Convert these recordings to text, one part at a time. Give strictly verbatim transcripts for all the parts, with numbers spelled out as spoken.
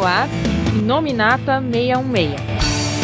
no ar, Inominata seiscentos e dezesseis.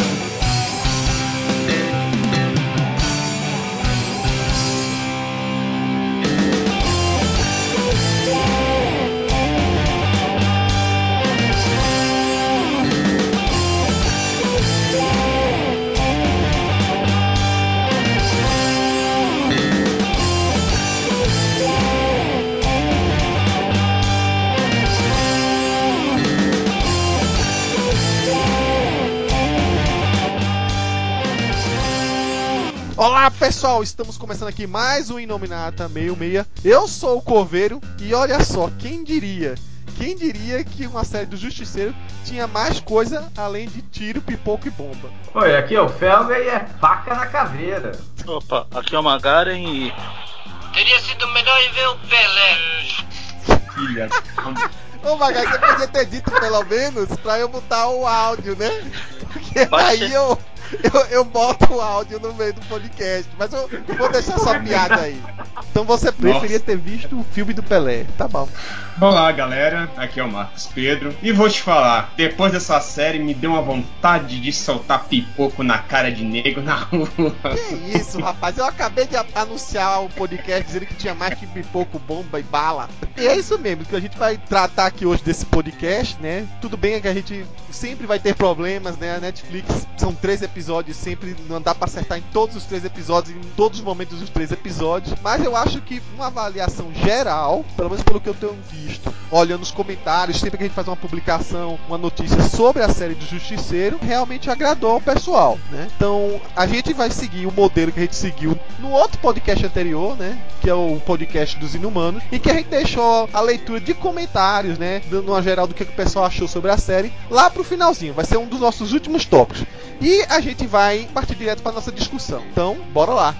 Olá pessoal, estamos começando aqui mais um Inominata sessenta e seis. Eu sou o Coveiro e olha só, quem diria? Quem diria que uma série do Justiceiro tinha mais coisa além de tiro, pipoco e bomba? Oi, aqui é o Felga e é faca na caveira. Opa, aqui é o Magaren e... Teria sido melhor ir ver o Pelé. Filha. Ô Magaren, você podia ter dito pelo menos pra eu botar o áudio, né? Porque Pode aí ser. eu... Eu, eu boto o áudio no meio do podcast, mas eu, eu vou deixar só piada aí. Então você preferia Nossa. ter visto o filme do Pelé, tá bom. Olá galera, aqui é o Marcos Pedro e vou te falar, depois dessa série me deu uma vontade de soltar pipoco na cara de negro na rua. Que isso, rapaz, eu acabei de anunciar o podcast dizendo que tinha mais que pipoco, bomba e bala. E é isso mesmo, que a gente vai tratar aqui hoje desse podcast, né? Tudo bem que a gente sempre vai ter problemas, né? A Netflix são três episódios, sempre não dá pra acertar em todos os três episódios, em todos os momentos dos três episódios, mas eu acho que uma avaliação geral, pelo menos pelo que eu tenho visto, olhando os comentários, sempre que a gente faz uma publicação, uma notícia sobre a série do Justiceiro, realmente agradou ao pessoal, né? Então, a gente vai seguir o modelo que a gente seguiu no outro podcast anterior, né? Que é o podcast dos Inumanos, e que a gente deixou a leitura de comentários, né? Dando uma geral do que o pessoal achou sobre a série, lá pro finalzinho. Vai ser um dos nossos últimos tópicos. E a gente vai partir direto pra nossa discussão. Então, bora lá.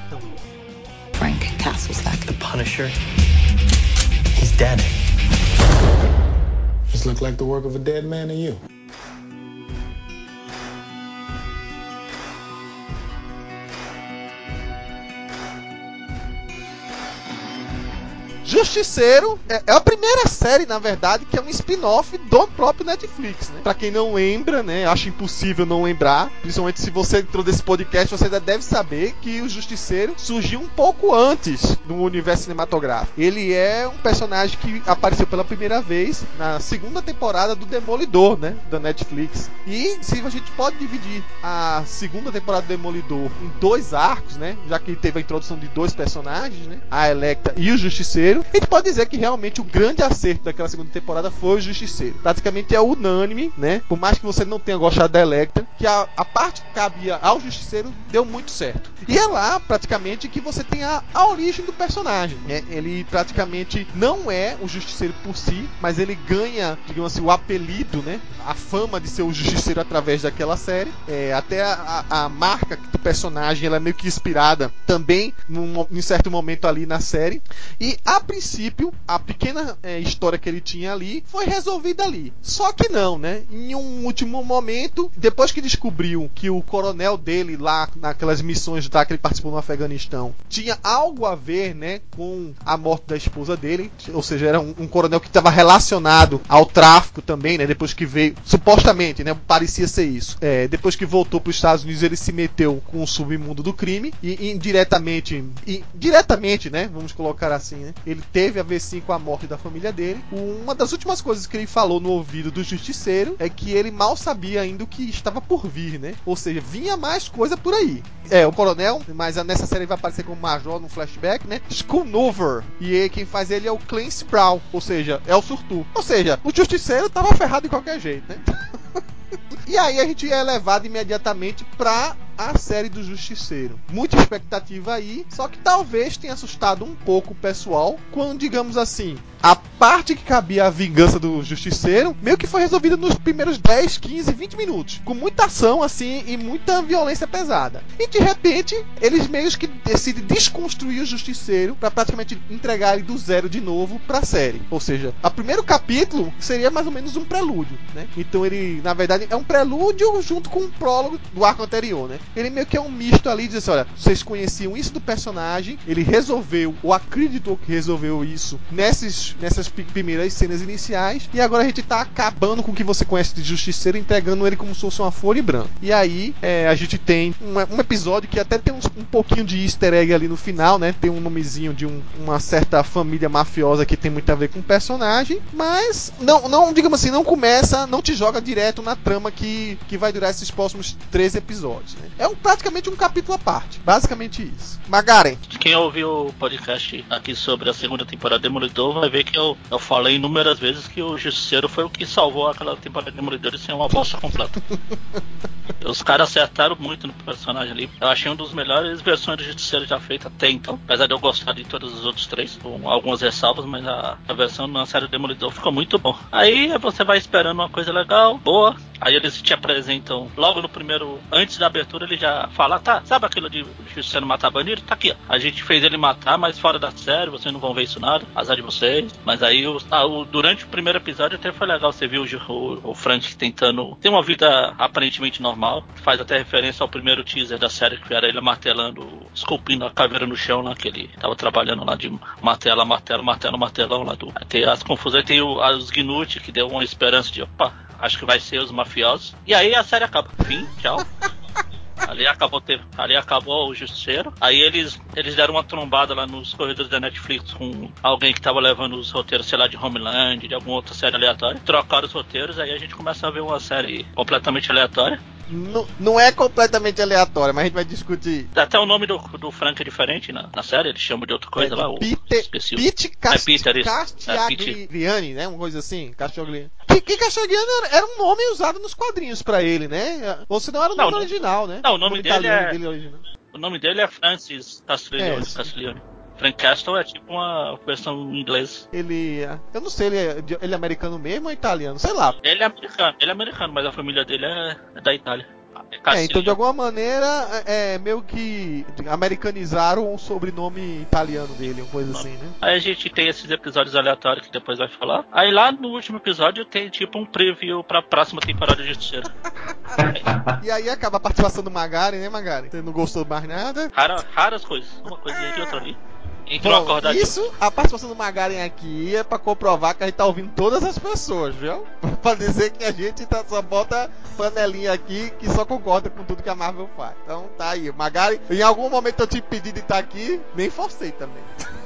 Frank Castle's back. The Punisher. He's dead. This look like the work of a dead man to you. Justiceiro é, é a primeira série, na verdade, que é um spin-off do próprio Netflix, né? Pra quem não lembra, né? Acho impossível não lembrar. Principalmente se você entrou nesse podcast, você ainda deve saber que o Justiceiro surgiu um pouco antes no universo cinematográfico. Ele é um personagem que apareceu pela primeira vez na segunda temporada do Demolidor, né? Da Netflix. E se a gente pode dividir a segunda temporada do Demolidor em dois arcos, né? Já que teve a introdução de dois personagens, né? A Elektra e o Justiceiro. A gente pode dizer que realmente o grande acerto daquela segunda temporada foi o Justiceiro. Praticamente é unânime, né? Por mais que você não tenha gostado da Elektra, que a, a parte que cabia ao Justiceiro deu muito certo. E é lá, praticamente, que você tem a, a origem do personagem, né? Ele praticamente não é o Justiceiro por si, mas ele ganha, digamos assim, o apelido, né? A fama de ser o Justiceiro através daquela série. É, até a, a marca do personagem, ela é meio que inspirada também num, num certo momento ali na série. E a princípio, a pequena é, história que ele tinha ali foi resolvida ali. Só que não, né? Em um último momento, depois que descobriu que o coronel dele lá, naquelas missões lá que ele participou no Afeganistão, tinha algo a ver, né, com a morte da esposa dele, ou seja, era um, um coronel que estava relacionado ao tráfico também, né? Depois que veio, supostamente, né? Parecia ser isso. É, depois que voltou para os Estados Unidos, ele se meteu com o submundo do crime e indiretamente, e, diretamente, né? Vamos colocar assim, né? Ele teve a ver sim com a morte da família dele. Uma das últimas coisas que ele falou no ouvido do Justiceiro é que ele mal sabia ainda o que estava por vir, né? Ou seja, vinha mais coisa por aí. É, o coronel, mas nessa série ele vai aparecer como major no flashback, né? Schoonover. E aí, quem faz ele é o Clancy Brown, ou seja, é o Surtur. Ou seja, o Justiceiro tava ferrado de qualquer jeito, né? E aí a gente é levado imediatamente pra a série do Justiceiro. Muita expectativa aí, só que talvez tenha assustado um pouco o pessoal quando, digamos assim, a parte que cabia a vingança do Justiceiro meio que foi resolvida nos primeiros dez, quinze, vinte minutos. Com muita ação, assim, e muita violência pesada. E de repente, eles meio que decidem desconstruir o Justiceiro pra praticamente entregar ele do zero de novo pra série. Ou seja, o primeiro capítulo seria mais ou menos um prelúdio, né? Então ele, na verdade, é um prelúdio junto com um prólogo do arco anterior, né? Ele meio que é um misto ali, diz assim, olha, vocês conheciam isso do personagem, ele resolveu, ou acreditou que resolveu isso, nesses, nessas primeiras cenas iniciais, e agora a gente tá acabando com o que você conhece de Justiceiro, entregando ele como se fosse uma folha em branco. E aí é, a gente tem um, um episódio que até tem uns, um pouquinho de easter egg ali no final, né? Tem um nomezinho de um, uma certa família mafiosa que tem muito a ver com o personagem, mas não, não, digamos assim, não começa, não te joga direto na trama que, que vai durar esses próximos três episódios, né? É um, praticamente um capítulo à parte, basicamente isso. Magaren. Quem ouviu o podcast aqui sobre a segunda temporada de Demolidor vai ver que eu, eu falei inúmeras vezes que o Justiceiro foi o que salvou aquela temporada de Demolidor de ser uma bosta completa. Os caras acertaram muito no personagem ali. Eu achei uma das melhores versões do Justiceiro já feita até então. Apesar de eu gostar de todos os outros três, com algumas ressalvas, mas a, a versão na série do Demolidor ficou muito bom. Aí você vai esperando uma coisa legal, boa. Aí eles te apresentam logo no primeiro, antes da abertura, ele já fala, tá, sabe aquilo de Justiceiro matar bandido? Tá aqui, ó. A gente fez ele matar, mas fora da série, vocês não vão ver isso nada, azar de vocês. Mas aí, o, ah, o, durante o primeiro episódio até foi legal, você viu o, o, o Frank tentando ter uma vida aparentemente normal. Faz até referência ao primeiro teaser da série, que era ele martelando, esculpindo a caveira no chão lá, que ele tava trabalhando lá de martelo, martelo, martelo, martelão lá do... Tem as confusões, tem o, os Gnut, que deu uma esperança de, opa, acho que vai ser os mafiosos. E aí a série acaba. Fim, tchau. Ali acabou, ter, ali acabou o Justiceiro. Aí eles, eles deram uma trombada lá nos corredores da Netflix com alguém que tava levando os roteiros, sei lá, de Homeland, de alguma outra série aleatória. Trocaram os roteiros, aí a gente começa a ver uma série completamente aleatória. Não, não é completamente aleatória, mas a gente vai discutir. Até o nome do, do Frank é diferente na, na série, eles chamam de outra coisa é, lá. Peter, o, Pete Cast, é Peter, Castigliani, né? Uma coisa assim, Castigliani. Que, que Castigliani era, era um nome usado nos quadrinhos pra ele, né? Ou se não era o nome não, original, né? Não, o nome, o nome dele, é, dele original. O nome dele é Francis Castiglione. É, Castiglione. Frank Castle é tipo uma versão em inglês. Ele. Eu não sei, ele é, ele é americano mesmo ou italiano? Sei lá. Ele é americano, ele é americano, mas a família dele é, é da Itália. É, então de alguma maneira é meio que americanizaram o sobrenome italiano dele, uma coisa assim, né? Aí a gente tem esses episódios aleatórios que depois vai falar. Aí lá no último episódio tem tipo um preview pra próxima temporada de Justiceiro. E aí acaba a participação do Magari, né, Magari? Você não gostou mais nada? Rara, raras coisas, uma coisinha aqui, outra ali. Bom, isso, a participação do Magaren aqui é pra comprovar que a gente tá ouvindo todas as pessoas, viu? Pra dizer que a gente tá, só bota panelinha aqui que só concorda com tudo que a Marvel faz. Então tá aí, o Magaren, em algum momento eu te pedi de estar aqui, nem forcei também.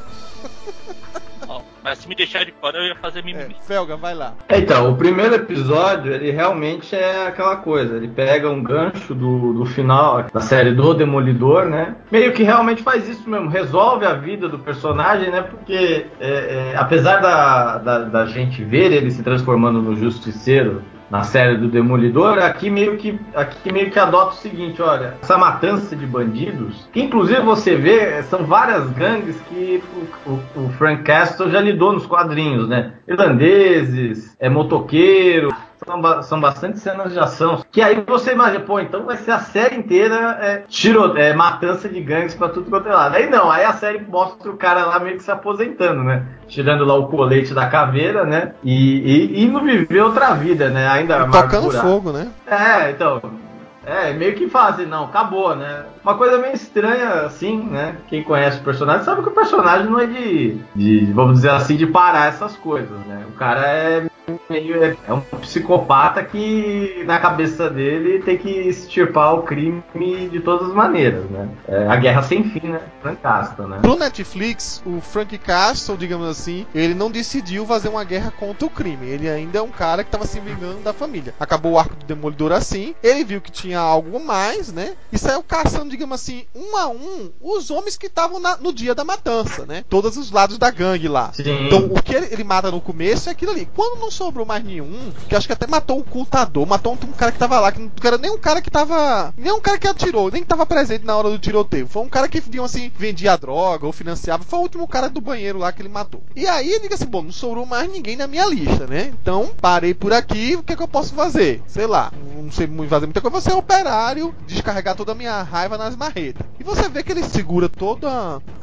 Oh, mas se me deixar de fora eu ia fazer mimimi. É, Felga, vai lá. Então, o primeiro episódio, ele realmente é aquela coisa, ele pega um gancho do, do final da série do Demolidor, né? Meio que realmente faz isso mesmo, resolve a vida do personagem, né? Porque é, é, apesar da, da, da gente ver ele se transformando no Justiceiro na série do Demolidor, aqui meio que aqui meio que adota o seguinte, olha, essa matança de bandidos, que inclusive você vê, são várias gangues que o, o, o Frank Castle já lidou nos quadrinhos, né? Irlandeses, é motoqueiro, são, são bastante cenas de ação, que aí você imagina, pô, então vai ser a série inteira é, tiro, é, matança de gangues pra tudo quanto é lado. Aí não, aí a série mostra o cara lá meio que se aposentando, né? Tirando lá o colete da caveira, né? E, e, e não viver outra vida, né? Ainda tocando fogo, né? É, então... É, meio que fazem, não, acabou, né? Uma coisa meio estranha, assim, né? Quem conhece o personagem sabe que o personagem não é de, de vamos dizer assim, de parar essas coisas, né? O cara é meio... É um psicopata que, na cabeça dele, tem que extirpar o crime de todas as maneiras, né? É a guerra sem fim, né? Frank Castle, né? Pro Netflix, o Frank Castle, digamos assim, ele não decidiu fazer uma guerra contra o crime. Ele ainda é um cara que tava se vingando da família. Acabou o arco do Demolidor assim, ele viu que tinha algo mais, né? E saiu caçando, digamos assim, um a um, os homens que estavam no dia da matança, né? Todos os lados da gangue lá. Sim. Então, o que ele, ele mata no começo é aquilo ali. Quando não sobrou mais nenhum, que acho que até matou o cultador, matou um, um cara que tava lá, que não era nem um cara que tava... Nem um cara que atirou, nem tava presente na hora do tiroteio. Foi um cara que, digamos assim, vendia droga ou financiava. Foi o último cara do banheiro lá que ele matou. E aí, ele diga assim, bom, não sobrou mais ninguém na minha lista, né? Então, parei por aqui, o que é que eu posso fazer? Sei lá, não sei fazer muita coisa, você é operário, descarregar toda a minha raiva nas marretas. E você vê que ele segura toda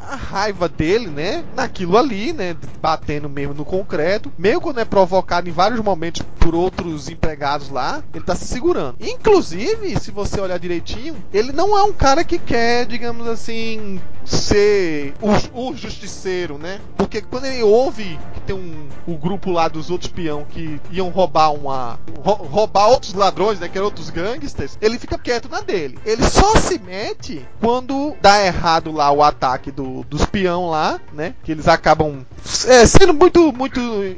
a raiva dele, né, naquilo ali, né, batendo mesmo no concreto, meio quando é provocado em vários momentos por outros empregados lá, ele tá se segurando. Inclusive, se você olhar direitinho, ele não é um cara que quer, digamos assim, ser o, o justiceiro, né? Porque quando ele ouve que tem um, um grupo lá dos outros peão que iam roubar uma rou, roubar outros ladrões, né, que eram outros gangsters, ele fica quieto na dele. Ele só se mete quando dá errado lá o ataque do, dos peão lá, né? Que eles acabam é, sendo muito muito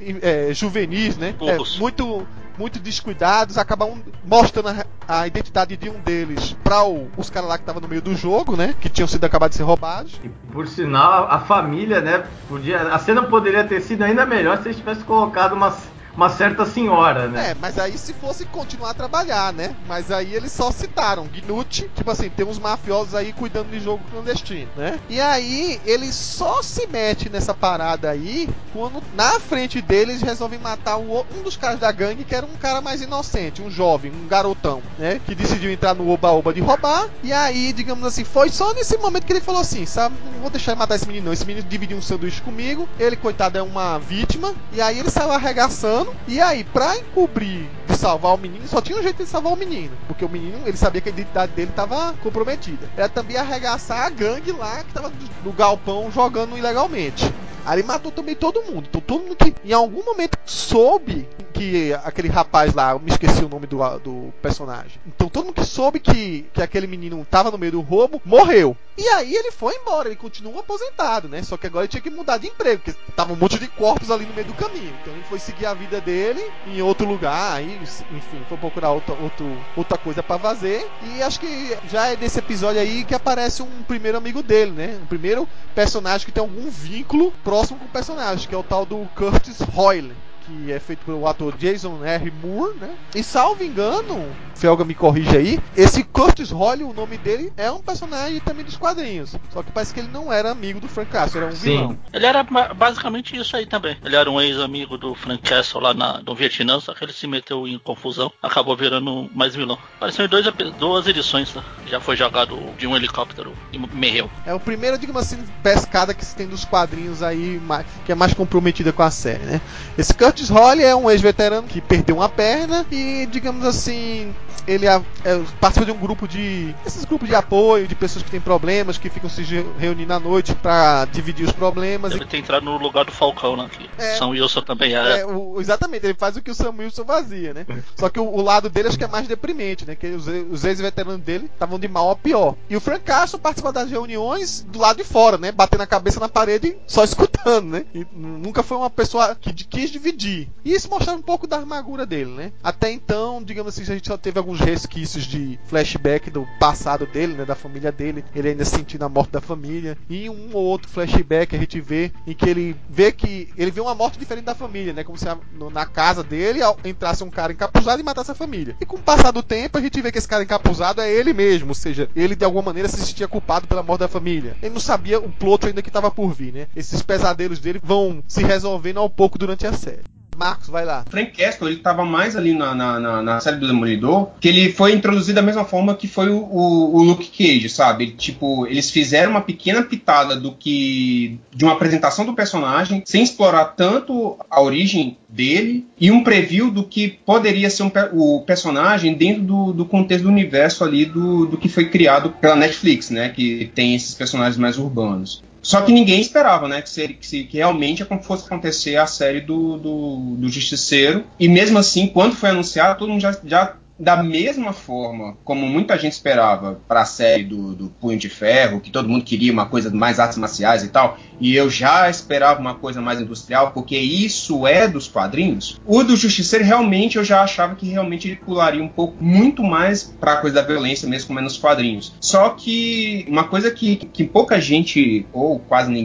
é, juvenis, né? É, muito muito descuidados, acabam mostrando a, a identidade de um deles para os caras lá que estavam no meio do jogo, né? Que tinham sido acabados de ser roubados. E por sinal, a, a família, né? Podia, a cena poderia ter sido ainda melhor se eles tivessem colocado uma, uma certa senhora, né? É, mas aí se fosse continuar a trabalhar, né? Mas aí eles só citaram Gnucci, tipo assim, tem uns mafiosos aí cuidando de jogo clandestino, né? E aí ele só se mete nessa parada aí quando na frente deles resolvem matar o, um dos caras da gangue, que era um cara mais inocente, um jovem, um garotão, né? Que decidiu entrar no oba-oba de roubar. E aí, digamos assim, foi só nesse momento que ele falou assim, sabe, não vou deixar de matar esse menino não. Esse menino dividiu um sanduíche comigo, ele, coitado, é uma vítima. E aí ele saiu arregaçando. E aí, pra encobrir de salvar o menino, só tinha um jeito de salvar o menino, porque o menino, ele sabia que a identidade dele estava comprometida. Era também arregaçar a gangue lá que estava no galpão jogando ilegalmente. Aí ele matou também todo mundo. Então todo mundo que em algum momento soube que aquele rapaz lá, eu me esqueci o nome do, do personagem. Então todo mundo que soube que, que aquele menino estava no meio do roubo, morreu. E aí ele foi embora, ele continua aposentado, né? Só que agora ele tinha que mudar de emprego, porque tava um monte de corpos ali no meio do caminho. Então ele foi seguir a vida dele em outro lugar, aí, enfim, foi procurar outra, outra, outra coisa pra fazer. E acho que já é desse episódio aí que aparece um primeiro amigo dele, né? Um primeiro personagem que tem algum vínculo próximo com o personagem, que é o tal do Curtis Hoyle, que é feito pelo ator Jason R. Moore, né? E salvo engano, Felga me corrige aí, esse Curtis Hoyle, o nome dele, é um personagem também dos quadrinhos. Só que parece que ele não era amigo do Frank Castle, era um Sim. vilão. Ele era basicamente isso aí também. Ele era um ex-amigo do Frank Castle lá na, no Vietnã, só que ele se meteu em confusão, acabou virando mais vilão. Apareceu em dois, duas edições, tá? Já foi jogado de um helicóptero e morreu. É o primeiro, digamos assim, pescada que se tem dos quadrinhos aí, que é mais comprometida com a série, né? Esse Curtis Hoyle é um ex-veterano que perdeu uma perna e, digamos assim, ele é, é, participa de um grupo de... esses grupos de apoio, de pessoas que têm problemas, que ficam se reunindo à noite pra dividir os problemas. Deve e... ter entrado no lugar do Falcão, né? Que é, Sam Wilson também é. é o, exatamente, ele faz o que o Sam Wilson fazia, né? Só que o, o lado dele acho que é mais deprimente, né? Que os, os ex-veteranos dele estavam de mal a pior. E o Frank Castle participa das reuniões do lado de fora, né? Batendo a cabeça na parede só escutando, né? E nunca foi uma pessoa que quis dividir. E isso mostrava um pouco da armadura dele, né? Até então, digamos assim, a gente só teve alguns resquícios de flashback do passado dele, né? Da família dele. Ele ainda sentindo a morte da família. E um ou outro flashback a gente vê em que ele vê que ele vê uma morte diferente da família, né? Como se a, no, na casa dele entrasse um cara encapuzado e matasse a família. E com o passar do tempo, a gente vê que esse cara encapuzado é ele mesmo. Ou seja, ele de alguma maneira se sentia culpado pela morte da família. Ele não sabia o plot ainda que estava por vir, né? Esses pesadelos dele vão se resolvendo ao pouco durante a série. Marcos, vai lá. Frank Castle, ele estava mais ali na, na, na, na série do Demolidor, que ele foi introduzido da mesma forma que foi o, o, o Luke Cage, sabe? Ele, tipo, eles fizeram uma pequena pitada do que de uma apresentação do personagem, sem explorar tanto a origem dele, e um preview do que poderia ser um, o personagem dentro do, do contexto do universo ali do, do que foi criado pela Netflix, né? Que tem esses personagens mais urbanos. Só que ninguém esperava, né, que, ser, que, que realmente fosse acontecer a série do, do, do Justiceiro. E mesmo assim, quando foi anunciado, todo mundo já, já da mesma forma como muita gente esperava para a série do, do Punho de Ferro, que todo mundo queria uma coisa mais artes marciais e tal, e eu já esperava uma coisa mais industrial, porque isso é dos quadrinhos. O do Justiceiro, realmente, eu já achava que realmente ele pularia um pouco, muito mais para a coisa da violência mesmo, como é nos quadrinhos. Só que uma coisa que, que pouca gente, ou quase ninguém,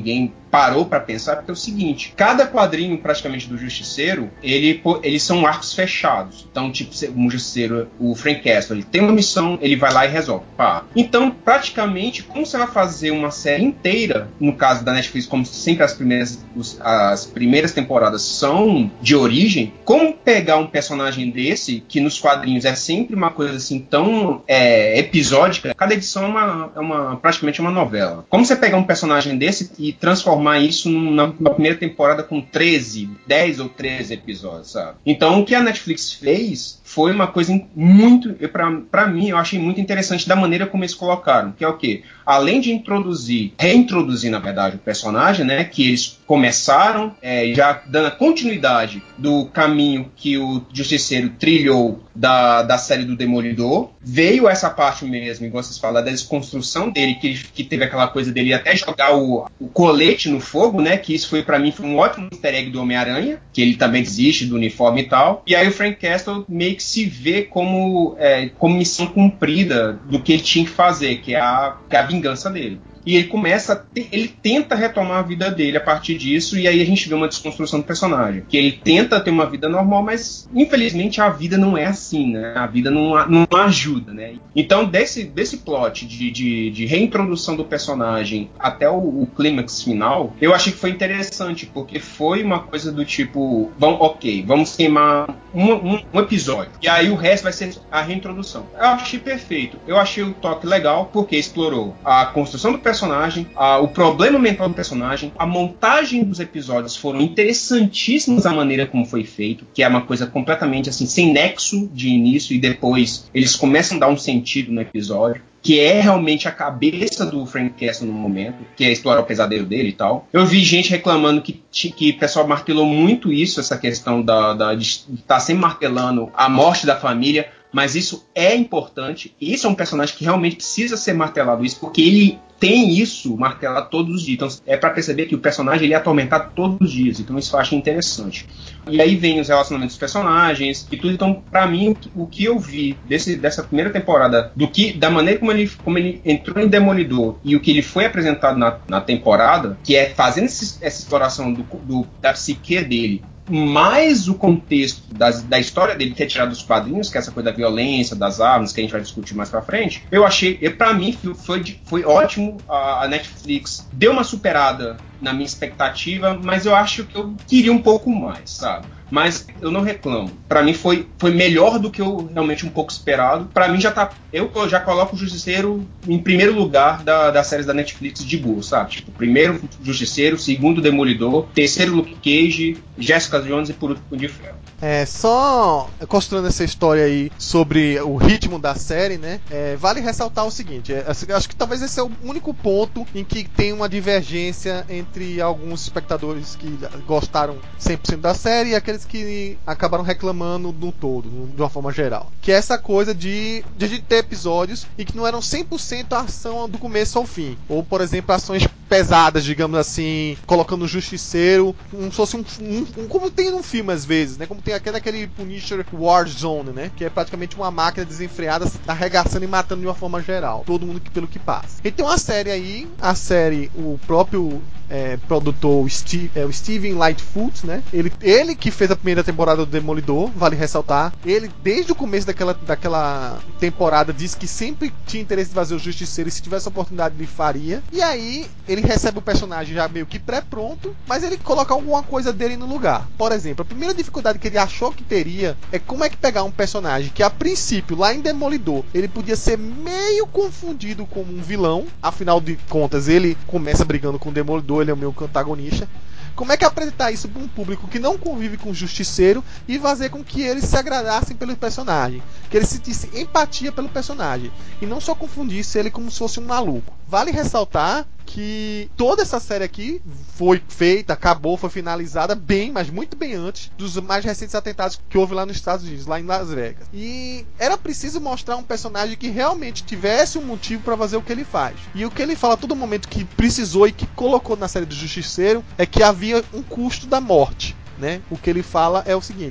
parou pra pensar, porque é o seguinte, cada quadrinho praticamente do Justiceiro, ele, eles são arcos fechados. Então, tipo, o Justiceiro, o Frank Castle, ele tem uma missão, ele vai lá e resolve. Pá. Então, praticamente, como você vai fazer uma série inteira, no caso da Netflix, como sempre as primeiras, os, as primeiras temporadas são de origem, como pegar um personagem desse, que nos quadrinhos é sempre uma coisa assim tão é, episódica, cada edição é, uma, é uma, praticamente uma novela. Como você pegar um personagem desse e transformar isso numa, numa primeira temporada com treze, dez ou treze episódios, sabe? Então, o que a Netflix fez foi uma coisa muito, pra, pra mim, eu achei muito interessante da maneira como eles colocaram, que é o quê? Além de introduzir, reintroduzir, na verdade, o personagem, né, que eles começaram, é, já dando a continuidade do caminho que o Justiceiro trilhou da, da série do Demolidor, veio essa parte mesmo, igual vocês falaram, da desconstrução dele, que, que teve aquela coisa dele até jogar o, o colete no fogo, né, que isso foi, pra mim, foi um ótimo easter egg do Homem-Aranha, que ele também desiste do uniforme e tal, e aí o Frank Castle meio que se vê como, é, como missão cumprida do que ele tinha que fazer, que é a, que é a vingança dele. E ele começa a te, ele tenta retomar a vida dele a partir disso, e aí a gente vê uma desconstrução do personagem. Que ele tenta ter uma vida normal, mas infelizmente a vida não é assim, né? A vida não, não ajuda, né? Então, desse, desse plot de, de, de reintrodução do personagem até o, o clímax final, eu achei que foi interessante, porque foi uma coisa do tipo, vamos, ok, vamos queimar um, um, um episódio, e aí o resto vai ser a reintrodução. Eu achei perfeito. Eu achei o toque legal, porque explorou a construção do personagem, a, o problema mental do personagem, a montagem dos episódios foram interessantíssimos, a maneira como foi feito, que é uma coisa completamente assim, sem nexo de início, e depois eles começam a dar um sentido no episódio, que é realmente a cabeça do Frank Castle no momento, que é explorar o pesadelo dele e tal. Eu vi gente reclamando que, que o pessoal martelou muito isso, essa questão da, da, de estar sempre martelando a morte da família, mas isso é importante, isso é um personagem que realmente precisa ser martelado isso, porque ele tem isso martelado todos os dias. Então é para perceber que o personagem ele é atormentado todos os dias. Então isso eu acho interessante. E aí vem os relacionamentos dos personagens e tudo. Então, para mim, o que eu vi desse, dessa primeira temporada, do que, da maneira como ele, como ele entrou em Demolidor e o que ele foi apresentado na, na temporada, que é fazendo esse, essa exploração do, do, da psique dele, mais o contexto das, da história dele que é tirado dos quadrinhos, que é essa coisa da violência, das armas, que a gente vai discutir mais pra frente, eu achei, e pra mim foi, foi ótimo. A, a Netflix deu uma superada na minha expectativa, mas eu acho que eu queria um pouco mais, sabe? Mas eu não reclamo. Pra mim foi, foi melhor do que eu realmente um pouco esperado. Pra mim já tá... Eu já coloco o Justiceiro em primeiro lugar da, das séries da Netflix de boa, sabe? Tipo, primeiro Justiceiro, segundo Demolidor, terceiro Luke Cage, Jessica Jones e por último de Ferro. É, só construindo essa história aí sobre o ritmo da série, né? É, vale ressaltar o seguinte: é, acho que talvez esse é o único ponto em que tem uma divergência entre alguns espectadores que gostaram cem por cento da série e aqueles que acabaram reclamando do todo, de uma forma geral. Que é essa coisa de, de ter episódios e que não eram cem por cento a ação do começo ao fim. Ou, por exemplo, ações pesadas, digamos assim, colocando o Justiceiro como se fosse um, um, um como tem num filme às vezes, né? Como tem aquele, aquele Punisher Warzone, né? Que é praticamente uma máquina desenfreada arregaçando e matando de uma forma geral todo mundo que, pelo que passa. E tem uma série aí, a série, o próprio é, produtor o, Steve, é, o Steven Lightfoot, né? Ele, ele que fez a primeira temporada do Demolidor, vale ressaltar. Ele, desde o começo daquela, daquela temporada, disse que sempre tinha interesse de fazer o Justiceiro e se tivesse a oportunidade ele faria. E aí ele recebe o personagem já meio que pré-pronto, mas ele coloca alguma coisa dele no lugar. Por exemplo, a primeira dificuldade que ele achou que teria é como é que pegar um personagem que a princípio, lá em Demolidor, ele podia ser meio confundido como um vilão. Afinal de contas, ele começa brigando com o Demolidor, ele é o meu antagonista. Como é que apresentar isso para um público que não convive com o Justiceiro e fazer com que eles se agradassem pelo personagem, que eles sentissem empatia pelo personagem e não só confundisse ele como se fosse um maluco. Vale ressaltar que toda essa série aqui foi feita, acabou, foi finalizada bem, mas muito bem antes dos mais recentes atentados que houve lá nos Estados Unidos, lá em Las Vegas. E era preciso mostrar um personagem que realmente tivesse um motivo para fazer o que ele faz. E o que ele fala a todo momento que precisou e que colocou na série do Justiceiro é que havia um custo da morte, né? O que ele fala é o seguinte: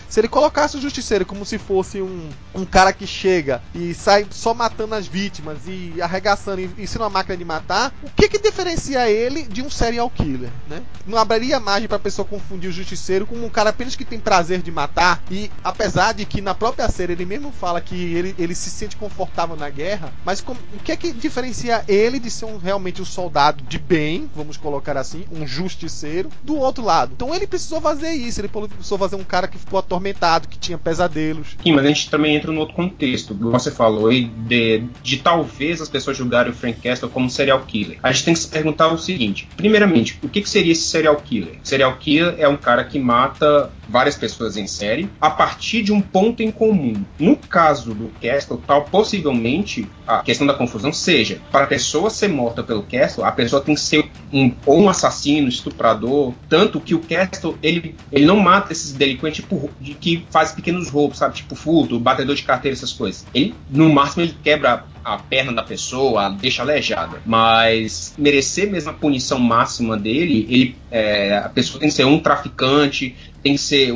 Se ele colocasse o Justiceiro como se fosse um, um cara que chega e sai só matando as vítimas e arregaçando e ensina uma máquina de matar, o que que diferencia ele de um serial killer, né? Não abriria margem pra pessoa confundir o Justiceiro com um cara apenas que tem prazer de matar, e apesar de que na própria série ele mesmo fala que ele, ele se sente confortável na guerra, mas com, o que é que diferencia ele de ser um, realmente um soldado de bem, vamos colocar assim, um justiceiro, do outro lado? Então ele precisou fazer isso, ele precisou fazer um cara que ficou atormentado, que tinha pesadelos. Sim, mas a gente também entra no outro contexto, que você falou, de, de talvez as pessoas julgarem o Frank Castle como um serial killer. A gente tem que se perguntar o seguinte: primeiramente, o que, que seria esse serial killer? Serial killer é um cara que mata várias pessoas em série a partir de um ponto em comum. No caso do Castle, tal, possivelmente a questão da confusão seja, para a pessoa ser morta pelo Castle, a pessoa tem que ser um, ou um assassino, estuprador, tanto que o Castle, ele, ele não mata esses delinquentes por, de, que faz pequenos roubos, sabe, tipo furto, batedor de carteira, essas coisas. Ele, no máximo, ele quebra a perna da pessoa, deixa aleijada. Mas merecer mesmo a punição máxima dele, ele, é, a pessoa tem que ser um traficante, tem que ser um,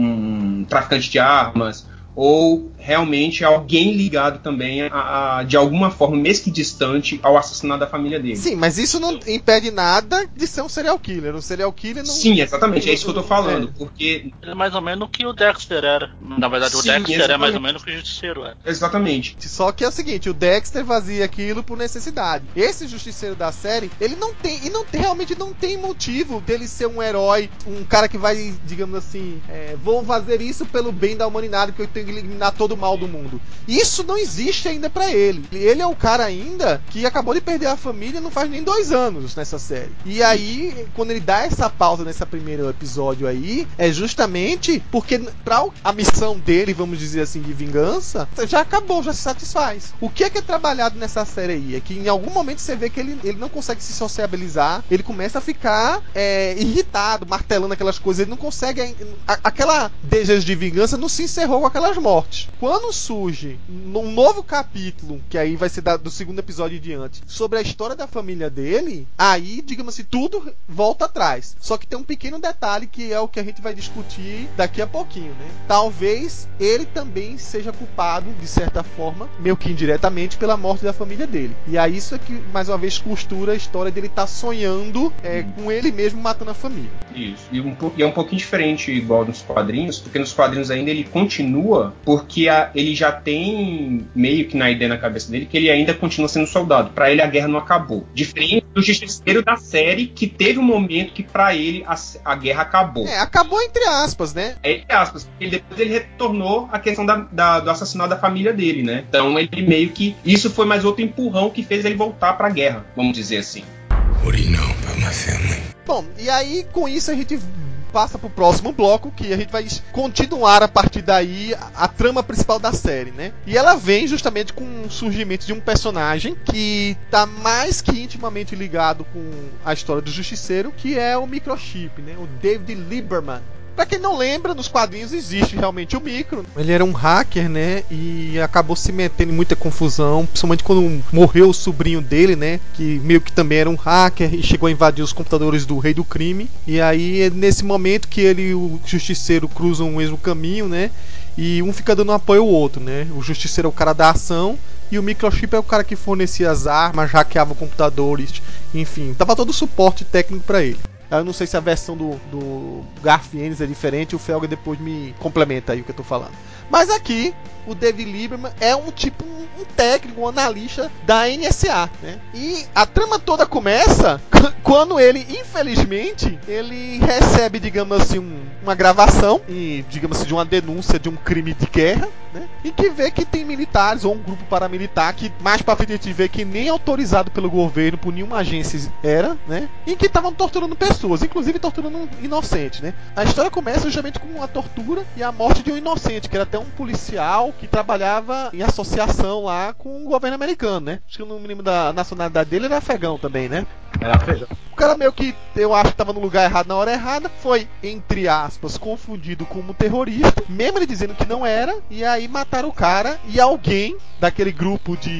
um traficante de armas, ou realmente alguém ligado também a, a, de alguma forma, mesmo que distante, ao assassinato da família dele. Sim, mas isso não impede nada de ser um serial killer. Um serial killer não... Sim, exatamente, é isso que eu tô falando, é. Porque... Ele é mais ou menos o que o Dexter era. Na verdade, Sim, o Dexter exatamente. é mais ou menos o que o Justiceiro é. Exatamente. Só que é o seguinte, o Dexter fazia aquilo por necessidade. Esse Justiceiro da série, ele não tem, e não tem, realmente não tem motivo dele ser um herói, um cara que vai, digamos assim, é, vou fazer isso pelo bem da humanidade, que eu tenho que eliminar todo o mal do mundo. Isso não existe ainda pra ele. Ele é o cara ainda que acabou de perder a família não faz nem dois anos nessa série. E aí, quando ele dá essa pausa nesse primeiro episódio aí, é justamente porque pra a missão dele, vamos dizer assim, de vingança, já acabou, já se satisfaz. O que é que é trabalhado nessa série aí? É que em algum momento você vê que ele, ele não consegue se sociabilizar, ele começa a ficar é, irritado, martelando aquelas coisas, ele não consegue... A, aquela desejo de vingança não se encerrou com aquelas mortes. Quando surge um novo capítulo, que aí vai ser da, do segundo episódio em diante, sobre a história da família dele, aí, digamos assim, tudo volta atrás. Só que tem um pequeno detalhe que é o que a gente vai discutir daqui a pouquinho, né? Talvez ele também seja culpado, de certa forma, meio que indiretamente, pela morte da família dele. E aí isso é que, mais uma vez, costura a história dele estar tá sonhando é, hum. com ele mesmo matando a família. Isso. E, um, e é um pouquinho diferente, igual nos quadrinhos, porque nos quadrinhos ainda ele continua, porque a, ele já tem meio que na ideia na cabeça dele que ele ainda continua sendo soldado. Pra ele a guerra não acabou. Diferente do Justiceiro da série, que teve um momento que pra ele a, a guerra acabou. É, acabou entre aspas, né? É, entre aspas. E depois ele retornou à questão da, da, do assassinato da família dele, né? Então ele meio que... Isso foi mais outro empurrão que fez ele voltar pra guerra, vamos dizer assim. What do you know about my family? Bom, e aí com isso a gente passa pro próximo bloco, que a gente vai continuar a partir daí a, a trama principal da série, né? E ela vem justamente com o surgimento de um personagem que tá mais que intimamente ligado com a história do Justiceiro, que é o Microchip, né? O David Lieberman. Pra quem não lembra, nos quadrinhos existe realmente o Micro. Ele era um hacker, né? E acabou se metendo em muita confusão, principalmente quando morreu o sobrinho dele, né? Que meio que também era um hacker e chegou a invadir os computadores do Rei do Crime. E aí, é nesse momento que ele e o Justiceiro cruzam o mesmo caminho, né? E um fica dando apoio ao outro, né? O Justiceiro é o cara da ação e o Microchip é o cara que fornecia as armas, hackeava computadores, enfim, dava todo o suporte técnico pra ele. Eu não sei se a versão do, do Garfienes é diferente, o Felga depois me complementa aí o que eu tô falando. Mas aqui, o David Lieberman é um tipo, um técnico, um analista da N S A, né? E a trama toda começa quando ele, infelizmente, ele recebe, digamos assim, um, uma gravação, e, digamos assim, de uma denúncia de um crime de guerra, né? E que vê que tem militares ou um grupo paramilitar que mais pra frente a gente vê que nem autorizado pelo governo, por nenhuma agência era, né? E que estavam torturando pessoas, inclusive torturando um inocente, né? A história começa justamente com a tortura e a morte de um inocente, que era até um policial que trabalhava em associação lá com o governo americano, né? Acho que eu não me lembro da nacionalidade dele, era afegão também, né? Era afegão. O cara meio que, eu acho que tava no lugar errado na hora errada, foi, entre aspas, confundido como terrorista, mesmo ele dizendo que não era, e aí mataram o cara, e alguém daquele grupo de,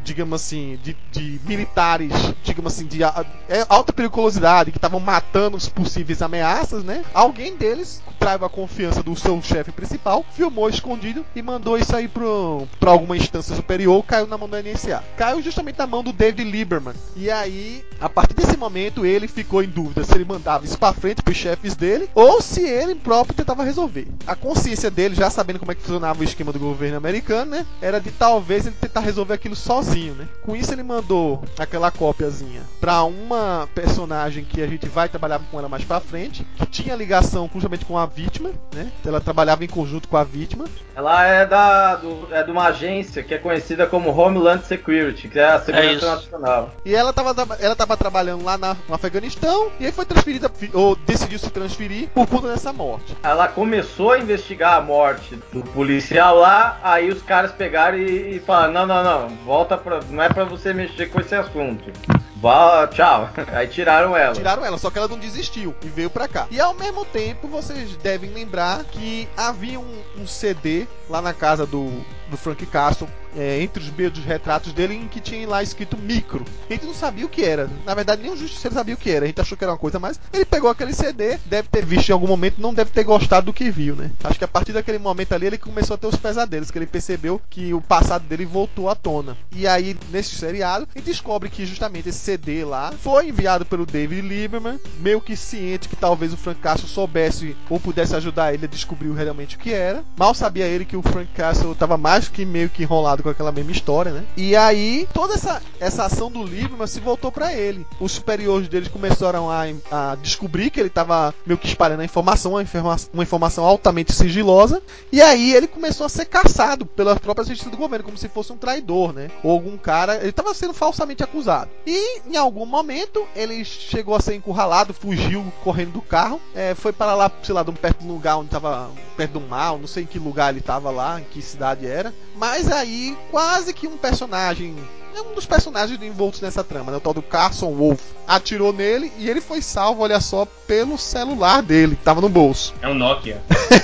digamos assim, de, de militares, digamos assim, de a, é, alta periculosidade, que estavam matando os possíveis ameaças, né? Alguém deles traiu a confiança do seu chefe principal, filmou escondido e mandou isso aí pro, pra alguma instância superior, caiu na mão do N S A. Caiu justamente na mão do David Lieberman. E aí, a partir desse momento, ele ficou em dúvida se ele mandava isso pra frente pros chefes dele, ou se ele próprio tentava resolver. A consciência dele, já sabendo como é que funcionava o esquema do governo americano, né? Era de talvez ele tentar resolver aquilo sozinho, né? Com isso, ele mandou aquela cópiazinha pra uma personagem que a gente vai trabalhar com ela mais pra frente, que tinha ligação justamente com a vítima, né? Ela trabalhava em conjunto com a vítima. Ela é, da, do, é de uma agência que é conhecida como Homeland Security, que é a segurança É nacional. E ela estava ela tava trabalhando lá na, no Afeganistão, e aí foi transferida, ou decidiu se transferir por conta dessa morte. Ela começou a investigar a morte do policial lá, aí os caras pegaram e, e falaram, não, não, não, volta pra, não é pra você mexer com esse assunto. Vá, tchau. Aí tiraram ela. Tiraram ela, só que ela não desistiu e veio pra cá. E ao mesmo tempo, vocês devem lembrar que havia um, um C D lá na casa do, do Frank Castle, é, entre os meios dos retratos dele, em que tinha lá escrito micro. A gente não sabia o que era. Na verdade, nem o justiceiro sabia o que era. A gente achou que era uma coisa, mas ele pegou aquele C D, deve ter visto em algum momento, não deve ter gostado do que viu, né? Acho que a partir daquele momento ali, ele começou a ter os pesadelos, que ele percebeu que o passado dele voltou à tona. E aí, nesse seriado, ele descobre que justamente esse C D lá foi enviado pelo David Lieberman, meio que ciente que talvez o Frank Castle soubesse ou pudesse ajudar ele a descobrir realmente o que era. Mal sabia ele que o Frank Castle estava mais que meio que enrolado com aquela mesma história, né? E aí, toda essa, essa ação do Lieberman se voltou pra ele. Os superiores deles começaram a, a descobrir que ele estava meio que espalhando a informação, uma, informa uma informação altamente sigilosa, e aí ele começou a ser caçado pelas próprias agências do governo, como se fosse um traidor, né? Ou algum cara, ele estava sendo falsamente acusado. E, em algum momento, ele chegou a ser encurralado, fugiu correndo do carro, é, foi para lá, sei lá, de um, perto do lugar onde estava, perto do mar, não sei em que lugar ele estava lá, em que cidade era, mas aí quase que um personagem, é um dos personagens envoltos nessa trama, né, o tal do Carson Wolf, atirou nele e ele foi salvo, olha só, pelo celular dele, que estava no bolso. É um Nokia.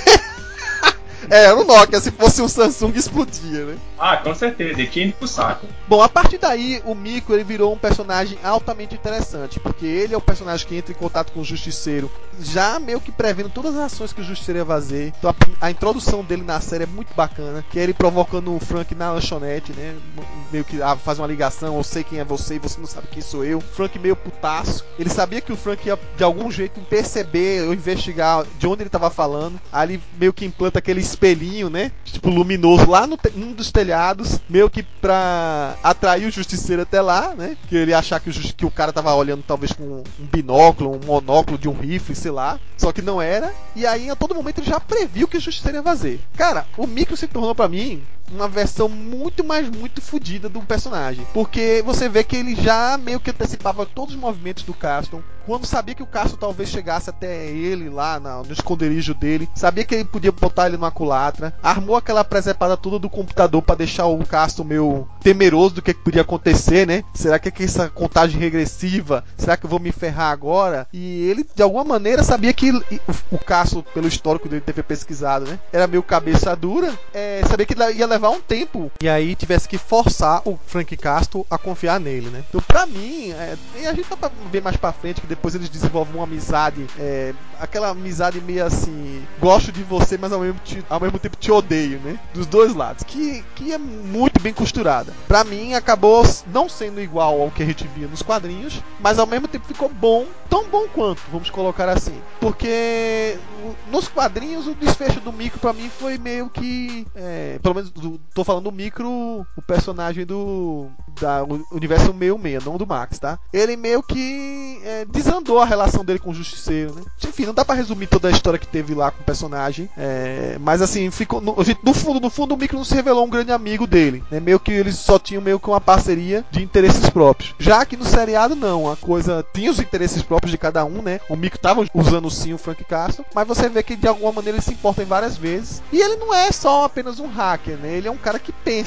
É, era um Nokia, se fosse um Samsung explodia, né? Ah, com certeza, ele tinha ido pro saco. Bom, a partir daí, o Miko ele virou um personagem altamente interessante, porque ele é o personagem que entra em contato com o Justiceiro, já meio que prevendo todas as ações que o Justiceiro ia fazer. Então a, a introdução dele na série é muito bacana, que é ele provocando o Frank na lanchonete, né? Meio que ah, faz uma ligação, eu sei quem é você e você não sabe quem sou eu. Frank meio putaço. Ele sabia que o Frank ia de algum jeito perceber ou investigar de onde ele estava falando. Aí ele meio que implanta aquele espelhinho, né? Tipo luminoso lá no um dos telhados, meio que pra atrair o Justiceiro até lá, né? Que ele achar que o, que o cara tava olhando talvez com um binóculo, um monóculo de um rifle, sei lá. Só que não era. E aí a todo momento ele já previu que o Justiceiro ia fazer. Cara, o Micro se tornou pra mim uma versão muito, mais muito fodida do personagem. Porque você vê que ele já meio que antecipava todos os movimentos do Castle. Quando sabia que o Castle talvez chegasse até ele lá na, no esconderijo dele, sabia que ele podia botar ele numa culatra, armou aquela presepada toda do computador pra deixar o Castle meio temeroso do que podia acontecer, né? Será que é essa contagem regressiva? Será que eu vou me ferrar agora? E ele, de alguma maneira, sabia que o, o Castle, pelo histórico dele ter pesquisado, né? Era meio cabeça dura, é, sabia que ia levar um tempo, e aí tivesse que forçar o Frank Castle a confiar nele, né? Então, pra mim, é, e a gente vai ver mais pra frente que depois eles desenvolvem uma amizade, é, aquela amizade meio assim, gosto de você, mas ao mesmo, te, ao mesmo tempo te odeio, né? Dos dois lados, que, que é muito bem costurada. Pra mim, acabou não sendo igual ao que a gente via nos quadrinhos, mas ao mesmo tempo ficou bom, tão bom quanto, vamos colocar assim. Porque nos quadrinhos, o desfecho do Micro pra mim foi meio que, é, pelo menos do, tô falando do Micro, o personagem do da universo sessenta e seis, não do Max, tá? Ele meio que é, desandou a relação dele com o Justiceiro, né? Enfim, não dá pra resumir toda a história que teve lá com o personagem, é, mas assim, ficou no, no fundo, no fundo o Micro não se revelou um grande amigo dele, né? Meio que eles só tinham meio que uma parceria de interesses próprios. Já que no seriado não, a coisa tinha os interesses próprios de cada um, né? O Micro tava usando sim o Frank Castle, mas você vê que de alguma maneira ele se importa em várias vezes, e ele não é só apenas um hacker, né? Ele é um cara que pensa, né?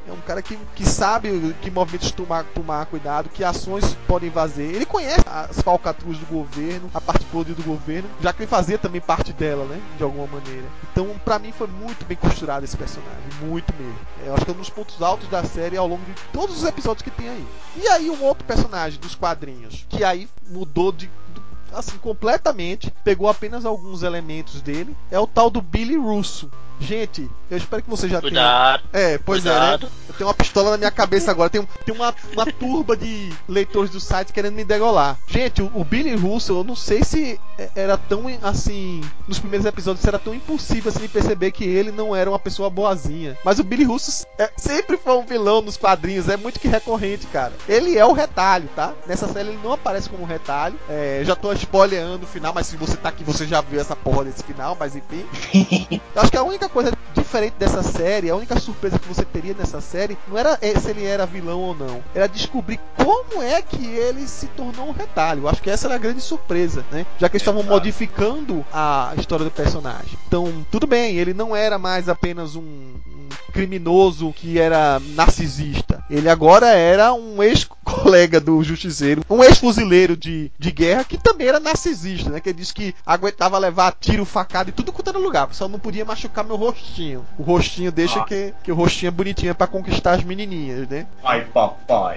É um cara que, que sabe que movimentos tomar, tomar cuidado, que ações podem fazer. Ele conhece as falcatruas do governo, a parte podre do governo, já que ele fazia também parte dela, né? De alguma maneira. Então, pra mim, foi muito bem costurado esse personagem. Muito mesmo. Eu acho que é um dos pontos altos da série ao longo de todos os episódios que tem aí. E aí, um outro personagem dos quadrinhos, que aí mudou de... assim, completamente, pegou apenas alguns elementos dele, é o tal do Billy Russo. Gente, eu espero que você já Cuidado. tenha... É, pois Cuidado. é, né? Eu tenho uma pistola na minha cabeça agora. Tem, tem uma, uma turba de leitores do site querendo me degolar. Gente, o, o Billy Russo, eu não sei se era tão, assim... Nos primeiros episódios, era tão impossível, assim, de perceber que ele não era uma pessoa boazinha. Mas o Billy Russo é, sempre foi um vilão nos quadrinhos. É muito que recorrente, cara. Ele é o retalho, tá? Nessa série ele não aparece como retalho. É, já tô spoilerando o final, mas se você tá aqui, você já viu essa porra desse final, mas enfim. Eu acho que a única coisa diferente dessa série, a única surpresa que você teria nessa série, não era se ele era vilão ou não, era descobrir como é que ele se tornou um retalho. Eu acho que essa era a grande surpresa, né? Já que eles estavam modificando a história do personagem. Então, tudo bem, ele não era mais apenas um, um criminoso que era narcisista. Ele agora era um ex-colega do Justiceiro, um ex-fuzileiro de, de guerra que também era narcisista, né? Que ele disse que aguentava levar tiro, facada e tudo quanto era lugar, só não podia machucar meu rostinho. O rostinho deixa ah. que, que o rostinho é bonitinho pra conquistar as menininhas, né? Ai, papai.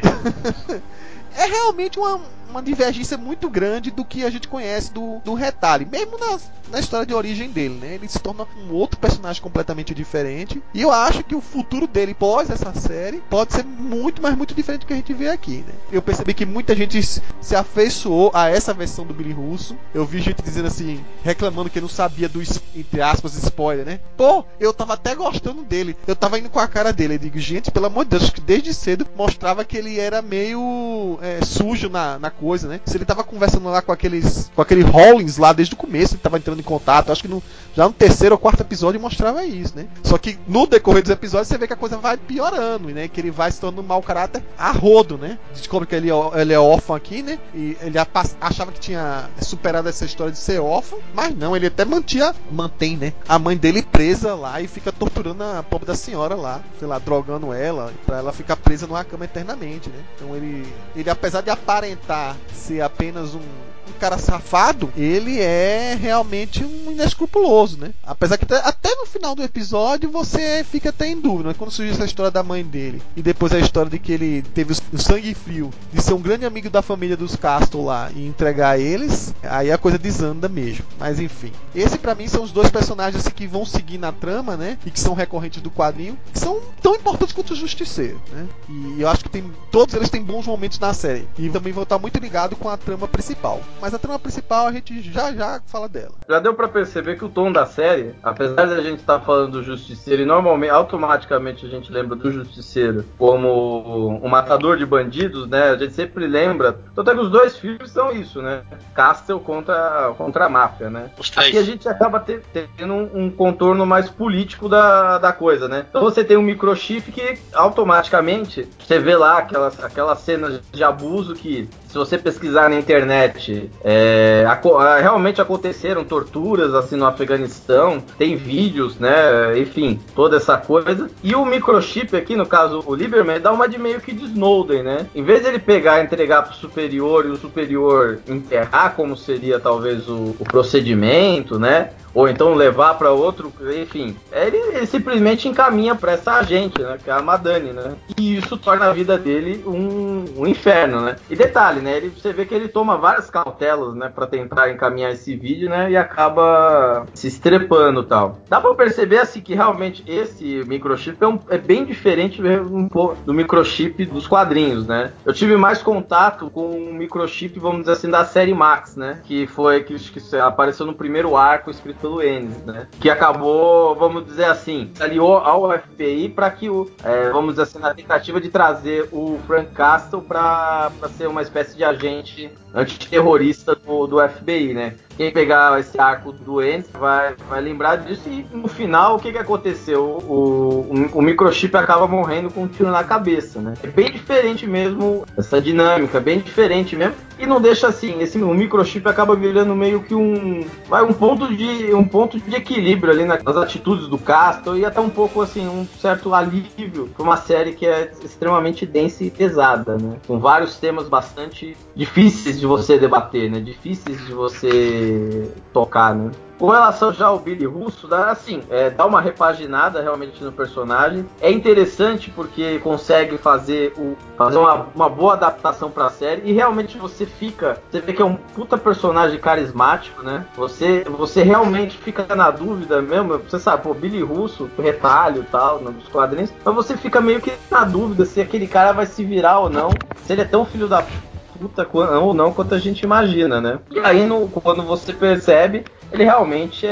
É realmente uma, uma divergência muito grande do que a gente conhece do, do retalho, mesmo na, na história de origem dele, né? Ele se torna um outro personagem completamente diferente, e eu acho que o futuro dele pós essa série pode ser muito, mas muito diferente do que a gente vê aqui, né? Eu percebi que muita gente se afeiçoou a essa versão do Billy Russo. Eu vi gente dizendo assim, reclamando que não sabia do, entre aspas, spoiler, né? Pô, eu tava até gostando dele, eu tava indo com a cara dele. Eu digo, gente, pelo amor de Deus, que desde cedo mostrava que ele era meio é, sujo na, na coisa, né? Se ele tava conversando lá com aqueles com aquele Hollins lá desde o começo, ele tava entrando em contato, acho que no, já no terceiro ou quarto episódio mostrava isso, né? Só que no decorrer dos episódios você vê que a coisa vai piorando, né? Que ele vai se tornando um mau caráter a rodo, né? Descobre que ele, ele é órfão aqui, né? E ele achava que tinha superado essa história de ser órfão, mas não, ele até mantinha, mantém, né? A mãe dele presa lá e fica torturando a pobre da senhora lá, sei lá, drogando ela, pra ela ficar presa numa cama eternamente, né? Então ele, ele apesar de aparentar ser apenas um, um cara safado, ele é realmente um inescrupuloso, né? Apesar que até no final do episódio você fica até em dúvida, né? Quando surgiu essa história da mãe dele e depois a história de que ele teve o sangue frio de ser um grande amigo da família dos Castle lá e entregar eles, aí a coisa desanda mesmo. Mas enfim, esse pra mim são os dois personagens assim, que vão seguir na trama, né? E que são recorrentes do quadrinho, que são tão importantes quanto o Justiceiro, né? E eu acho que tem, todos eles têm bons momentos na série e também vão estar muito ligados com a trama principal. Mas a trama principal a gente já já fala dela. Já deu pra perceber que o tom da série, apesar de a gente estar tá falando do Justiceiro e normalmente, automaticamente a gente lembra do Justiceiro como um matador de bandidos, né? A gente sempre lembra. Tanto é que os dois filmes são isso, né? Castle contra, contra a máfia, né? Aqui a gente acaba ter, tendo um, um contorno mais político da, da coisa, né? Então você tem um microchip que automaticamente você vê lá aquelas, aquelas cenas de abuso que, se você pesquisar na internet, é, a, a, realmente aconteceram torturas assim no Afeganistão, tem vídeos, né? Enfim, toda essa coisa. E o microchip aqui, no caso, o Lieberman, dá uma de meio que de Snowden, né? Em vez de ele pegar e entregar pro superior e o superior enterrar, como seria talvez o, o procedimento, né? Ou então levar para outro, enfim, ele, ele simplesmente encaminha para essa agente, né, que é a Madani, né, e isso torna a vida dele um, um inferno, né. E detalhe, né, ele, você vê que ele toma várias cautelas, né, para tentar encaminhar esse vídeo, né, e acaba se estrepando e tal. Dá para perceber assim que realmente esse microchip é, um, é bem diferente um pouco do microchip dos quadrinhos, né. Eu tive mais contato com o microchip, vamos dizer assim, da série Max, né, que foi que, que apareceu no primeiro arco escrito pelo Ennis, né? Que acabou, vamos dizer assim, aliou ao F B I para que o, é, vamos dizer assim, na tentativa de trazer o Frank Castle para ser uma espécie de agente antiterrorista do, do F B I, né? Quem pegar esse arco do Ennis vai, vai lembrar disso e no final o que que aconteceu? O, o, o microchip acaba morrendo com um tiro na cabeça, né? É bem diferente mesmo essa dinâmica, bem diferente mesmo. E não deixa assim, esse o microchip acaba virando meio que um, vai, um ponto de um ponto de equilíbrio ali nas atitudes do Castor e até um pouco assim, um certo alívio para uma série que é extremamente densa e pesada, né? Com vários temas bastante difíceis de você debater, né? Difíceis de você tocar, né? Com relação já ao Billy Russo, dá, assim, é, dá uma repaginada realmente no personagem. É interessante porque consegue fazer, o, fazer uma, uma boa adaptação pra série e realmente você fica, você vê que é um puta personagem carismático, né? Você, você realmente fica na dúvida mesmo, você sabe, pô, Billy Russo, retalho e tal, nos quadrinhos, mas você fica meio que na dúvida se aquele cara vai se virar ou não, se ele é tão filho da puta ou não quanto a gente imagina, né? E aí, no, quando você percebe, ele realmente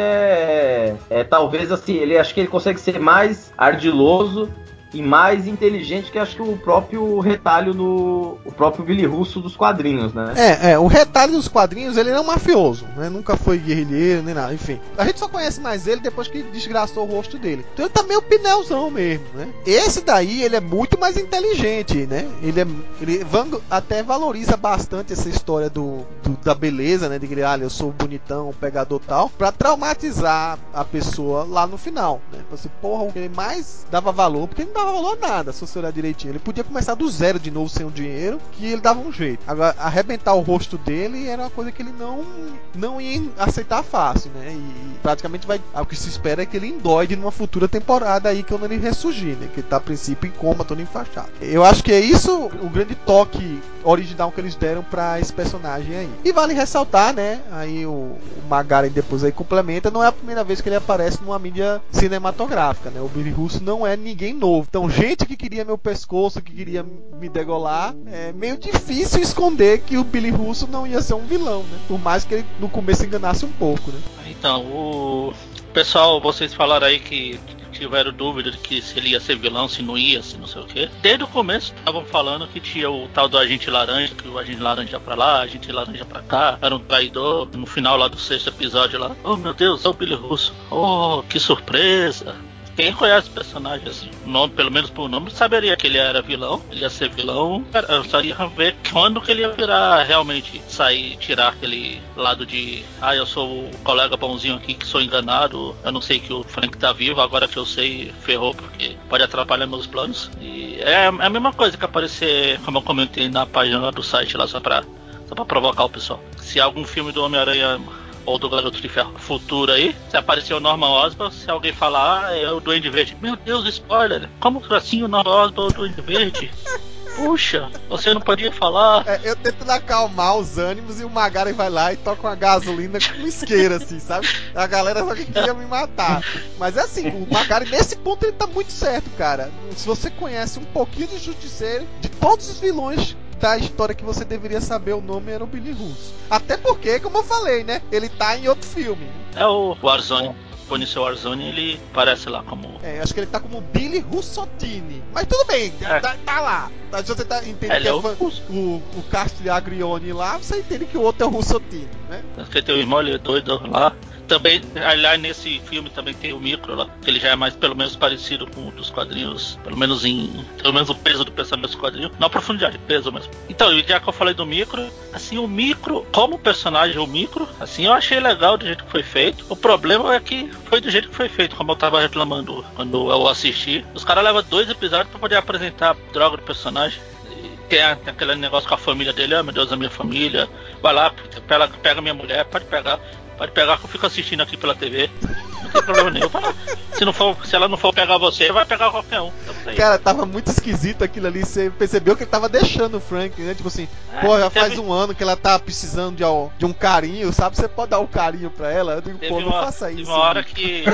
é, é talvez assim, ele acho que ele consegue ser mais ardiloso e mais inteligente que acho que o próprio retalho do o próprio Billy Russo dos quadrinhos, né? É, é, o retalho dos quadrinhos, ele não é um mafioso, né? Nunca foi guerrilheiro, nem nada, enfim. A gente só conhece mais ele depois que desgraçou o rosto dele. Então ele tá meio pneuzão mesmo, né? Esse daí, ele é muito mais inteligente, né? Ele, é, ele até valoriza bastante essa história do, do da beleza, né? De que, ah, eu sou bonitão, pegador tal, pra traumatizar a pessoa lá no final, né? Então, assim, porra, o que ele mais dava valor, porque ele não dava valor a nada, se você olhar direitinho. Ele podia começar do zero de novo sem o dinheiro, que ele dava um jeito. Agora, arrebentar o rosto dele era uma coisa que ele não, não ia aceitar fácil, né? E praticamente vai, o que se espera é que ele endoide numa futura temporada aí, quando ele ressurgir, né? Que ele tá a princípio em coma, todo enfaixado. Eu acho que é isso o grande toque original que eles deram pra esse personagem aí. E vale ressaltar, né? Aí o, o Magaren depois aí complementa, não é a primeira vez que ele aparece numa mídia cinematográfica, né? O Billy Russo não é ninguém novo. Então, gente que queria meu pescoço, que queria me degolar, é meio difícil esconder que o Billy Russo não ia ser um vilão, né? Por mais que ele no começo enganasse um pouco, né? Então, o pessoal, vocês falaram aí que tiveram dúvida de que se ele ia ser vilão, se não ia, se não sei o que. Desde o começo estavam falando que tinha o tal do Agente Laranja, que o Agente Laranja pra lá, Agente Laranja pra cá, era um traidor. No final lá do sexto episódio lá, oh meu Deus, é o Billy Russo. Oh, que surpresa. Quem conhece o personagem assim, nome, pelo menos por nome, saberia que ele era vilão. Ele ia ser vilão. Eu só ia ver quando que ele ia virar realmente, sair, tirar aquele lado de ah, eu sou o colega bonzinho aqui que sou enganado. Eu não sei que o Frank tá vivo, agora que eu sei, ferrou, porque pode atrapalhar meus planos. E é a mesma coisa que aparecer, como eu comentei na página do site lá, só pra, só pra provocar o pessoal. Se algum filme do Homem-Aranha ou do Garoto de Ferro futuro aí, se aparecer o Norman Osborn, se alguém falar, ah, é o Duende Verde. Meu Deus, spoiler! Como assim o Norman Osborn é o Duende Verde? Puxa, você não podia falar. É, eu tento acalmar os ânimos e o Magaren vai lá e toca uma gasolina com isqueira, assim, sabe? A galera só que queria me matar. Mas é assim, o Magaren, nesse ponto, ele tá muito certo, cara. Se você conhece um pouquinho de Justiceiro, de todos os vilões da história que você deveria saber o nome, era o Billy Russo. Até porque, como eu falei, né? Ele tá em outro filme. É o Warzone. Conheceu o Warzone, ele parece lá como... É, acho que ele tá como Billy Russottini. Mas tudo bem, é. tá, tá lá. Se você tá, entende é, que é, é o, fã, o, o Castiglione lá, você entende que o outro é o Russottini, né? Porque tem o irmão, ele é doido lá. Também, aliás, nesse filme também tem o Micro lá, que ele já é mais, pelo menos, parecido com o dos quadrinhos, pelo menos em, pelo menos o peso do pensamento dos quadrinhos, não a profundidade, peso mesmo. Então, já que eu falei do Micro, assim, o Micro, como personagem, o Micro, assim, eu achei legal do jeito que foi feito. O problema é que foi do jeito que foi feito, como eu tava reclamando quando eu assisti. Os caras levam dois episódios pra poder apresentar a droga do personagem. Tem aquele negócio com a família dele, ah, meu Deus, a minha família, vai lá, pega, pega minha mulher, pode pegar. Pode pegar que eu fico assistindo aqui pela T V. Não tem problema nenhum. Se, não for, se ela não for pegar você, vai pegar qualquer um. Cara, tava muito esquisito aquilo ali. Você percebeu que ele tava deixando o Frank, né? Tipo assim, é, pô, já teve... faz um ano que ela tá precisando de, de um carinho, sabe? Você pode dar um carinho pra ela? Eu digo, pô, não uma, faça isso. Teve uma hora que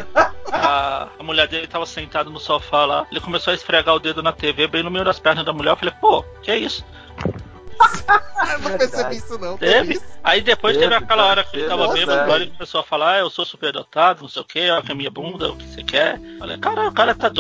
a, a mulher dele tava sentada no sofá lá. Ele começou a esfregar o dedo na T V bem no meio das pernas da mulher. Eu falei, pô, que é isso? Eu não percebi isso não. Teve. Isso? Aí depois teve, teve aquela hora que ele tava bêbado, agora ele começou a falar, ah, eu sou superdotado, não sei o que, olha que a minha bunda, o que você quer. Falei, cara, o cara tá doido.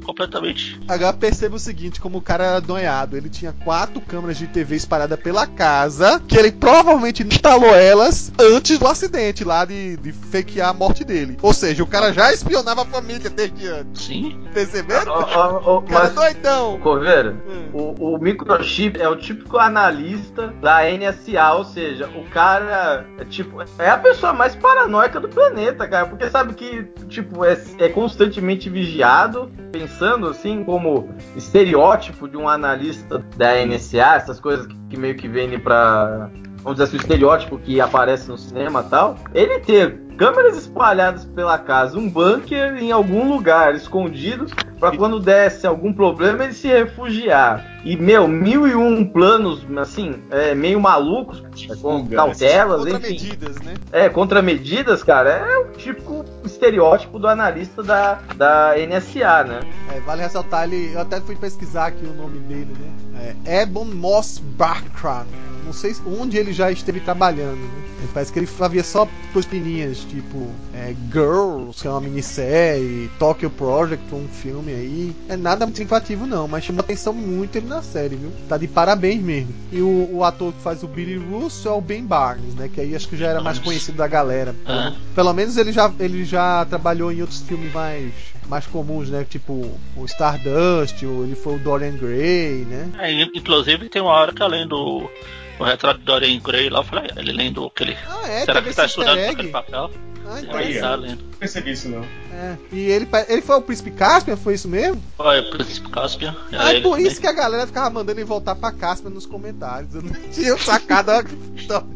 completamente. Agora perceba o seguinte, como o cara era donhado, ele tinha quatro câmeras de T V espalhadas pela casa, que ele provavelmente instalou elas antes do acidente lá de, de fakear a morte dele. Ou seja, o cara já espionava a família desde antes. Sim. Perceberam? Oh, oh, oh, o cara mas, é doidão. Coveiro, Hum. o, o microchip é o típico analista da N S A, ou seja, o cara é tipo, é a pessoa mais paranoica do planeta, cara, porque sabe que, tipo, é, é constantemente vigiado, pensando assim como estereótipo de um analista da N S A, essas coisas que, que meio que vêm pra, vamos dizer assim, o estereótipo que aparece no cinema e tal, ele ter câmeras espalhadas pela casa, um bunker em algum lugar escondido, pra quando desse algum problema ele se refugiar. E, meu, mil e um planos, assim, é, meio malucos, é, com cautelas, enfim. Contramedidas, né? É, contramedidas, cara, é o típico estereótipo do analista da, da N S A, né? É, vale ressaltar, ele, eu até fui pesquisar aqui o nome dele, né? É Ebon Moss Bachcran. Não sei onde ele já esteve trabalhando, né? Parece que ele fazia só coisinhas, tipo é, Girls, que é uma minissérie, Tokyo Project, um filme aí. É nada muito significativo não, mas chamou atenção muito ele na série, viu? Tá de parabéns mesmo. E o, o ator que faz o Billy Russo é o Ben Barnes, né? Que aí acho que já era mais conhecido da galera. Pelo, Ah. pelo menos ele já, ele já trabalhou em outros filmes mais... mais comuns, né? Tipo o Stardust, ou ele foi o Dorian Gray, né? É, inclusive tem uma hora que além do o retrato de Dorian Gray lá, eu falei, ele lendo aquele. Ah, é? Será Teve que tá esse estudando easter aquele egg? papel? Ah, Ele interessante. tá lendo. Não percebi isso, não. É. E ele, ele foi o Príncipe Caspian? Foi isso mesmo? Olha, o Príncipe Caspian. era Ah, é ele por também. isso que a galera ficava mandando ele voltar pra Caspian nos comentários. Eu não tinha sacado a história.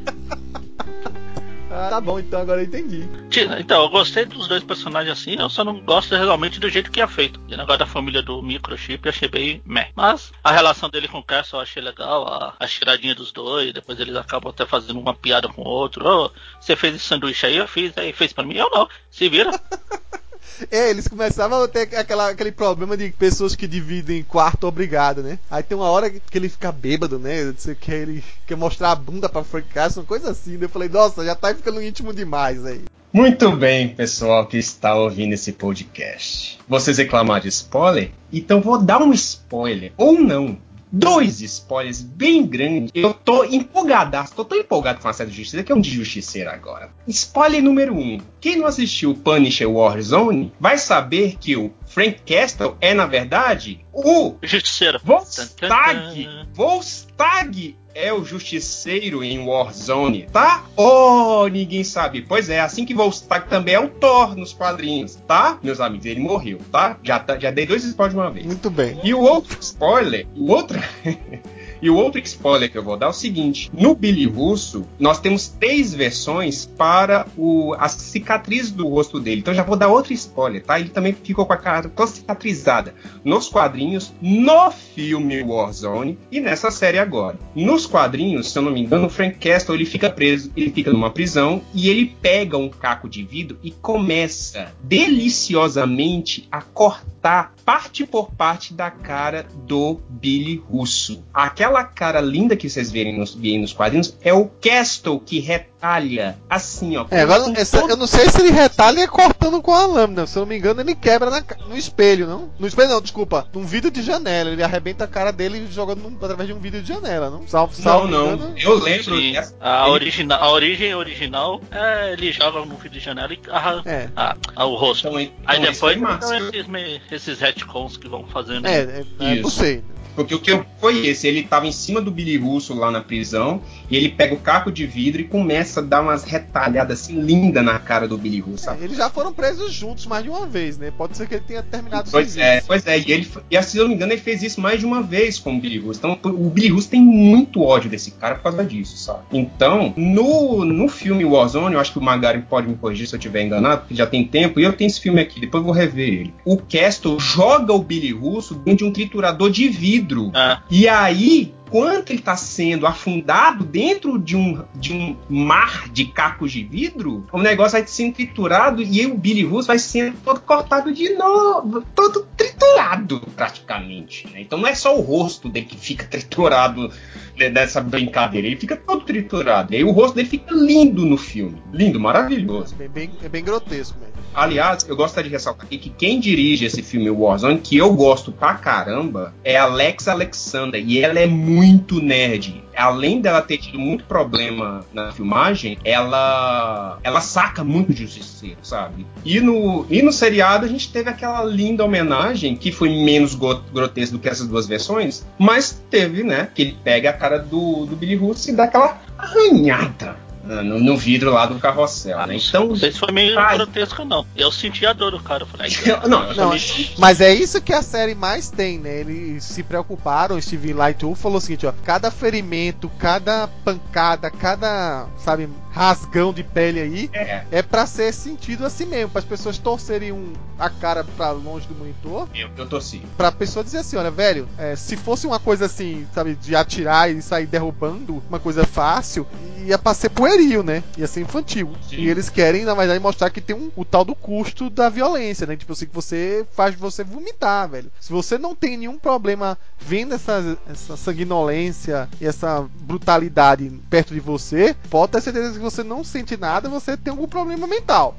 Ah, tá bom, então agora eu entendi. Então, eu gostei dos dois personagens assim, eu só não gosto realmente do jeito que é feito. E o negócio da família do microchip eu achei bem meh. Mas a relação dele com o Castle eu achei legal, a, a tiradinha dos dois, depois eles acabam até fazendo uma piada com o outro. Ô, você fez esse sanduíche aí, eu fiz, aí fez pra mim, eu não. Se vira. É, eles começavam a ter aquela, aquele problema de pessoas que dividem quarto obrigado, né? Aí tem uma hora que ele fica bêbado, né? Você quer, ele quer mostrar a bunda pra Frank Castle, uma coisa assim. Né? Eu falei, nossa, já tá ficando íntimo demais aí. Muito bem, pessoal que está ouvindo esse podcast. Vocês reclamaram de spoiler? Então vou dar um spoiler, ou não. Dois spoilers bem grandes. Eu tô empolgadaço, tô tão empolgado com a série de Justiça que é um de Justiceiro agora. Spoiler número um. Quem não assistiu Punisher Warzone vai saber que o Frank Castle é, na verdade, o Justiceiro. Volstagg. Volstagg é o Justiceiro em Warzone, tá? Oh, ninguém sabe. Pois é, assim que Volstagg também é o Thor nos quadrinhos, tá? Meus amigos, ele morreu, tá? Já, tá, já dei dois spoilers de uma vez. Muito bem. E o outro spoiler, o outro... E o outro spoiler que eu vou dar é o seguinte: no Billy Russo, nós temos três versões para o, a cicatriz do rosto dele. Então já vou dar outro spoiler, tá? Ele também ficou com a cara toda cicatrizada nos quadrinhos, no filme Warzone e nessa série agora. Nos quadrinhos, se eu não me engano, o Frank Castle ele fica preso, ele fica numa prisão e ele pega um caco de vidro e começa deliciosamente a cortar parte por parte da cara do Billy Russo. Aquela cara linda que vocês verem nos, verem nos quadrinhos é o Castle que retalha assim, ó. É, agora, essa, todo... eu não sei se ele retalha cortando com a lâmina. Se eu não me engano, ele quebra na, no espelho, não? No espelho não, desculpa. Num vidro de janela. Ele arrebenta a cara dele jogando num, através de um vidro de janela, não? Salvo, salvo não, não. Engano, eu lembro. Sim, essa, a, ele... origina, a origem original é ele joga no vidro de janela e arranca é. a, a, o rosto. Então, Aí então, depois então, esses, esses retcons que vão fazendo. É, é, é não sei. Porque o que foi esse? Ele tava em cima do Billy Russo lá na prisão e ele pega o caco de vidro e começa a dar umas retalhadas assim lindas na cara do Billy Russo. É, eles já foram presos juntos mais de uma vez, né? Pode ser que ele tenha terminado Pois serviço. é, pois é. E, ele, e se eu não me engano, ele fez isso mais de uma vez com o Billy Russo. Então o Billy Russo tem muito ódio desse cara por causa disso, sabe? Então, no, no filme Warzone, eu acho que o Magari pode me corrigir se eu estiver enganado, porque já tem tempo, e eu tenho esse filme aqui, depois eu vou rever ele. O Castle joga o Billy Russo dentro de um triturador de vidro. Ah. E aí, enquanto ele tá sendo afundado dentro de um, de um mar de cacos de vidro, o negócio vai sendo triturado e o Billy Russo vai sendo todo cortado de novo, todo triturado praticamente, né? Então não é só o rosto dele que fica triturado dessa brincadeira, ele fica todo triturado. E aí o rosto dele fica lindo no filme, lindo, maravilhoso. É bem, é bem grotesco mesmo. Aliás, eu gostaria de ressaltar aqui que quem dirige esse filme Warzone, que eu gosto pra caramba, é Alex Alexander, e ela é muito nerd. Além dela ter tido muito problema na filmagem, ela ela saca muito de Justiceiro, sabe? E no, e no seriado a gente teve aquela linda homenagem, que foi menos grotesca do que essas duas versões, mas teve, né, que ele pega a cara do, do Billy Russo e dá aquela arranhada No, no vidro lá do carrossel, ah, né? Então, não sei se foi meio ai, grotesco, não. Eu senti a dor do cara. Eu falei, eu, não, eu Não, também... mas é isso que a série mais tem, né? Eles se preocuparam, o Steve Lightour falou o seguinte, ó, cada ferimento, cada pancada, cada, sabe, rasgão de pele aí, É, é pra ser sentido assim mesmo, para as pessoas torcerem um, a cara pra longe do monitor, eu, eu torci. pra pessoa dizer assim, olha, velho, é, se fosse uma coisa assim, sabe, de atirar e sair derrubando, uma coisa fácil, ia pra ser pueril, né? Ia ser infantil. Sim. E eles querem, na verdade, mostrar que tem um, o tal do custo da violência, né? Tipo assim, que você faz você vomitar, velho. Se você não tem nenhum problema vendo essa, essa sanguinolência e essa brutalidade perto de você, pode ter certeza que você não sente nada, você tem algum problema mental.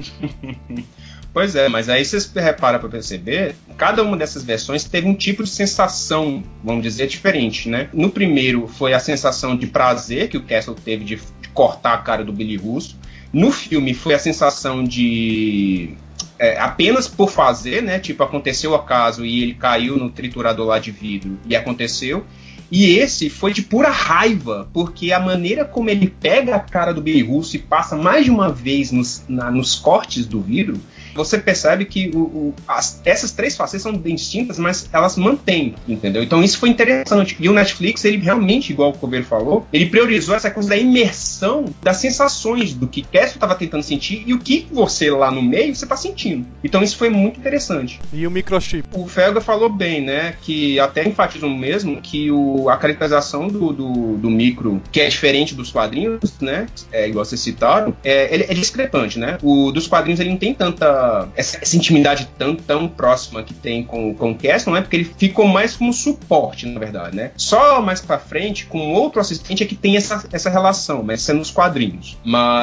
Pois é, mas aí vocês reparam para perceber, cada uma dessas versões teve um tipo de sensação, vamos dizer, diferente, né? No primeiro foi a sensação de prazer que o Castle teve de, de cortar a cara do Billy Russo. No filme foi a sensação de... É, apenas por fazer, né? Tipo, aconteceu o acaso e ele caiu no triturador lá de vidro e aconteceu. E esse foi de pura raiva, porque a maneira como ele pega a cara do Billy Russo e passa mais de uma vez nos, na, nos cortes do vidro, você percebe que o, o, as, essas três facetas são bem distintas, mas elas mantêm, entendeu? Então isso foi interessante. E o Netflix, ele realmente, igual o Coveiro falou, ele priorizou essa coisa da imersão das sensações do que Castle estava tentando sentir e o que você lá no meio você está sentindo. Então isso foi muito interessante. E o microchip? O Felga falou bem, né? Que até enfatizou mesmo que o, a caracterização do, do, do micro, que é diferente dos quadrinhos, né? É, igual vocês citaram, é, ele é discrepante, né? O dos quadrinhos ele não tem tanta Essa, essa intimidade tão, tão próxima que tem com, com o Castle, né? Porque ele ficou mais como suporte, na verdade, né? Só mais pra frente, com outro assistente, é que tem essa, essa relação, mas sendo nos quadrinhos.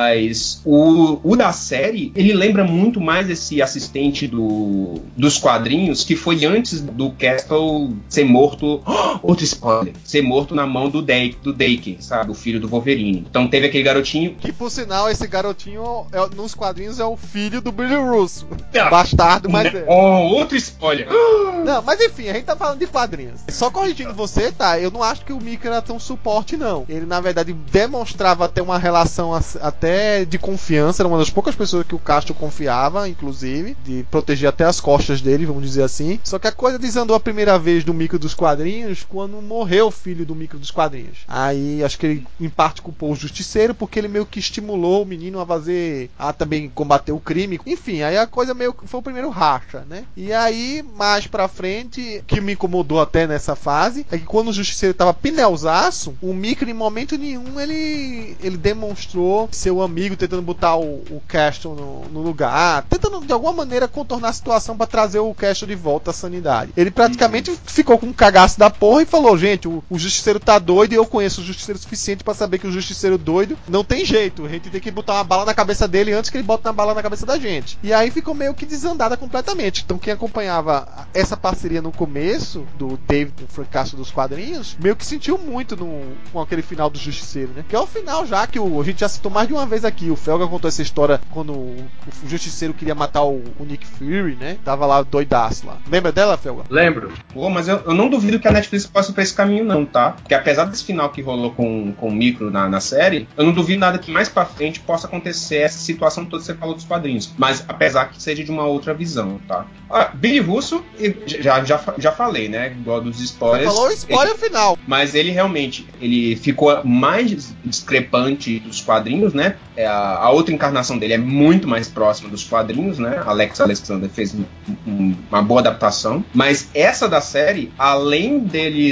Mas o, o da série, ele lembra muito mais esse assistente do, dos quadrinhos, que foi antes do Castle ser morto. Oh, outro spoiler! Ser morto na mão do Dake, do Dake, sabe? O filho do Wolverine. Então teve aquele garotinho. Que, por sinal, esse garotinho é, nos quadrinhos é o filho do Billy Russo. Ah, Bastardo, mas é. Oh, outro spoiler. Não, mas enfim, a gente tá falando de quadrinhos. Só corrigindo você, tá? Eu não acho que o Micro era tão suporte, não. Ele, na verdade, demonstrava até uma relação até de confiança. Era uma das poucas pessoas que o Castro confiava, inclusive, de proteger até as costas dele, vamos dizer assim. Só que a coisa desandou a primeira vez do Micro dos quadrinhos quando morreu o filho do Micro dos quadrinhos. Aí acho que ele, em parte, culpou o Justiceiro porque ele meio que estimulou o menino a fazer, a também combater o crime. Enfim, aí a coisa meio que foi o primeiro racha, né? E aí, mais pra frente, que me incomodou até nessa fase, é que quando o Justiceiro tava pneuzaço, o Micro, em momento nenhum, ele, ele demonstrou seu amigo tentando botar o, o Castle no, no lugar, tentando de alguma maneira contornar a situação pra trazer o Castle de volta à sanidade. Ele praticamente uhum. ficou com um cagaço da porra e falou, gente, o, o Justiceiro tá doido e eu conheço o Justiceiro suficiente pra saber que o Justiceiro doido não tem jeito, a gente tem que botar uma bala na cabeça dele antes que ele bote uma bala na cabeça da gente. E aí ficou meio que desandada completamente. Então quem acompanhava essa parceria no começo do David no fracasso dos quadrinhos, meio que sentiu muito no, com aquele final do Justiceiro, né? Que é o final já que o, a gente já citou mais de uma vez aqui. O Felga contou essa história quando o, o Justiceiro queria matar o, o Nick Fury, né? Tava lá doidaço lá. Lembra dela, Felga? Lembro. Pô, mas eu, eu não duvido que a Netflix possa ir pra esse caminho não, tá? Porque apesar desse final que rolou com, com o Micro na, na série, eu não duvido nada que mais pra frente possa acontecer essa situação toda que você falou dos quadrinhos. Mas apesar que seja de uma outra visão, tá? Ah, Billy Russo, já, já, já falei, né? Igual dos spoilers. Você falou o spoiler ele, final. Mas ele realmente, ele ficou mais discrepante dos quadrinhos, né? É, a, a outra encarnação dele é muito mais próxima dos quadrinhos, né? Alex Alexander fez um, um, uma boa adaptação. Mas essa da série, além deles faz,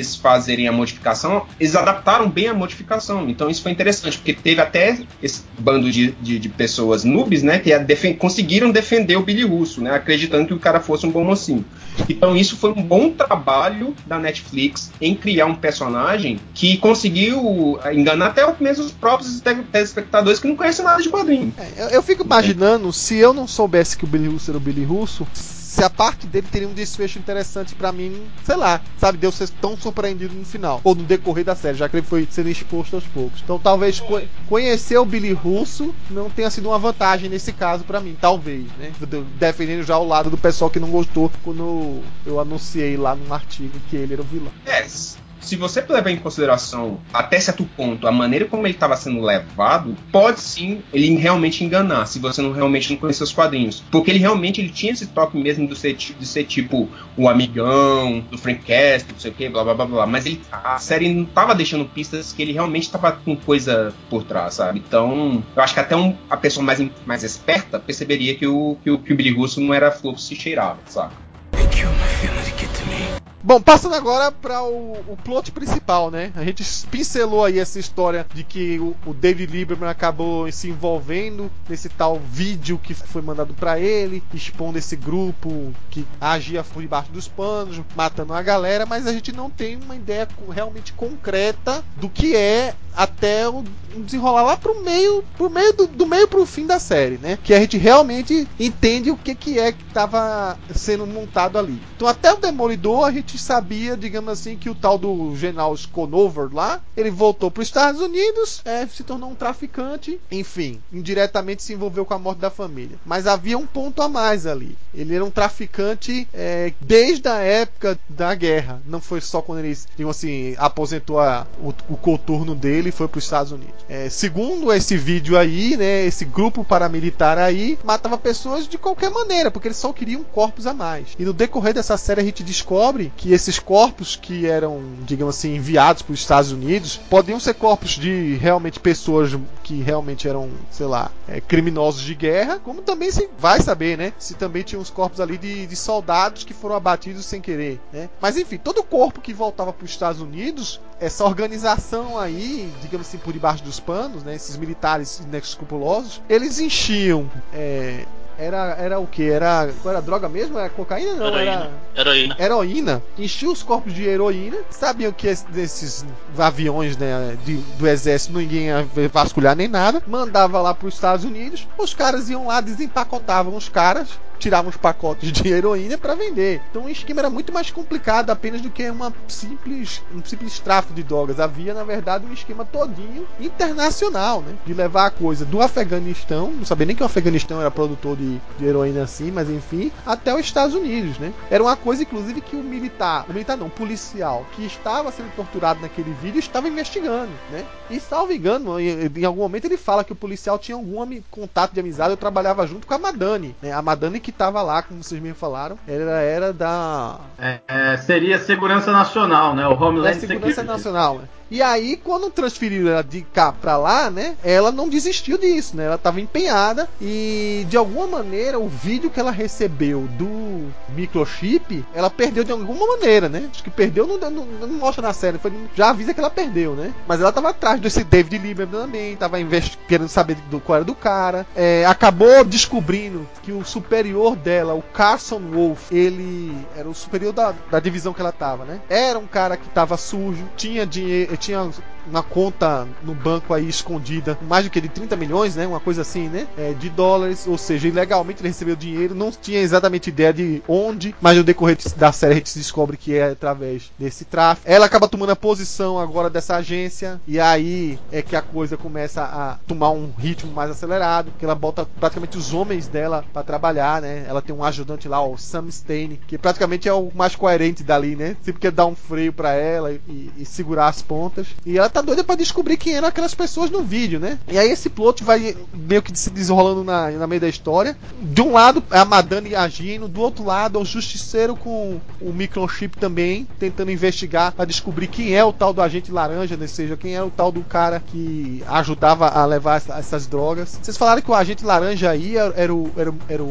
fazerem a modificação, eles adaptaram bem a modificação. Então isso foi interessante, porque teve até esse bando de, de, de pessoas noobs, né, que defen- conseguiram defender o Billy Russo, né, acreditando que o cara fosse um bom mocinho. Então isso foi um bom trabalho da Netflix em criar um personagem que conseguiu enganar até mesmo os próprios telespectadores que não conhecem nada de quadrinho. É, eu, eu fico imaginando, se eu não soubesse que o Billy Russo era o Billy Russo, se a parte dele teria um desfecho interessante pra mim, sei lá, sabe, de eu ser tão surpreendido no final, ou no decorrer da série, já que ele foi sendo exposto aos poucos. Então talvez co- conhecer o Billy Russo não tenha sido uma vantagem nesse caso pra mim, talvez, né? Defendendo já o lado do pessoal que não gostou quando eu anunciei lá num artigo que ele era o vilão. É, se você levar em consideração, até certo ponto, a maneira como ele estava sendo levado, pode sim ele realmente enganar, se você não realmente não conhecer os quadrinhos. Porque ele realmente ele tinha esse toque mesmo de ser, de ser tipo o amigão do Frank Castle, não sei o que, blá blá blá blá. Mas ele, a série não estava deixando pistas que ele realmente estava com coisa por trás, sabe? Então, eu acho que até um, a pessoa mais, mais esperta perceberia que o, que o, que o Billy Russo não era flor que se cheirava, sabe? Bom, passando agora para o, o plot principal, né? A gente pincelou aí essa história de que o, o David Lieberman acabou se envolvendo nesse tal vídeo que foi mandado para ele, expondo esse grupo que agia por debaixo dos panos, matando a galera, mas a gente não tem uma ideia realmente concreta do que é até o desenrolar lá pro meio, pro meio do, do meio pro fim da série, né? Que a gente realmente entende o que, que é que estava sendo montado ali. Então até o Demolidor a gente sabia, digamos assim, que o tal do general Schoonover lá, ele voltou para os Estados Unidos, é, se tornou um traficante, enfim, indiretamente se envolveu com a morte da família. Mas havia um ponto a mais ali. Ele era um traficante é, desde a época da guerra. Não foi só quando ele, digamos assim, aposentou a, o, o coturno dele e foi para os Estados Unidos. É, segundo esse vídeo aí, né, esse grupo paramilitar aí matava pessoas de qualquer maneira, porque eles só queriam corpos a mais. E no decorrer dessa série a gente descobre que esses corpos que eram, digamos assim, enviados para os Estados Unidos podiam ser corpos de realmente pessoas que realmente eram, sei lá, é, criminosos de guerra, como também se vai saber, né, se também tinham os corpos ali de, de soldados que foram abatidos sem querer, né? Mas enfim, todo corpo que voltava para os Estados Unidos, essa organização aí, digamos assim, por debaixo dos panos, né, esses militares inescrupulosos, eles enchiam é, Era, era o que? Era, era droga mesmo? Era cocaína? Não, heroína. era... Heroína. Heroína. Enchia os corpos de heroína. Sabiam que esses aviões, né, de, do exército ninguém ia vasculhar nem nada. Mandava lá para os Estados Unidos. Os caras iam lá, desempacotavam os caras, tiravam os pacotes de heroína para vender. Então o esquema era muito mais complicado apenas do que uma simples, um simples tráfico de drogas. Havia, na verdade, um esquema todinho internacional, né, de levar a coisa do Afeganistão, não sabia nem que o Afeganistão era produtor de, de heroína assim, mas enfim, até os Estados Unidos, né. Era uma coisa, inclusive, que o militar, o militar não, o policial, que estava sendo torturado naquele vídeo, estava investigando, né. E, salvo engano, em, em algum momento ele fala que o policial tinha algum contato de amizade, eu trabalhava junto com a Madani, né, a Madani que estava lá, como vocês mesmo falaram, era, era da... É, é, seria Segurança Nacional, né? O Homeland da Segurança Security. Nacional, né? E aí, quando transferiram ela de cá pra lá, né, ela não desistiu disso, né? Ela estava empenhada e, de alguma maneira, o vídeo que ela recebeu do microchip, ela perdeu de alguma maneira, né? Acho que perdeu, não, não, não mostra na série, foi, já avisa que ela perdeu, né? Mas ela estava atrás desse David Lieberman também, estava querendo saber do, qual era do cara, é, acabou descobrindo que o superior dela, o Carson Wolf, ele era o superior da, da divisão que ela estava, né? Era um cara que estava sujo, tinha dinheiro, tinha uma conta no banco aí escondida, mais do que de trinta milhões, né? Uma coisa assim, né? É, de dólares, ou seja, ilegalmente ele recebeu dinheiro, não tinha exatamente ideia de onde, mas no decorrer da série a gente descobre que é através desse tráfico. Ela acaba tomando a posição agora dessa agência, e aí é que a coisa começa a tomar um ritmo mais acelerado, que ela bota praticamente os homens dela pra trabalhar, né? Ela tem um ajudante lá, o Sam Stain, que praticamente é o mais coerente dali, né? Sempre quer dar um freio pra ela e, e segurar as pontas. E ela tá doida pra descobrir quem eram aquelas pessoas no vídeo, né? E aí esse plot vai meio que se desenrolando na, na meio da história. De um lado é a Madani agindo, do outro lado é o Justiceiro com o microchip também, tentando investigar pra descobrir quem é o tal do agente laranja, né? Ou seja, quem é o tal do cara que ajudava a levar essa, essas drogas. Vocês falaram que o agente laranja aí era, era, o, era, o, era o Billy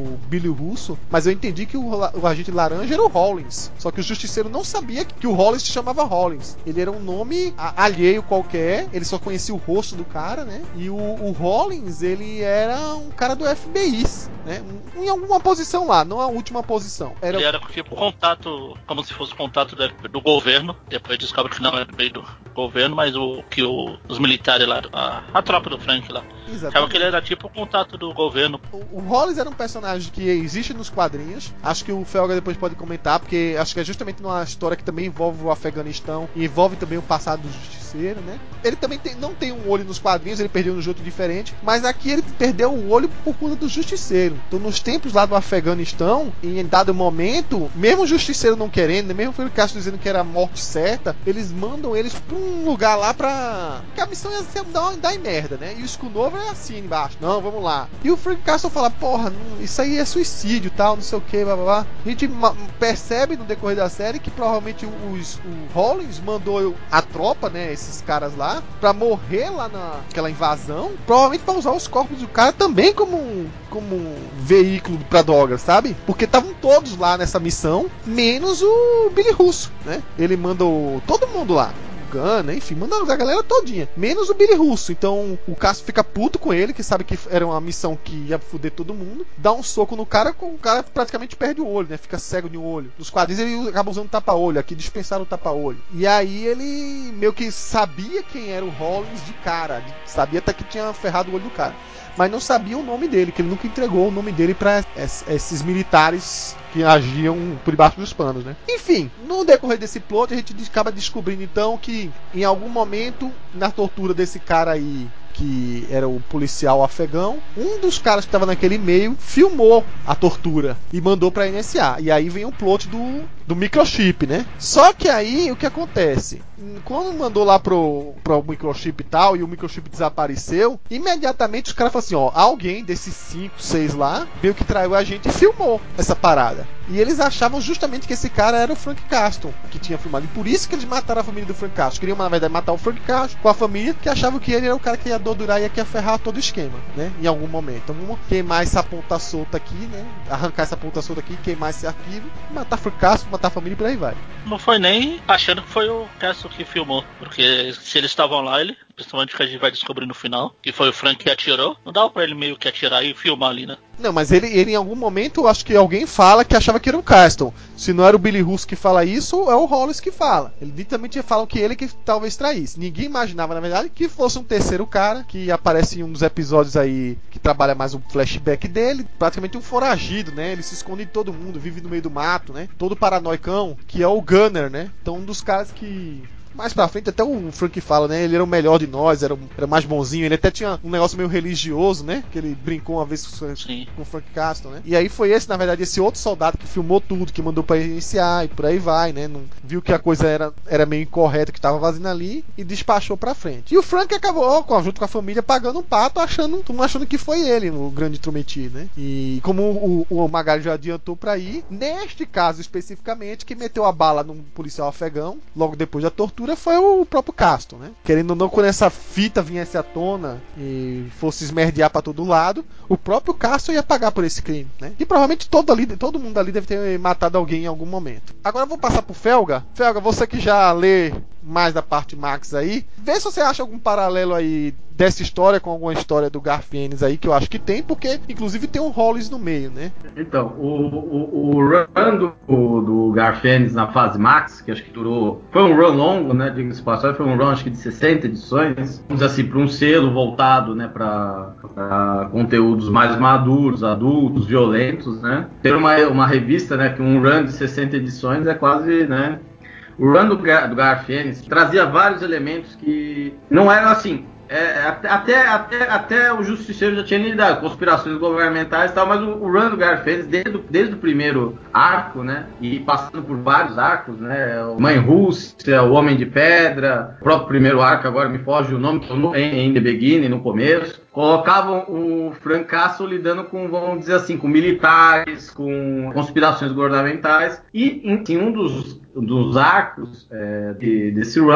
Billy Russo, mas eu entendi que o, o agente laranja era o Hollins. Só que o Justiceiro não sabia que o Hollins se chamava Hollins. Ele era um nome a, alheio qualquer, ele só conhecia o rosto do cara, né? E o, o Hollins, ele era um cara do F B I, né? Um, em alguma posição lá, não a última posição. Era... Ele era tipo contato, como se fosse contato do, do governo. Depois descobre que não era bem do governo, mas o que o, os militares lá, a, a tropa do Frank lá, achava que ele era tipo contato do governo. O, o Hollins era um personagem que existe nos quadrinhos. Acho que o Felga depois pode comentar, porque acho que é justamente numa história que também envolve o Afeganistão e envolve também o passado do Justiceiro, né? Ele também tem, não tem um olho nos quadrinhos, ele perdeu um jeito diferente, mas aqui ele perdeu o olho por conta do Justiceiro. Então, nos tempos lá do Afeganistão, em dado momento, mesmo o Justiceiro não querendo, mesmo o Frank Castle dizendo que era a morte certa, eles mandam eles pra um lugar lá pra... que a missão ia ser dar, dar em merda, né? E o Skull é assim embaixo, não, vamos lá. E o Frank Castle fala, porra, não, isso aí é suicídio, tal, não sei o que, blá blá blá. A gente percebe no decorrer da série que provavelmente os, o Hollins mandou a tropa, né, esses caras lá, pra morrer lá naquela invasão, provavelmente pra usar os corpos do cara também como um, como um veículo pra drogas, sabe? Porque estavam todos lá nessa missão, menos o Billy Russo, né? Ele mandou todo mundo lá. Gunner, enfim, manda a galera todinha, menos o Billy Russo. Então o Cássio fica puto com ele, que sabe que era uma missão que ia foder todo mundo, dá um soco no cara, o cara praticamente perde o olho, né? Fica cego de um olho. Nos quadrinhos ele acaba usando tapa-olho, aqui dispensaram o tapa-olho. E aí ele meio que sabia quem era o Hollins de cara, sabia até que tinha ferrado o olho do cara, mas não sabia o nome dele, que ele nunca entregou o nome dele para esses militares que agiam por debaixo dos panos, né? Enfim, no decorrer desse plot a gente acaba descobrindo então que em algum momento na tortura desse cara aí, que era o policial afegão, um dos caras que estava naquele meio filmou a tortura e mandou pra N S A. E aí vem o plot do, do microchip, né? Só que aí o que acontece? Quando mandou lá pro, pro microchip e tal, e o microchip desapareceu, imediatamente os caras falaram assim, ó, alguém desses cinco, seis lá, meio que traiu a gente e filmou essa parada. E eles achavam justamente que esse cara era o Frank Castle, que tinha filmado. E por isso que eles mataram a família do Frank Castle. Queriam, na verdade, matar o Frank Castle com a família, que achavam que ele era o cara que ia dordurar e que ia ferrar todo o esquema, né? Em algum momento. Então vamos queimar essa ponta solta aqui, né? Arrancar essa ponta solta aqui, queimar esse arquivo, matar o Frank Castle, matar a família e por aí vai. Não foi nem achando que foi o Castle que filmou, porque se eles estavam lá, ele, principalmente que a gente vai descobrir no final, que foi o Frank que atirou, não dava pra ele meio que atirar e filmar ali, né? Não, mas ele, ele em algum momento, acho que alguém fala que achava que era o Castle. Se não era o Billy Russo que fala isso, é o Hollins que fala. Ele literalmente falam que ele que talvez traísse. Ninguém imaginava, na verdade, que fosse um terceiro cara, que aparece em um dos episódios aí, que trabalha mais um flashback dele, praticamente um foragido, né? Ele se esconde de todo mundo, vive no meio do mato, né? Todo paranoicão, que é o Gunner, né? Então um dos caras que... mais pra frente, até o Frank fala, né? Ele era o melhor de nós, era, era mais bonzinho. Ele até tinha um negócio meio religioso, né? Que ele brincou uma vez com, com o Frank Castle, né? E aí foi esse, na verdade, esse outro soldado que filmou tudo, que mandou pra iniciar e por aí vai, né? Não, viu que a coisa era, era meio incorreta, que tava fazendo ali e despachou pra frente. E o Frank acabou, junto com a família, pagando um pato, achando, achando que foi ele o grande intrometido, né? E como o, o, o Magali já adiantou pra ir, neste caso especificamente, quem meteu a bala num policial afegão, logo depois da tortura, foi o próprio Castle, né? Querendo ou não, quando essa fita viesse à tona e fosse esmerdear pra todo lado, o próprio Castle ia pagar por esse crime, né? E provavelmente todo, ali, todo mundo ali deve ter matado alguém em algum momento. Agora eu vou passar pro Felga. Felga, você que já lê mais da parte Max aí, vê se você acha algum paralelo aí dessa história com alguma história do Garfienes aí, que eu acho que tem, porque inclusive tem um Hollins no meio, né? Então, o, o, o run do, do Garfienes na fase Max, que acho que durou, foi um run longo, né, diga-se passagem, foi um run acho que de sessenta edições, vamos dizer assim, para um selo voltado, né, para conteúdos mais maduros, adultos, violentos, né. Ter uma, uma revista, né, que um run de sessenta edições é quase, né, o run do, do Garfienes trazia vários elementos que não eram assim. É, até, até, até o Justiceiro já tinha lidado, conspirações governamentais e tal, mas o, o run do Garfienes, desde, desde o primeiro arco, né, e passando por vários arcos, né, Mãe Rússia, o Homem de Pedra, o próprio primeiro arco, agora me foge o nome, em, em The Beginning, no começo, colocavam o Frank Castle lidando com, vamos dizer assim, com militares, com conspirações governamentais, e em um dos, dos arcos é, de, desse run,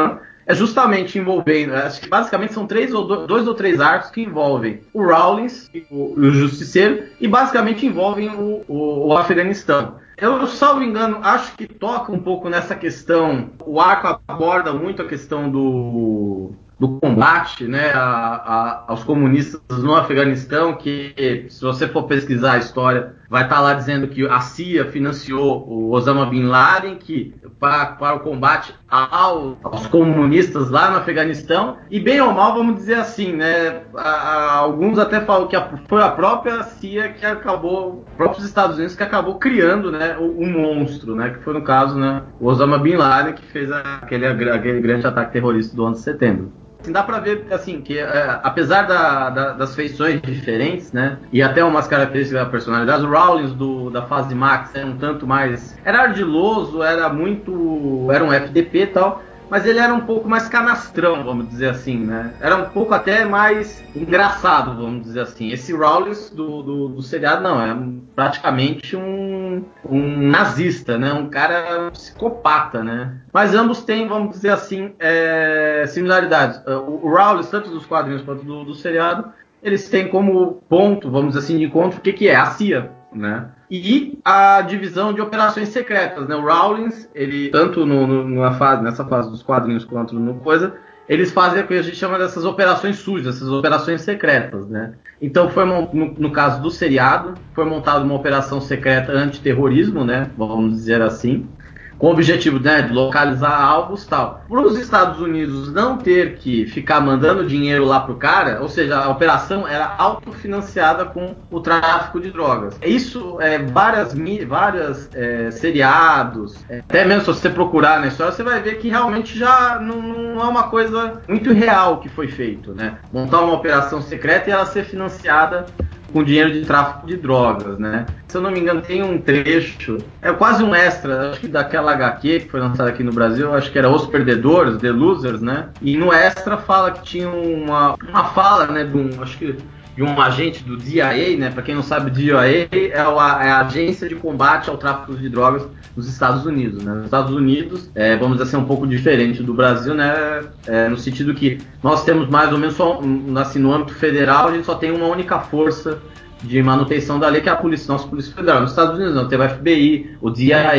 é justamente envolvendo, acho que basicamente são três ou do, dois ou três arcos que envolvem o Rawlins, o, o Justiceiro, e basicamente envolvem o, o, o Afeganistão. Eu, salvo engano, acho que toca um pouco nessa questão, o arco aborda muito a questão do... do combate, né, a, a, aos comunistas no Afeganistão, que se você for pesquisar a história, vai estar lá dizendo que a C I A financiou o Osama Bin Laden que, para, para o combate ao, aos comunistas lá no Afeganistão, e bem ou mal, vamos dizer assim, né, a, a, alguns até falam que a, foi a própria C I A que acabou, os próprios Estados Unidos que acabou criando, né, o, o monstro, né, que foi no caso, né, o Osama Bin Laden que fez aquele, aquele grande ataque terrorista do onze de setembro. Assim, dá pra ver assim, que é, apesar da, da, das feições diferentes, né, e até umas características da personalidade, o Rawlins do, da fase Max era um tanto mais... Era ardiloso, era muito... Era um F D P e tal, mas ele era um pouco mais canastrão, vamos dizer assim, né? Era um pouco até mais engraçado, vamos dizer assim. Esse Rawlins do, do, do seriado, não, é praticamente um, um nazista, né? Um cara psicopata, né? Mas ambos têm, vamos dizer assim, é, similaridades. O, o Rawlins, tanto dos quadrinhos quanto do, do seriado, eles têm como ponto, vamos dizer assim, de encontro, o que, que é? A C I A, né? E a divisão de operações secretas, né? O Rawlins, ele, tanto no, no, numa fase, nessa fase dos quadrinhos quanto no coisa, eles fazem o que a gente chama dessas operações sujas, essas operações secretas, né? Então, foi no, no caso do seriado, foi montada uma operação secreta antiterrorismo, né? Vamos dizer assim, com o objetivo, né, de localizar alvos e tal. Para os Estados Unidos não ter que ficar mandando dinheiro lá pro cara, ou seja, a operação era autofinanciada com o tráfico de drogas. Isso, é, várias, várias é, seriados, é, até mesmo se você procurar na história, você vai ver que realmente já não, não é uma coisa muito real que foi feito, né? Montar uma operação secreta e ela ser financiada com dinheiro de tráfico de drogas, né? Se eu não me engano, tem um trecho, é quase um extra, acho que daquela H Q que foi lançada aqui no Brasil, acho que era Os Perdedores, The Losers, né? E no extra fala que tinha uma, uma fala, né, de um, acho que de um agente do D I A, né? Para quem não sabe, D I A é a, é a Agência de Combate ao Tráfico de Drogas dos Estados Unidos, né? Nos Estados Unidos, é, vamos dizer assim, um pouco diferente do Brasil, né? É, no sentido que nós temos mais ou menos só, assim, no âmbito federal, a gente só tem uma única força de manutenção da lei, que é a polícia, nossa Polícia Federal. Nos Estados Unidos não, teve o F B I, o D I A,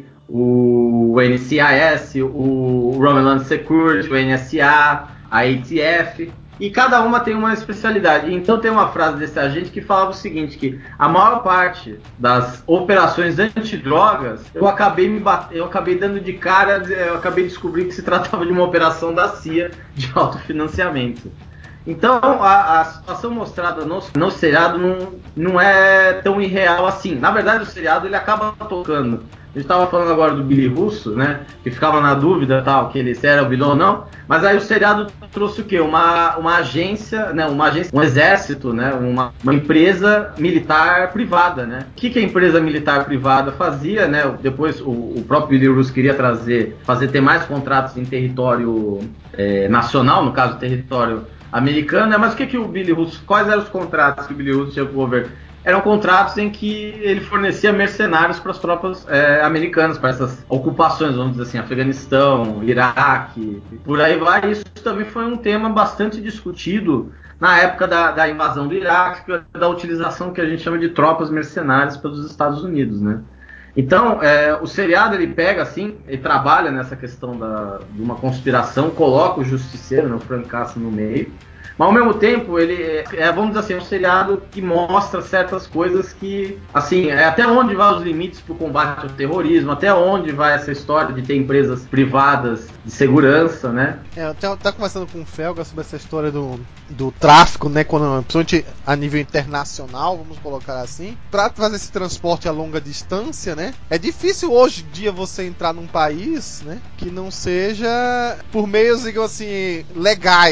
o N C I S, o Homeland Security, o N S A, a A T F, e cada uma tem uma especialidade. Então tem uma frase desse agente que falava o seguinte, que a maior parte das operações antidrogas, eu acabei me bat... eu acabei dando de cara, eu acabei descobrindo que se tratava de uma operação da C I A de autofinanciamento. Então, a, a situação mostrada no, no seriado não, não é tão irreal assim. Na verdade, o seriado ele acaba tocando. A gente estava falando agora do Billy Russo, né? Que ficava na dúvida, tal, que ele se era o vilão ou não. Mas aí o seriado trouxe o quê? Uma, uma agência, né? Uma agência, um exército, né? Uma, uma empresa militar privada, né? O que, que a empresa militar privada fazia, né? Depois o, o próprio Billy Russo queria trazer, fazer ter mais contratos em território é, nacional, no caso território americano, né? Mas o que, que o Billy Russo, quais eram os contratos que o Billy Russo tinha com o governo? Eram contratos em que ele fornecia mercenários para as tropas é, americanas, para essas ocupações, vamos dizer assim, Afeganistão, Iraque, e por aí vai. Isso também foi um tema bastante discutido na época da, da invasão do Iraque, da utilização que a gente chama de tropas mercenárias pelos Estados Unidos, né? Então, é, o seriado ele pega assim, ele trabalha nessa questão da, de uma conspiração, coloca o Justiceiro, né, o Frank Castle no meio, mas ao mesmo tempo ele é, vamos dizer assim, um seriado que mostra certas coisas que, assim, é até onde vai os limites para o combate ao terrorismo, até onde vai essa história de ter empresas privadas de segurança, né? É, eu tava conversando com o Felga sobre essa história do, do tráfico, né, quando, principalmente a nível internacional, vamos colocar assim, para fazer esse transporte a longa distância, né? É difícil hoje em dia você entrar num país, né, que não seja por meios, digamos assim, legais.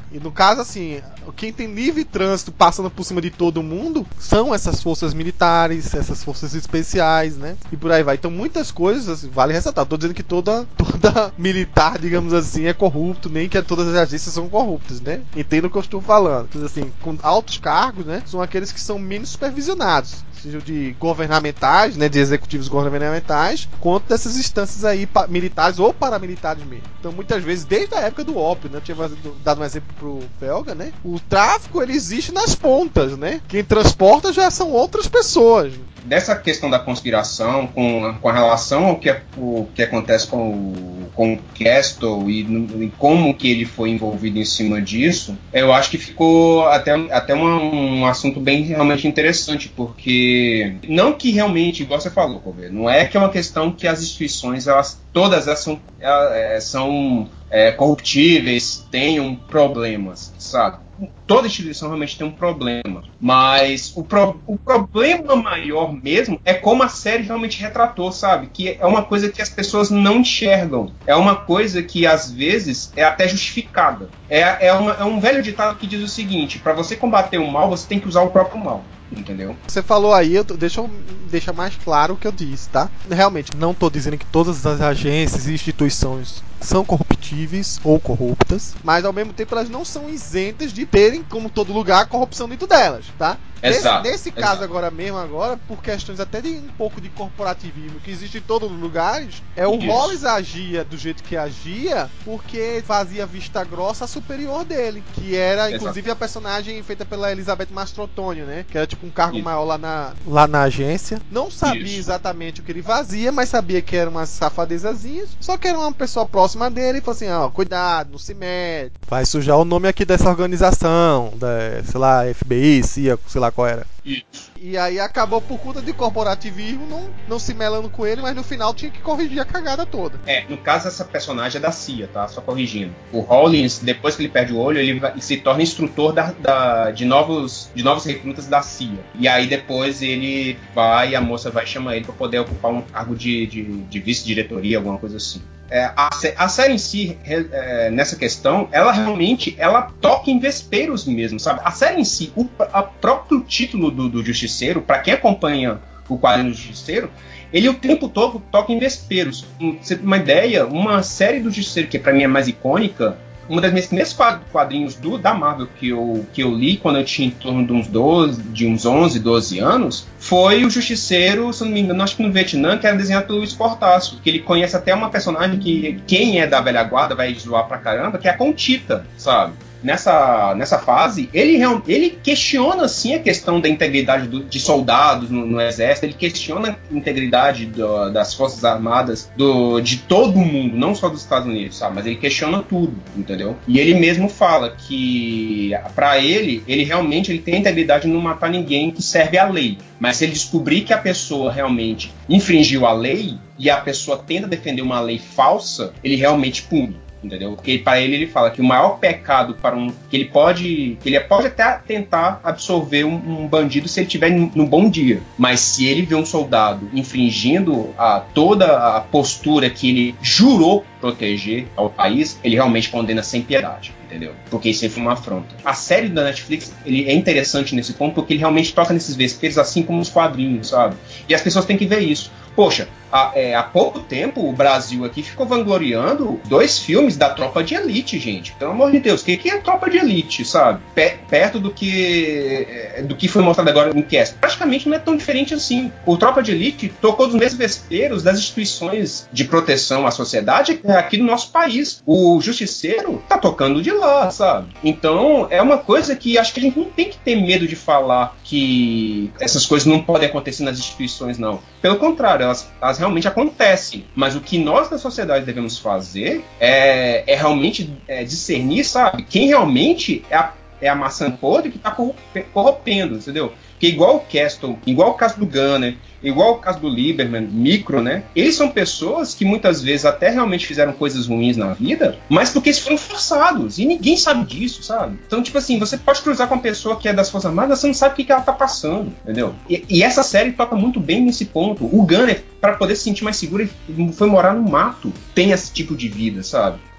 E no caso, assim, quem tem livre trânsito passando por cima de todo mundo são essas forças militares, essas forças especiais, né? E por aí vai. Então muitas coisas, assim, vale ressaltar. Tô dizendo que toda, toda militar, digamos assim, é corrupto, nem que todas as agências são corruptas, né? Entendo o que eu estou falando. Então, assim, com altos cargos, né? São aqueles que são menos supervisionados. Seja de governamentais, né, de executivos governamentais, quanto dessas instâncias aí militares ou paramilitares mesmo. Então, muitas vezes, desde a época do ópio, né, eu tinha dado um exemplo pro Felga, né, o tráfico ele existe nas pontas, né, quem transporta já são outras pessoas. Dessa questão da conspiração, com, com relação ao que, o, que acontece com o, com o Castle e, no, e como que ele foi envolvido em cima disso, eu acho que ficou até, até uma, um assunto bem realmente interessante, porque não que realmente, igual você falou, Colbert, não é que é uma questão que as instituições, elas, todas elas são, é, são é, corruptíveis, tenham problemas, sabe? Toda instituição realmente tem um problema, mas o, pro, o problema maior mesmo é como a série realmente retratou, sabe? Que é uma coisa que as pessoas não enxergam, é uma coisa que às vezes é até justificada. É, é, uma, é um velho ditado que diz o seguinte: para você combater o mal, você tem que usar o próprio mal. Entendeu? Você falou aí, eu, deixa eu deixar mais claro o que eu disse, tá? Realmente, não tô dizendo que todas as agências e instituições são corruptíveis ou corruptas, mas ao mesmo tempo elas não são isentas de terem, como todo lugar, a corrupção dentro delas, tá? Exato, Nesse, nesse caso exato. agora mesmo, agora, por questões até de um pouco de corporativismo que existe em todos os lugares, é o Isso. Hollis agia do jeito que agia porque fazia vista grossa a superior dele, que era Exato. inclusive a personagem feita pela Elizabeth Mastrotônio, né? Que era tipo um cargo Isso. maior lá na, lá na agência. Não sabia Isso. exatamente o que ele fazia, mas sabia que era umas safadezazinhas, só que era uma pessoa próxima dele e falou assim, ó, cuidado, não se mete, vai sujar o nome aqui dessa organização, da, sei lá, F B I, C I A, sei lá qual era. Isso. E aí acabou por conta de corporativismo não, não se melando com ele, mas no final tinha que corrigir a cagada toda. É, no caso essa personagem é da C I A, tá? Só corrigindo. O Hollins, depois que ele perde o olho, ele, vai, ele se torna instrutor da, da, de, novos, de novos recrutas da C I A. E aí depois ele vai, a moça vai chamar ele para poder ocupar um cargo de, de, de vice-diretoria, alguma coisa assim. É, a, a série em si, é, nessa questão, ela realmente ela toca em vesperos mesmo, sabe? A série em si, o a próprio título do, do Justiceiro, para quem acompanha o quadrinho do Justiceiro, ele o tempo todo toca em vesperos. Pra você ter uma ideia, uma série do Justiceiro que para mim é mais icônica, uma das minhas primeiras quadrinhos do, da Marvel que eu, que eu li quando eu tinha em torno de uns doze, de uns onze, doze anos, foi o Justiceiro, se não me engano, acho que no Vietnã, que era desenhado pelo Luiz Cortaço, que ele conhece até uma personagem que quem é da velha guarda vai zoar pra caramba, que é a Contita, sabe? Nessa, nessa fase, ele, ele questiona sim a questão da integridade do, de soldados no, no exército, ele questiona a integridade do, das forças armadas do, de todo mundo, não só dos Estados Unidos, sabe? Mas ele questiona tudo, entendeu? E ele mesmo fala que pra ele, ele realmente ele tem a integridade de não matar ninguém que serve à lei, mas se ele descobrir que a pessoa realmente infringiu a lei e a pessoa tenta defender uma lei falsa, ele realmente pune. Entendeu? Porque para ele ele fala que o maior pecado para um que ele pode que ele pode até tentar absorver um, um bandido se ele tiver no bom dia, mas se ele vê um soldado infringindo a, toda a postura que ele jurou proteger ao país, ele realmente condena sem piedade, entendeu? Porque isso foi uma afronta. A série da Netflix ele é interessante nesse ponto porque ele realmente toca nesses vesperos assim como os quadrinhos, sabe? E as pessoas têm que ver isso. Poxa, há, é, há pouco tempo o Brasil aqui ficou vangloriando dois filmes da Tropa de Elite, gente. Pelo amor de Deus, o que, que é Tropa de Elite, sabe? P- perto do que, do que foi mostrado agora no cast. Praticamente não é tão diferente assim. O Tropa de Elite tocou dos mesmos vesperos das instituições de proteção à sociedade aqui no nosso país. O Justiceiro tá tocando de lá, sabe? Então, é uma coisa que acho que a gente não tem que ter medo de falar que essas coisas não podem acontecer nas instituições, não. Pelo contrário, elas, elas realmente acontecem. Mas o que nós da sociedade devemos fazer é, é realmente é, discernir, sabe? Quem realmente é a, é a maçã podre que está corrompendo, entendeu? Porque igual o Castle, igual o caso do Gunner, igual o caso do Lieberman, Micro, né? Eles são pessoas que muitas vezes até realmente fizeram coisas ruins na vida, mas porque eles foram forçados. E ninguém sabe disso, sabe? Então, tipo assim, você pode cruzar com uma pessoa que é das Forças Armadas, mas você não sabe o que, que ela tá passando, entendeu? E, e essa série toca muito bem nesse ponto. O Gunner, para poder se sentir mais seguro, ele foi morar no mato. Tem esse tipo de vida, sabe?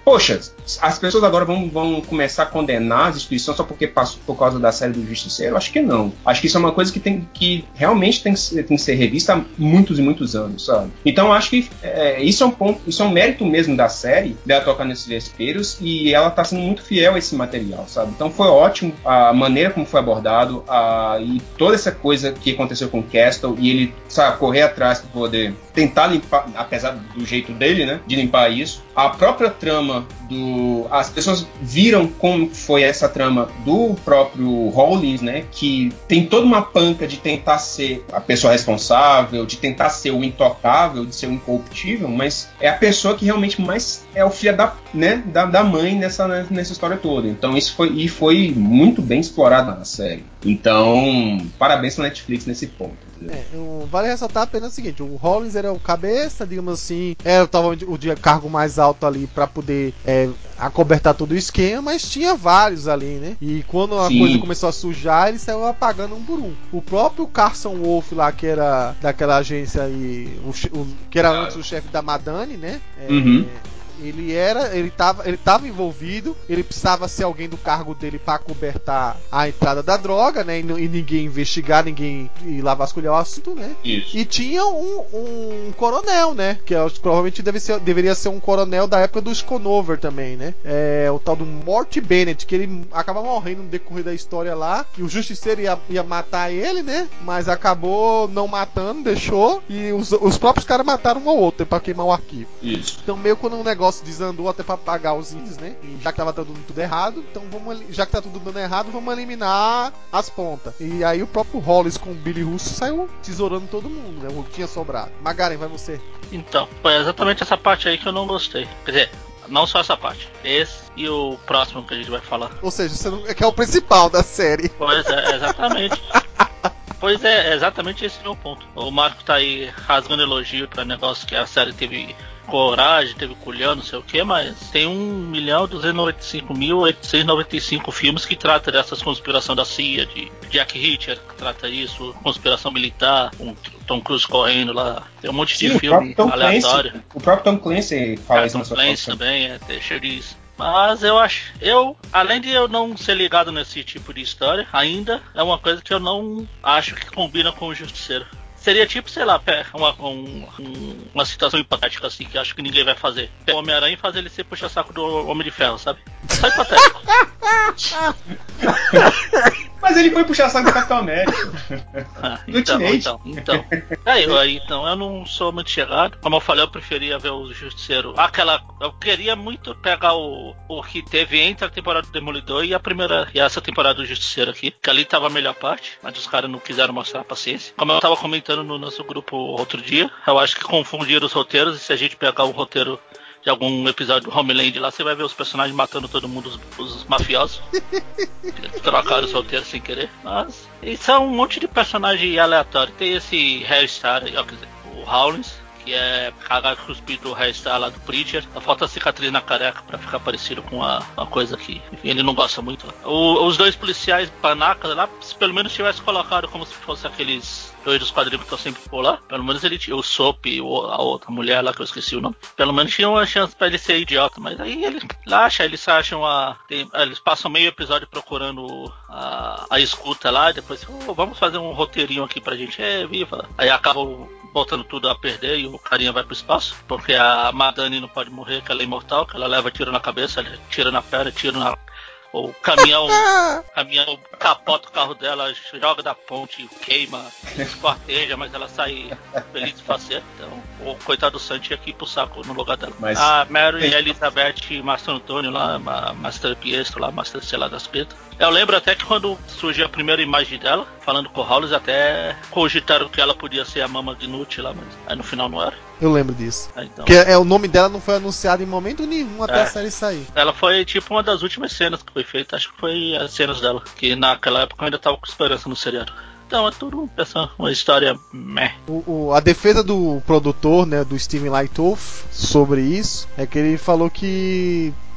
poxa, as pessoas agora vão, vão começar a condenar as instituições só porque passou por causa da série do Justiceiro? Acho que não. Acho que isso é uma coisa que, tem, que realmente tem que, ser, tem que ser revista há muitos e muitos anos, sabe? Então acho que é, isso é um ponto, isso é um mérito mesmo da série, dela tocar nesses vesperos, e ela tá sendo muito fiel a esse material, sabe? Então foi ótimo a maneira como foi abordado, a, e toda essa coisa que aconteceu com o Castle, e ele, sabe, correr atrás para poder tentar limpar, apesar do jeito dele, né, de limpar isso. A própria trama do... As pessoas viram como foi essa trama do próprio Rawlins, né, que tem toda uma panca de tentar ser a pessoa responsável, de tentar ser o intocável, de ser o incorruptível, mas é a pessoa que realmente mais é o filho da, né, da, da mãe nessa, nessa história toda. Então isso foi, e foi muito bem explorado na série. Então, parabéns pra Netflix nesse ponto. É, um, vale ressaltar apenas o seguinte: o Rawlins era o cabeça, digamos assim, era talvez o de cargo mais alto ali para poder é, acobertar todo o esquema, mas tinha vários ali, né? E quando a Sim. coisa começou a sujar, ele saiu apagando um por um. O próprio Carson Wolf lá, que era daquela agência aí, o, o, que era antes o chefe da Madani, né? É, uhum. Ele era, ele tava, ele tava envolvido, ele precisava ser alguém do cargo dele para cobertar a entrada da droga, né? E, e ninguém investigar, ninguém ir lá vasculhar o assunto, né? Isso. E tinha um, um coronel, né? Que provavelmente deve ser, deveria ser um coronel da época do Schoonover também, né? É, o tal do Mort Bennett, que ele acaba morrendo no decorrer da história lá. E o Justiceiro ia, ia matar ele, né? Mas acabou não matando, deixou. E os, os próprios caras mataram um ao outro para queimar o arquivo. Isso. Então meio quando um negócio desandou até pra pagar os índios, né? E já que tava dando tudo errado, então vamos, já que tá tudo dando errado, vamos eliminar as pontas. E aí o próprio Hollis com o Billy Russo saiu tesourando todo mundo, né? O que tinha sobrado. Magaren, vai você. Então, foi exatamente essa parte aí que eu não gostei. Quer dizer, não só essa parte. Esse e o próximo que a gente vai falar. Ou seja, você não, é que é o principal da série. Pois é, exatamente. Pois é, exatamente esse é o ponto. O Marco tá aí rasgando elogio pra negócio que a série teve coragem, teve culhão, não sei o que, mas tem um milhão duzentos e noventa e cinco mil oitocentos e noventa e cinco filmes que tratam dessas conspirações da C I A, de Jack Reacher, que trata isso, conspiração militar, um Tom Cruise correndo lá, tem um monte Sim, de filme aleatório. Clancy, o próprio Tom Clancy fala é, isso Tom na sua Clancy também, é, deixa disso. Mas eu acho, eu, além de eu não ser ligado nesse tipo de história, ainda é uma coisa que eu não acho que combina com o Justiceiro. Seria tipo, sei lá, uma, um, uma situação hipotética assim, que acho que ninguém vai fazer. O Homem-Aranha e fazer ele ser puxa-saco do Homem de Ferro, sabe? Só hipotético. Mas ele foi puxar saco do Capitão América. Ah, então, então, então. Aí, eu, aí, então, eu não sou muito chegado. Como eu falei, eu preferia ver o Justiceiro. Aquela. Eu queria muito pegar o, o que teve entre a temporada do Demolidor e a primeira. E essa temporada do Justiceiro aqui. Que ali tava a melhor parte. Mas os caras não quiseram mostrar a paciência. Como eu tava comentando no nosso grupo outro dia, eu acho que confundiram os roteiros. E se a gente pegar o roteiro de algum episódio do Homeland lá, você vai ver os personagens matando todo mundo, os, os mafiosos. Trocaram os roteiros sem querer. Mas isso é um monte de personagem aleatório. Tem esse Hairstar, ó, quer dizer, o Rawlins, que é cagar cuspido do Hairstar lá do Preacher. Só falta a cicatriz na careca pra ficar parecido com uma, uma coisa que, enfim, ele não gosta muito. O, os dois policiais panacas lá, se pelo menos tivesse colocado como se fosse aqueles dois dos quadrinhos que estão sempre por lá, pelo menos ele tinha o Soap e a outra mulher lá que eu esqueci o nome, pelo menos tinha uma chance pra ele ser idiota, mas aí ele acha, eles acham a tem, eles passam meio episódio procurando a, a escuta lá, depois oh, vamos fazer um roteirinho aqui pra gente, é, viva, aí acabam botando tudo a perder e o carinha vai pro espaço, porque a Madani não pode morrer, que ela é imortal, que ela leva tiro na cabeça, tira na perna, tiro na o caminhão, caminhão capota o carro dela, joga da ponte, queima, esquarteja, mas ela sai feliz de fazer. Então, o coitado do Santi aqui pro saco no lugar dela. Mas... A Mary e a Elizabeth Master Antônio lá, Master Piestro lá, Master sei lá das Petas. Eu lembro até que quando surgiu a primeira imagem dela, falando com o Hollis, até cogitaram que ela podia ser a Mama Gnut lá, mas aí no final não era. Eu lembro disso. Ah, então... Porque é, o nome dela não foi anunciado em momento nenhum até é. a série sair. Ela foi tipo uma das últimas cenas que foi feita, acho que foi as cenas dela, que naquela época eu ainda tava com esperança no seriado. Então é tudo essa, uma história meh. O, o, a defesa do produtor, né, do Steven Lighthoff, sobre isso, é que ele falou que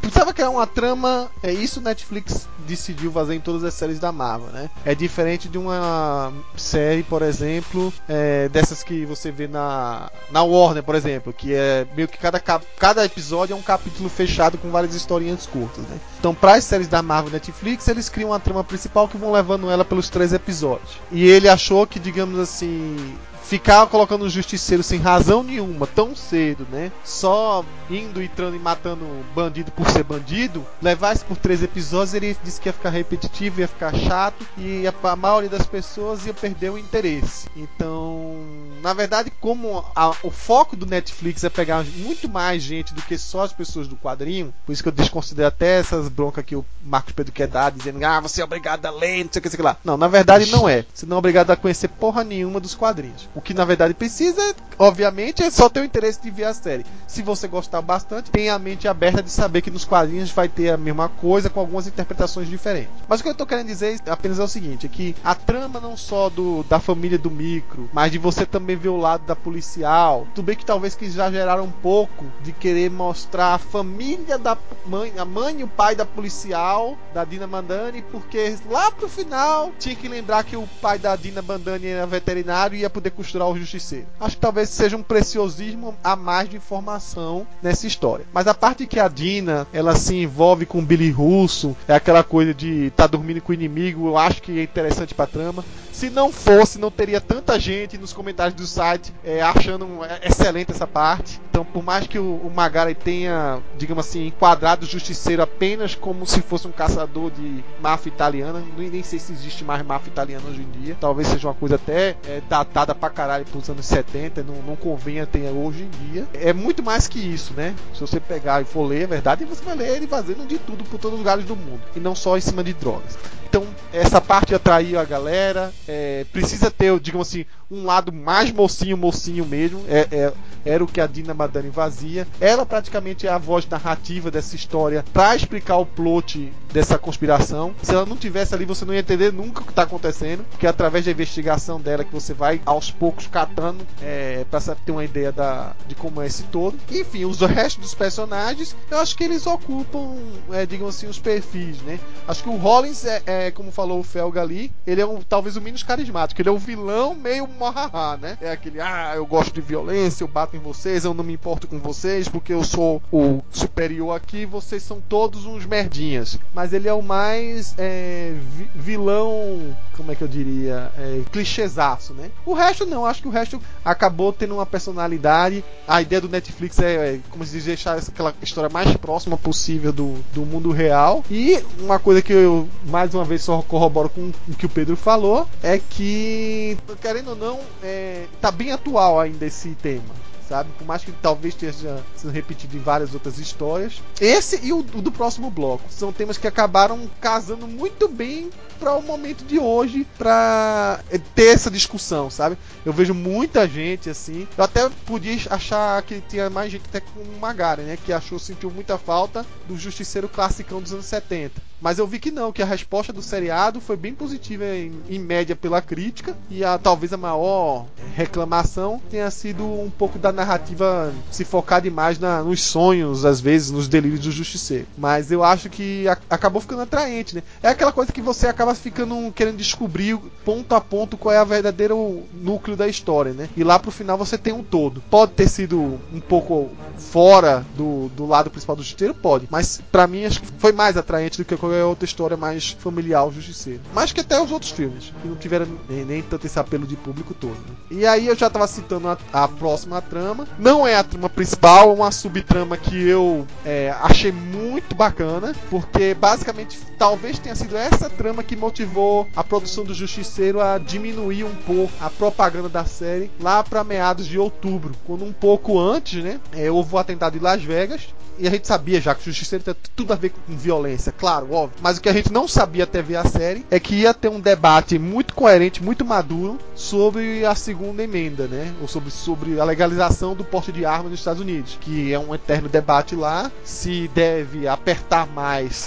precisava criar uma trama. É isso o Netflix decidiu fazer em todas as séries da Marvel, né? É diferente de uma série, por exemplo, é, dessas que você vê na, na Warner, por exemplo, que é meio que cada, cada episódio é um capítulo fechado com várias historinhas curtas, né? Então, para as séries da Marvel Netflix, eles criam uma trama principal que vão levando ela pelos três episódios. E ele achou que, digamos assim, ficar colocando o Justiceiro sem razão nenhuma, tão cedo, né? Só indo, entrando e matando bandido por ser bandido, levar isso por três episódios, ele disse que ia ficar repetitivo, ia ficar chato, e a, a maioria das pessoas ia perder o interesse. Então, na verdade, como a, o foco do Netflix é pegar muito mais gente do que só as pessoas do quadrinho, por isso que eu desconsidero até essas broncas que o Marcos Pedro quer dar, dizendo, ah, você é obrigado a ler, não sei o que, sei lá. Não, na verdade não é. Você não é obrigado a conhecer porra nenhuma dos quadrinhos. O que na verdade precisa, obviamente, é só ter o interesse de ver a série. Se você gostar bastante, tenha a mente aberta de saber que nos quadrinhos vai ter a mesma coisa com algumas interpretações diferentes. Mas o que eu tô querendo dizer apenas é o seguinte, é que a trama não só do, da família do Micro, mas de você também ver o lado da policial, tudo bem que talvez que exageraram um pouco de querer mostrar a família da mãe, a mãe e o pai da policial, da Dina Bandani, porque lá pro final tinha que lembrar que o pai da Dina Bandani era veterinário e ia poder costurar o Justiceiro. Acho que talvez seja um preciosismo a mais de informação nessa história. Mas a parte que a Dina, ela se envolve com o Billy Russo, é aquela coisa de estar tá dormindo com o inimigo, eu acho que é interessante pra trama. Se não fosse, não teria tanta gente nos comentários do site é, achando excelente essa parte. Então, por mais que o, o Magari tenha, digamos assim, enquadrado o Justiceiro apenas como se fosse um caçador de máfia italiana, nem sei se existe mais máfia italiana hoje em dia, talvez seja uma coisa até é, datada pra caralho pros anos setenta, não, não convenha ter hoje em dia. É muito mais que isso, né? Se você pegar e for ler a verdade, você vai ler ele fazendo de tudo por todos os lugares do mundo, e não só em cima de drogas. Então, essa parte atraiu a galera. É, precisa ter, digamos assim, um lado mais mocinho, mocinho mesmo. É, é, era o que a Dina Bandani fazia. Ela praticamente é a voz narrativa dessa história para explicar o plot dessa conspiração. Se ela não tivesse ali, você não ia entender nunca o que está acontecendo, porque é através da investigação dela que você vai aos poucos catando é, para ter uma ideia da, de como é esse todo. Enfim, os restos dos personagens, eu acho que eles ocupam, é, digamos assim, os perfis, né? Acho que o Rollins é, é como falou o Felga ali, ele é um, talvez o menos carismático. Ele é o vilão meio morrahá, né? É aquele, ah, eu gosto de violência, eu bato em vocês, eu não me importo com vocês, porque eu sou o superior aqui, vocês são todos uns merdinhas. Mas ele é o mais é, vi, vilão, como é que eu diria, é, clichêzaço, né? O resto não, acho que o resto acabou tendo uma personalidade. A ideia do Netflix é, é como se diz, deixar aquela história mais próxima possível do, do mundo real. E uma coisa que eu, mais uma vez, só corroboro com o que o Pedro falou, é que, querendo ou não, é, tá bem atual ainda esse tema, sabe? Por mais que talvez esteja sendo repetido em várias outras histórias. Esse e o, o do próximo bloco são temas que acabaram casando muito bem para o momento de hoje, para ter essa discussão, sabe? Eu vejo muita gente assim. Eu até podia achar que tinha mais gente até com o Magari, né? Que achou, sentiu muita falta do Justiceiro classicão dos anos setenta. Mas eu vi que não, que a resposta do seriado foi bem positiva em, em média pela crítica, e a, talvez a maior reclamação tenha sido um pouco da narrativa se focar demais na, nos sonhos, às vezes, nos delírios do Justiceiro. Mas eu acho que a, acabou ficando atraente, né? É aquela coisa que você acaba ficando querendo descobrir ponto a ponto qual é a verdadeiro núcleo da história, né? E lá pro final você tem um todo. Pode ter sido um pouco fora do, do lado principal do Justiceiro? Pode. Mas pra mim acho que foi mais atraente do que qualquer outra história mais familiar ao Justiceiro. Mais que até os outros filmes, que não tiveram nem, nem tanto esse apelo de público todo, né? E aí eu já tava citando a, a próxima trama. Não é a trama principal, é uma subtrama que eu é, achei muito bacana, porque basicamente talvez tenha sido essa trama que motivou a produção do Justiceiro a diminuir um pouco a propaganda da série lá para meados de outubro, quando um pouco antes, né, é, houve o atentado em Las Vegas. E a gente sabia já que o Justiceiro tem tudo a ver com violência, claro, óbvio. Mas o que a gente não sabia até ver a série é que ia ter um debate muito coerente, muito maduro sobre a segunda emenda, né? Ou sobre, sobre a legalização do porte de armas nos Estados Unidos. Que é um eterno debate lá, se deve apertar mais,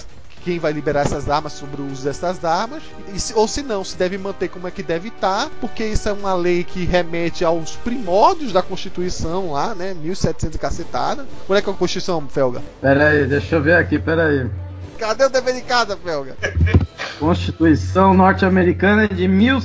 quem vai liberar essas armas, sobre o uso dessas armas, e se, ou se não, se deve manter como é que deve estar, porque isso é uma lei que remete aos primórdios da Constituição lá, né, mil e setecentos e cacetada. Quando é que é a Constituição, Felga? Pera aí, deixa eu ver aqui, pera aí. Cadê o dever de casa, Felga? Constituição norte-americana de mil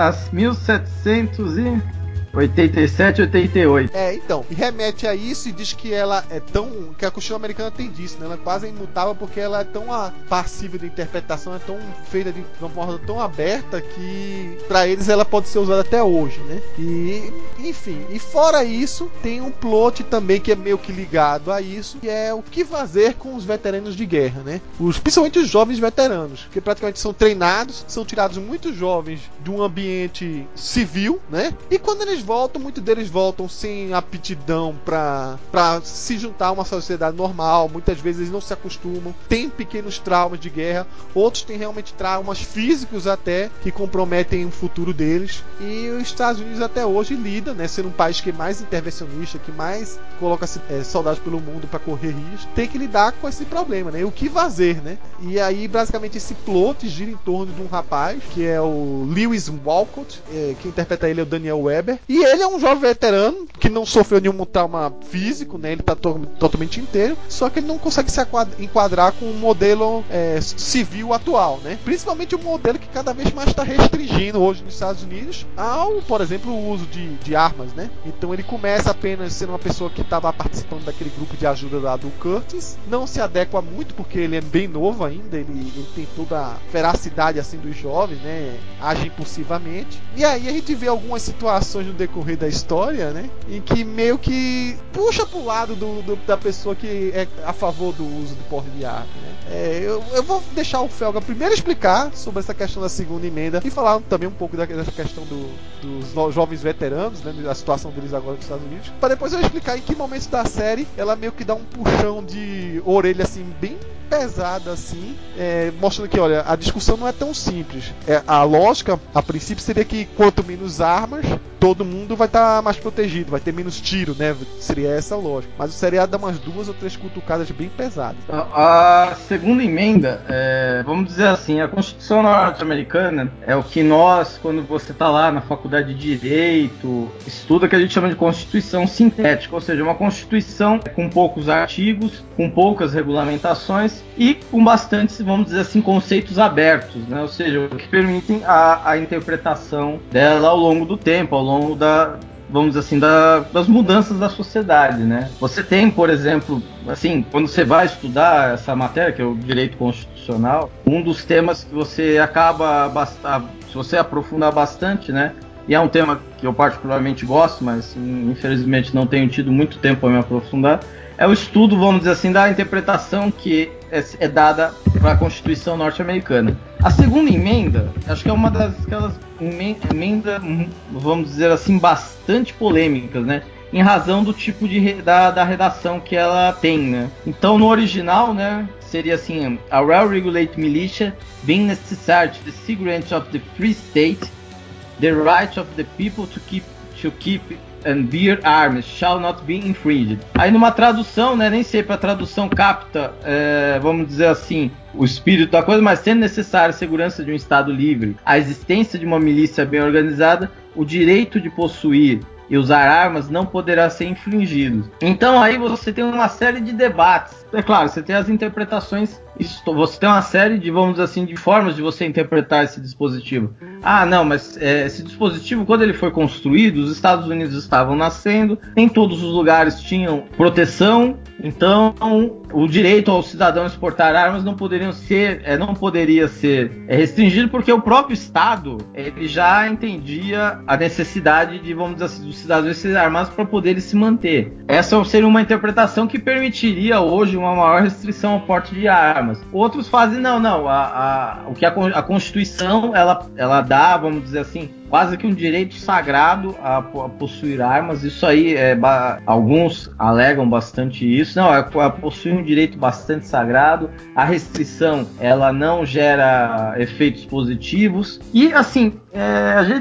setecentos e oitenta e sete, oitenta e oito. É, então, e remete a isso e diz que ela é tão... que a Constituição americana tem disso, né? Ela é quase imutável porque ela é tão a, passível de interpretação, é tão feita de uma forma tão aberta que pra eles ela pode ser usada até hoje, né? E, enfim, e fora isso, tem um plot também que é meio que ligado a isso, que é o que fazer com os veteranos de guerra, né? Os, principalmente os jovens veteranos, que praticamente são treinados, são tirados muito jovens de um ambiente civil, né? E quando eles voltam, muitos deles voltam sem aptidão para para se juntar a uma sociedade normal. Muitas vezes eles não se acostumam, têm pequenos traumas de guerra, outros têm realmente traumas físicos até que comprometem o futuro deles. E os Estados Unidos até hoje lidam, né, sendo um país que é mais intervencionista, que mais coloca é, soldados pelo mundo para correr risco, tem que lidar com esse problema, né? O que fazer, né? E aí basicamente esse plot gira em torno de um rapaz que é o Lewis Walcott, é, que interpreta ele é o Daniel Weber. E ele é um jovem veterano que não sofreu nenhum trauma físico, né? Ele está to- totalmente inteiro, só que ele não consegue se enquadrar com o modelo é, civil atual, né? Principalmente o modelo que cada vez mais está restringindo hoje nos Estados Unidos ao, por exemplo, o uso de, de armas, né? Então ele começa apenas sendo uma pessoa que estava participando daquele grupo de ajuda lá do Curtis, não se adequa muito porque ele é bem novo ainda, ele, ele tem toda a feracidade assim dos jovens, né? Age impulsivamente. E aí a gente vê algumas situações no decorrer da história, né, em que meio que puxa pro lado do, do, da pessoa que é a favor do uso do porte de arma, né. É, eu, eu vou deixar o Felga primeiro explicar sobre essa questão da segunda emenda e falar também um pouco da, dessa questão do, dos jovens veteranos, né, da situação deles agora nos Estados Unidos, para depois eu explicar em que momentos da série ela meio que dá um puxão de orelha assim bem pesada assim, é, mostrando que, olha, a discussão não é tão simples. É, a lógica, a princípio, seria que quanto menos armas, todo mundo vai estar tá mais protegido, vai ter menos tiro, né? Seria essa a lógica. Mas o seriado dá umas duas ou três cutucadas bem pesadas. A, a segunda emenda, é, vamos dizer assim, a Constituição norte-americana é o que nós, quando você está lá na faculdade de Direito, estuda, que a gente chama de Constituição sintética, ou seja, uma Constituição com poucos artigos, com poucas regulamentações e com bastantes, vamos dizer assim, conceitos abertos, né? Ou seja, que permitem a, a interpretação dela ao longo do tempo, ao longo da, vamos dizer assim, da, das mudanças da sociedade, né? Você tem, por exemplo, assim, quando você vai estudar essa matéria, que é o direito constitucional, um dos temas que você acaba, basta, se você aprofundar bastante, né? E é um tema que eu particularmente gosto, mas infelizmente não tenho tido muito tempo para me aprofundar, é o estudo, vamos dizer assim, da interpretação que é, é dada para a Constituição norte-americana. A segunda emenda, acho que é uma das aquelas emendas, vamos dizer assim, bastante polêmicas, né? Em razão do tipo de da, da redação que ela tem, né? Então, no original, né, seria assim: a well-regulated militia being necessary to the security of the free state, the right of the people to keep to keep and bear arms shall not be infringed. Aí numa tradução, né, nem sempre a tradução capta, é, vamos dizer assim, o espírito da coisa, mas sendo necessária a segurança de um Estado livre, a existência de uma milícia bem organizada, o direito de possuir e usar armas não poderá ser infringido. Então aí você tem uma série de debates. É claro, você tem as interpretações, você tem uma série de, vamos dizer assim, de formas de você interpretar esse dispositivo. Ah, não, mas é, esse dispositivo, quando ele foi construído, os Estados Unidos estavam nascendo, nem todos os lugares tinham proteção, então o direito ao cidadão exportar armas não poderiam ser, é, não poderia ser é, restringido, porque o próprio Estado ele já entendia a necessidade de, vamos dizer assim, dos cidadãos serem armados para poderem se manter. Essa seria uma interpretação que permitiria hoje uma maior restrição ao porte de armas. Outros fazem, não, não, a, a, o que a, a Constituição ela, ela dá, vamos dizer assim, quase que um direito sagrado a, a possuir armas. Isso aí, é, ba, alguns alegam bastante isso. Não, é, é possuir um direito bastante sagrado. A restrição, ela não gera efeitos positivos. E, assim, é, a gente tem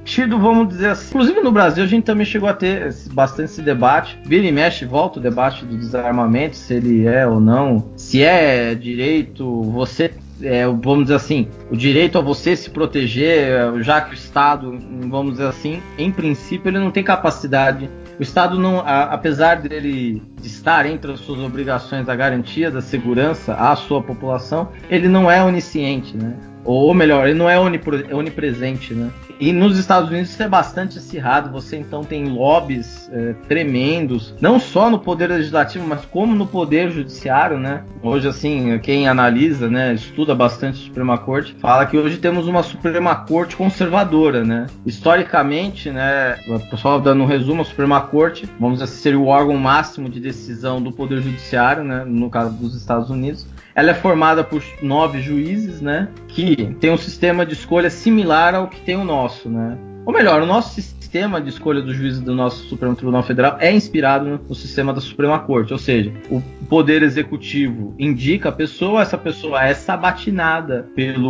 tido, vamos dizer assim, inclusive no Brasil a gente também chegou a ter bastante esse debate, vira e mexe, volta o debate do desarmamento, se ele é ou não, se é direito, você, é, vamos dizer assim, o direito a você se proteger, já que o Estado, vamos dizer assim, em princípio ele não tem capacidade. O Estado, não, a, apesar dele de estar entre as suas obrigações a garantia da segurança à sua população, ele não é onisciente, né? Ou melhor, ele não é onipre, onipresente, né? E nos Estados Unidos isso é bastante acirrado. Você então tem lobbies é, tremendos, não só no poder legislativo, mas como no poder judiciário, né? Hoje, assim, quem analisa, né, estuda bastante a Suprema Corte, fala que hoje temos uma Suprema Corte conservadora, né? Historicamente, né, o pessoal dando um resumo, a Suprema Corte, vamos dizer assim, seria o órgão máximo de decisão do poder judiciário, né, no caso dos Estados Unidos. Ela é formada por nove juízes, né, que tem um sistema de escolha similar ao que tem o nosso, né? Ou melhor, o nosso sistema de escolha dos juízes do nosso Supremo Tribunal Federal é inspirado no sistema da Suprema Corte, ou seja, o Poder Executivo indica a pessoa, essa pessoa é sabatinada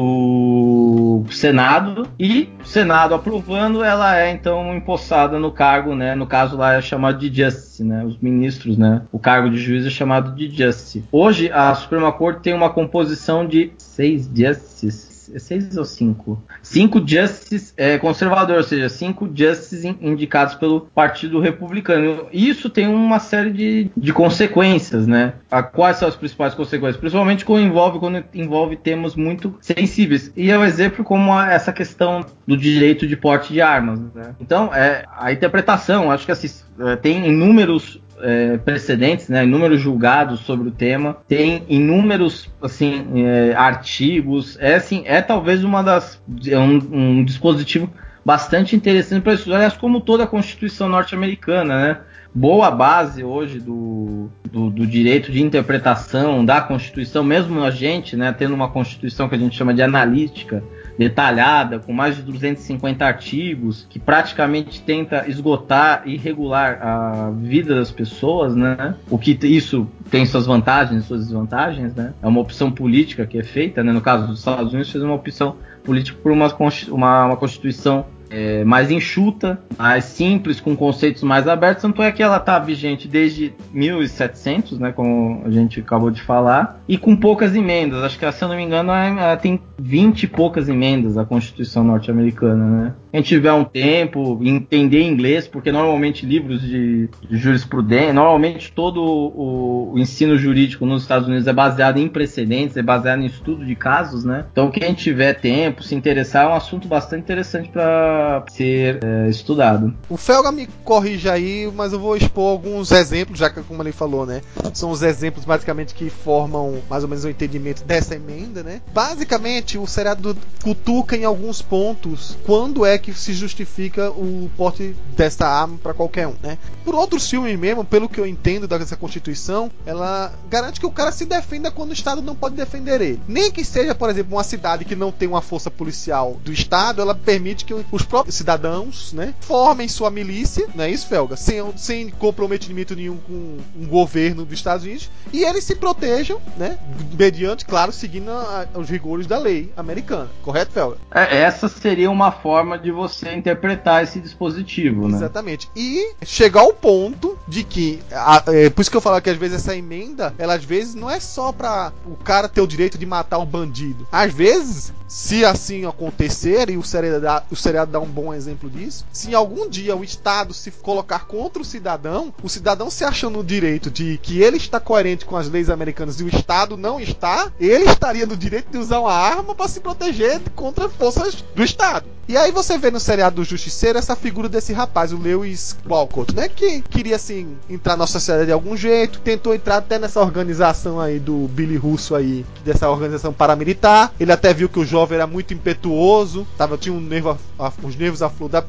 pelo Senado e o Senado aprovando, ela é então empossada no cargo, né? No caso lá é chamado de Justice, né? Os ministros, né? O cargo de juiz é chamado de Justice. Hoje a Suprema Corte tem uma composição de seis Justices. Seis ou cinco? Cinco justices é, conservadores, ou seja, cinco justices indicados pelo Partido Republicano. Isso tem uma série de, de consequências, né? A, quais são as principais consequências? Principalmente quando envolve, quando envolve temas muito sensíveis. E é um exemplo como a, essa questão do direito de porte de armas, né? Então, é, a interpretação, acho que assim, tem inúmeros É, precedentes, né, inúmeros julgados sobre o tema, tem inúmeros assim, é, artigos, é, assim, é talvez uma das é um, um dispositivo bastante interessante para estudar, aliás, como toda a Constituição norte-americana, né? Boa base hoje do, do, do direito de interpretação da Constituição, mesmo a gente, né, tendo uma Constituição que a gente chama de analítica, detalhada, com mais de duzentos e cinquenta artigos, que praticamente tenta esgotar e regular a vida das pessoas, né? O que isso tem suas vantagens e suas desvantagens, né? É uma opção política que é feita, né? No caso dos Estados Unidos, fez uma opção política por uma, uma, uma Constituição É, mais enxuta, mais simples, com conceitos mais abertos, tanto é que ela está vigente desde mil e setecentos, né, como a gente acabou de falar, e com poucas emendas. Acho que, se eu não me engano, ela tem vinte e poucas emendas a Constituição norte-americana, né? Quem tiver um tempo, entender inglês, porque normalmente livros de, de jurisprudência, normalmente todo o, o ensino jurídico nos Estados Unidos é baseado em precedentes, é baseado em estudo de casos, né? Então quem tiver tempo, se interessar, é um assunto bastante interessante para ser é, estudado. O Felga me corrige aí, mas eu vou expor alguns exemplos, já que, como ele falou, né, são os exemplos basicamente que formam mais ou menos o entendimento dessa emenda, né? Basicamente, o seriado cutuca em alguns pontos quando é que se justifica o porte dessa arma para qualquer um, né? Por outros filmes mesmo, pelo que eu entendo dessa Constituição, ela garante que o cara se defenda quando o Estado não pode defender ele. Nem que seja, por exemplo, uma cidade que não tem uma força policial do Estado, ela permite que os próprios cidadãos, né, formem sua milícia, não é isso, Felga? Sem, sem comprometimento nenhum com um governo dos Estados Unidos, e eles se protejam, né, mediante, claro, seguindo a, os rigores da lei americana. Correto, Felga? É, essa seria uma forma de você interpretar esse dispositivo, né? Exatamente. E chegar ao ponto de que, a, é, por isso que eu falo que às vezes essa emenda, ela às vezes não é só pra o cara ter o direito de matar um bandido. Às vezes, se assim acontecer, e o seriado, o seriado dá um bom exemplo disso, se algum dia o Estado se colocar contra o cidadão, o cidadão se achando no direito de que ele está coerente com as leis americanas e o Estado não está, ele estaria no direito de usar uma arma para se proteger contra forças do Estado. E aí você vê no seriado do Justiceiro essa figura desse rapaz, o Lewis Walcott, né? Que queria, assim, entrar na sociedade de algum jeito, tentou entrar até nessa organização aí do Billy Russo aí, dessa organização paramilitar. Ele até viu que o jovem era muito impetuoso, tava, tinha um nervo a, a, os nervos à flor da pele,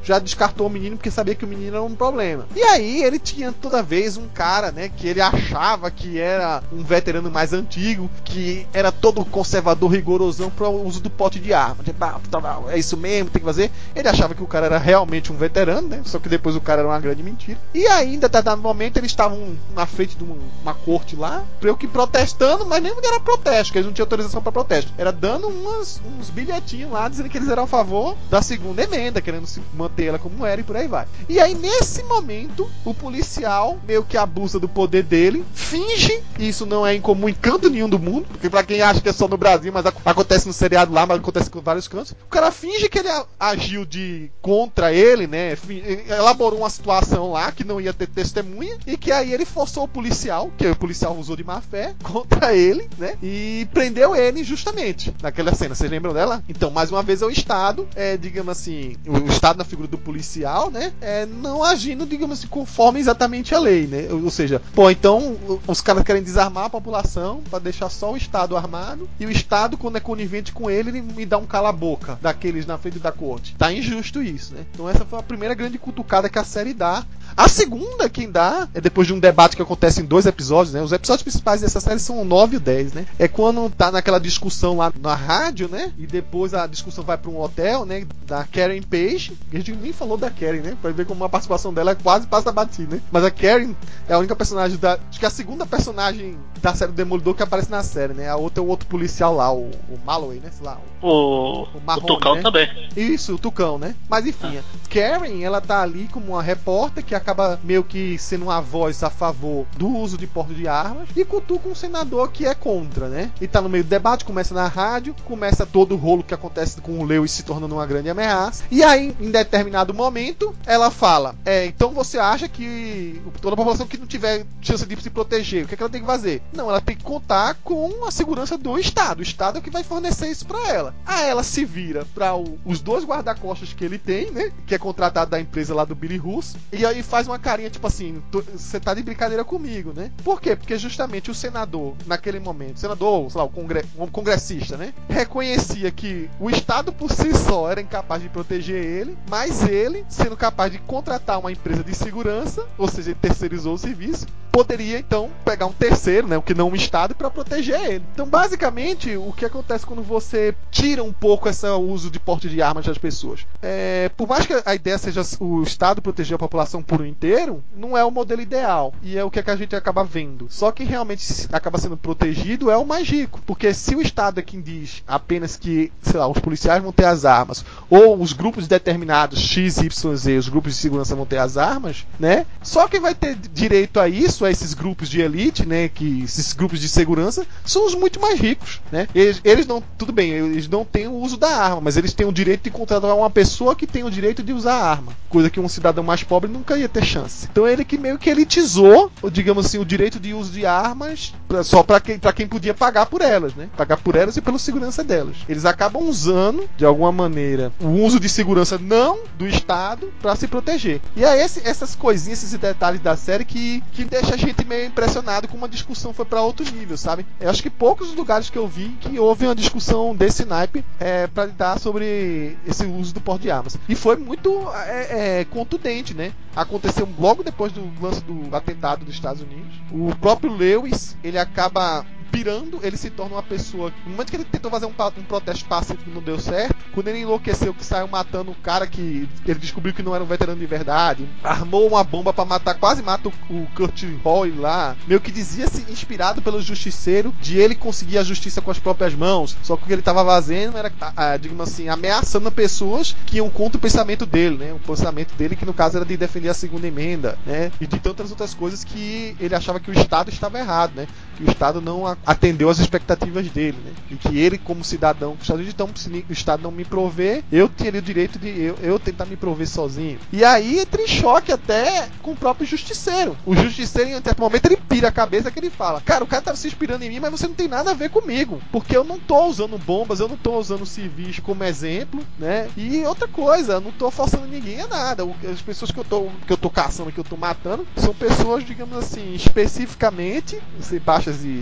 já descartou o menino porque sabia que o menino era um problema. E aí ele tinha toda vez um cara, né, que ele achava que era um veterano mais antigo, que era todo conservador, rigorosão para o uso do pote de arma. Tipo, ah, é isso mesmo, tem que fazer. Ele achava que o cara era realmente um veterano, né? Só que depois o cara era uma grande mentira. E ainda, até dado momento, eles estavam na frente de uma, uma corte lá, creio que protestando, mas nem era protesto, que eles não tinham autorização para protesto. Era dando umas, uns bilhetinhos lá, dizendo que eles eram a favor da segunda emenda, querendo se manter ela como era e por aí vai. E aí, nesse momento, o policial meio que abusa do poder dele, finge, e isso não é incomum em canto nenhum do mundo, porque pra quem acha que é só no Brasil, mas acontece no seriado lá, mas acontece com vários cantos. O cara finge que ele agiu de contra ele, né? Elaborou uma situação lá que não ia ter testemunha e que aí ele forçou o policial, que o policial usou de má fé, contra ele, né? E prendeu ele injustamente naquela cena. Vocês lembram dela? Então, mais uma vez, é o Estado, é, digamos assim, o Estado na figura do policial, né? É, não agindo, digamos assim, conforme exatamente a lei, né? Ou seja, pô, então os caras querem desarmar a população para deixar só o Estado armado e o Estado, quando é conivente com ele, ele me dá um cala-boca daqueles na frente da corte. Tá injusto isso, né? Então essa foi a primeira grande cutucada que a série dá. A segunda, quem dá, é depois de um debate que acontece em dois episódios, né? Os episódios principais dessa série são o nove e o dez, né? É quando tá naquela discussão lá na rádio, né? E depois a discussão vai para um hotel, né? Da Karen Page. A gente nem falou da Karen, né? Pra ver como a participação dela é quase passa batida, né? Mas a Karen é a única personagem da... Acho que é a segunda personagem da série do Demolidor que aparece na série, né? A outra é o outro policial lá, o, o Malloy, né? Sei lá. O, o, Marrone, o Tucão, né? Também. Isso, o Tucão, né? Mas enfim, ah. Karen, ela tá ali como uma repórter que acaba meio que sendo uma voz a favor do uso de porte de armas e cutuca um senador que é contra, né? E tá no meio do debate, começa na rádio, começa todo o rolo que acontece com o Lewis se tornando uma grande ameaça. E aí, em determinado momento, ela fala, é, então você acha que toda a população que não tiver chance de se proteger, o que, é que ela tem que fazer? Não, ela tem que contar com a segurança do Estado. O Estado é que vai fornecer isso pra ela. Aí ela se vira pra o, os dois guarda-costas que ele tem, né? Que é contratado da empresa lá do Billy Russo. E aí faz uma carinha tipo assim, você tá de brincadeira comigo, né? Por quê? Porque justamente o senador, naquele momento, o senador, sei lá, o congre, um congressista, né? Reconhecia que o Estado por si só era incapaz de proteger ele, mas ele, sendo capaz de contratar uma empresa de segurança, ou seja, ele terceirizou o serviço, poderia então pegar um terceiro, né, o que não um Estado, para proteger ele. Então, basicamente, o que acontece quando você tira um pouco esse uso de porte de armas das pessoas? É, por mais que a ideia seja o Estado proteger a população por um inteiro, não é o modelo ideal. E é o que, é que a gente acaba vendo. Só que realmente acaba sendo protegido é o mais rico. Porque se o Estado é quem diz apenas que, sei lá, os policiais vão ter as armas, ou os grupos determinados X, Y, Z, os grupos de segurança vão ter as armas, né? Só quem vai ter direito a isso, a esses grupos de elite, né? Que esses grupos de segurança são os muito mais ricos, né? Eles, eles não, tudo bem, eles não têm o uso da arma, mas eles têm o direito de contratar uma pessoa que tem o direito de usar a arma, coisa que um cidadão mais pobre nunca ia ter chance. Então ele que meio que elitizou, digamos assim, o direito de uso de armas pra, só para quem, pra quem podia pagar por elas, né? Pagar por elas e pela segurança delas. Eles acabam usando, de alguma maneira, o uso de segurança não do Estado para se proteger. E é esse, essas coisinhas, esses detalhes da série que, que deixa a gente meio impressionado como a discussão foi para outro nível, sabe? Eu acho que poucos lugares que eu vi que houve uma discussão desse naipe é, para lidar sobre esse uso do porte de armas. E foi muito é, é, contundente, né? Aconteceu logo depois do lance do atentado dos Estados Unidos. O próprio Lewis, ele acaba pirando, ele se torna uma pessoa... No momento que ele tentou fazer um, um protesto pacífico, não deu certo. Quando ele enlouqueceu, que saiu matando um cara que ele descobriu que não era um veterano de verdade, armou uma bomba pra matar, quase mata o, o Kurt Roy lá, meio que dizia-se inspirado pelo justiceiro, de ele conseguir a justiça com as próprias mãos, só que o que ele tava fazendo era, ah, digamos assim, ameaçando pessoas que iam contra o pensamento dele, né? O pensamento dele que no caso era de defender a segunda emenda, né? E de tantas outras coisas que ele achava que o Estado estava errado, né? Que o Estado não atendeu às expectativas dele, né? E que ele, como cidadão, então, se o Estado não me prover, eu teria o direito de eu, eu tentar me prover sozinho. E aí entra em choque até com o próprio justiceiro. O justiceiro, em um certo momento, ele pira a cabeça que ele fala: cara, o cara tá se inspirando em mim, mas você não tem nada a ver comigo, porque eu não tô usando bombas, eu não tô usando civis como exemplo, né? E outra coisa, eu não tô forçando ninguém a nada. As pessoas que eu tô, que eu tô caçando, que eu tô matando, são pessoas, digamos assim, especificamente, sei, baixas e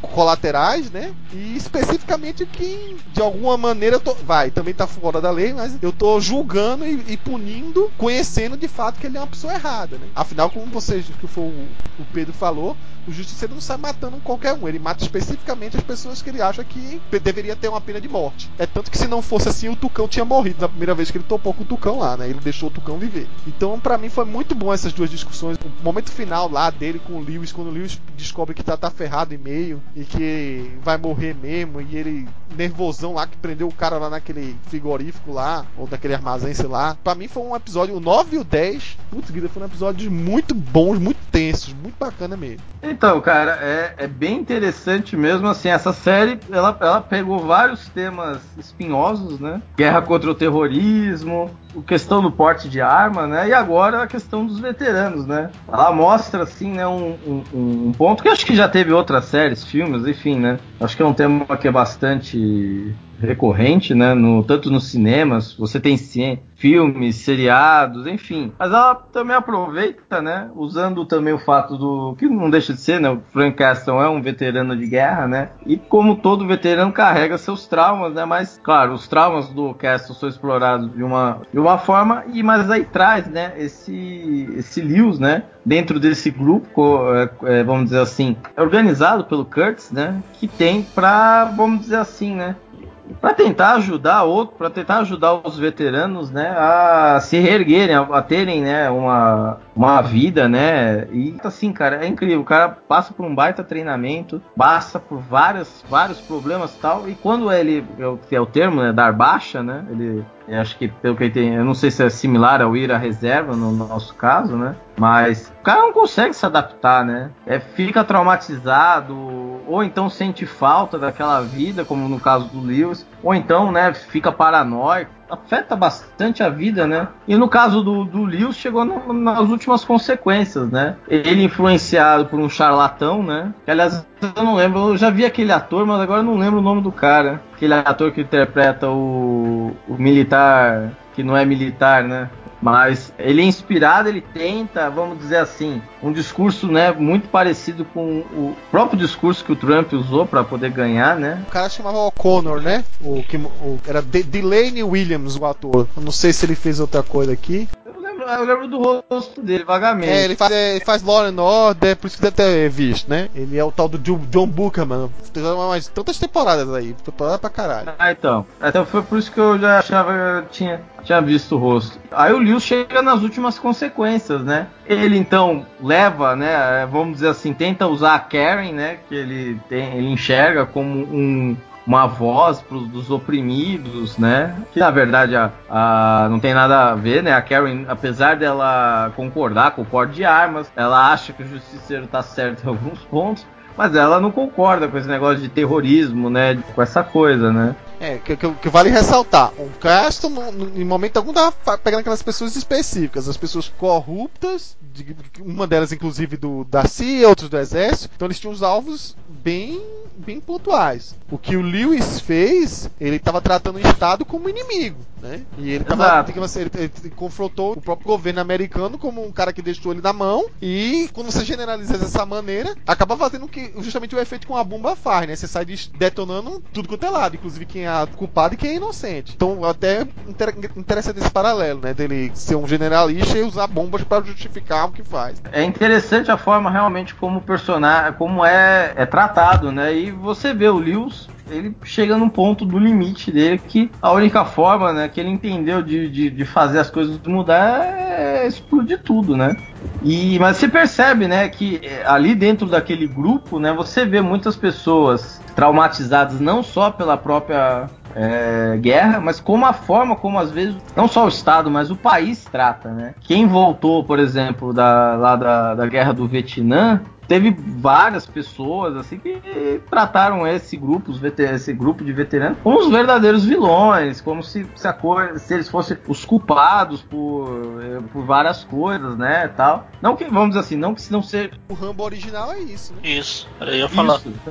colaterais, né? E especificamente quem, de alguma maneira, eu tô, vai, também tá fora da lei, mas eu tô julgando e, e punindo, conhecendo de fato que ele é uma pessoa errada, né? Afinal, como vocês, que foi o, o Pedro falou, o justiceiro não sai matando qualquer um, ele mata especificamente as pessoas que ele acha que deveria ter uma pena de morte. É tanto que se não fosse assim, o Tucão tinha morrido na primeira vez que ele topou com o Tucão lá, né? Ele deixou o Tucão viver. Então, pra mim, foi muito bom essas duas discussões. O momento final lá dele com o Lewis, quando o Lewis descobre que tá, tá ferrado e meio, e que vai morrer mesmo, e ele, nervosão lá, que prendeu o cara lá naquele frigorífico lá, ou daquele armazém, sei lá. Pra mim foi um episódio, o nove e o dez, putz, vida, foram episódios muito bons, muito tensos, muito bacana mesmo. Então, cara, é, é bem interessante mesmo, assim, essa série, ela, ela pegou vários temas espinhosos, né? Guerra contra o terrorismo, a questão do porte de arma, né? E agora a questão dos veteranos, né? Ela mostra, assim, né, um, um, um ponto que acho que já teve outras séries, filmes, enfim, né? Acho que é um tema que é bastante recorrente, né? No, tanto nos cinemas, você tem sim, filmes, seriados, enfim. Mas ela também aproveita, né? Usando também o fato do... que não deixa de ser, né? O Frank Castle é um veterano de guerra, né? E como todo veterano carrega seus traumas, né? Mas, claro, os traumas do Castle são explorados de uma, de uma forma, e mas aí traz, né? Esse, esse Lewis, né? Dentro desse grupo, é, vamos dizer assim, organizado pelo Kurtz, né? Que tem pra, vamos dizer assim, né? Para tentar ajudar outro, para tentar ajudar os veteranos, né, a se reerguerem, a, a terem, né, uma, uma vida, né, e assim, cara, é incrível, o cara passa por um baita treinamento, passa por vários, vários problemas e tal, e quando ele, que é o termo, né, dar baixa, né, ele, eu acho que pelo que ele tem, eu não sei se é similar ao ir à reserva no nosso caso, né, mas o cara não consegue se adaptar, né, é, fica traumatizado, ou então sente falta daquela vida, como no caso do Lewis, ou então, né, fica paranoico, afeta bastante a vida, né? E no caso do, do Lewis, chegou no, nas últimas consequências, né? Ele influenciado por um charlatão, né? Que, aliás, eu não lembro, eu já vi aquele ator, mas agora eu não lembro o nome do cara. Aquele ator que interpreta o, o militar, que não é militar, né? Mas ele é inspirado, ele tenta, vamos dizer assim, um discurso, né, muito parecido com o próprio discurso que o Trump usou para poder ganhar, né? O cara chamava O'Connor, né? O que o, era De- Delaney Williams, o ator. Eu não sei se ele fez outra coisa aqui. Eu lembro, eu lembro do rosto dele, vagamente. É, ele faz, é, ele faz Law and Order, por isso que deve ter visto, né? Ele é o tal do John, John Booker, mano. Tem mais tantas temporadas aí, temporada pra caralho. Ah, então. Então foi por isso que eu já achava que eu tinha, tinha visto o rosto. Aí o Lewis chega nas últimas consequências, né? Ele então leva, né? Vamos dizer assim, tenta usar a Karen, né? Que ele tem, ele enxerga como um, uma voz pros, dos oprimidos, né? Que na verdade a, a, não tem nada a ver, né? A Karen, apesar dela concordar com o porte de armas, ela acha que o justiceiro tá certo em alguns pontos, mas ela não concorda com esse negócio de terrorismo, né? Com essa coisa, né? É, que, que, que vale ressaltar, o Castle, no, no, em momento algum, tava pegando aquelas pessoas específicas, as pessoas corruptas, de, uma delas inclusive do, da C I A, outros do Exército, então eles tinham os alvos bem, bem pontuais. O que o Lewis fez, ele estava tratando o Estado como inimigo, né? E ele, tava, ele, ele, ele confrontou o próprio governo americano como um cara que deixou ele na mão, e quando você generaliza dessa maneira, acaba fazendo que, justamente o efeito que uma bomba faz, né? Você sai detonando tudo quanto é lado, inclusive quem é culpado e quem é inocente. Então, até interessante esse paralelo, né? Dele ser um generalista e usar bombas para justificar o que faz. É interessante a forma realmente como o personagem, como é, é tratado, né? E você vê o Lewis, ele chega num ponto do limite dele que a única forma, né, que ele entendeu de, de, de fazer as coisas mudar é explodir tudo, né? E, mas você percebe, né, que ali dentro daquele grupo, né, você vê muitas pessoas traumatizadas não só pela própria é, guerra, mas como a forma como às vezes, não só o Estado, mas o país trata, né? Quem voltou, por exemplo, da, lá da, da guerra do Vietnã, teve várias pessoas assim que trataram esse grupo, os veter- esse grupo de veteranos como os verdadeiros vilões, como se, se, a cor, se eles fossem os culpados por, por várias coisas, né, tal. Não que, vamos dizer assim, não que se não ser... O Rambo original é isso, né? Isso, eu ia falar. Isso, certo.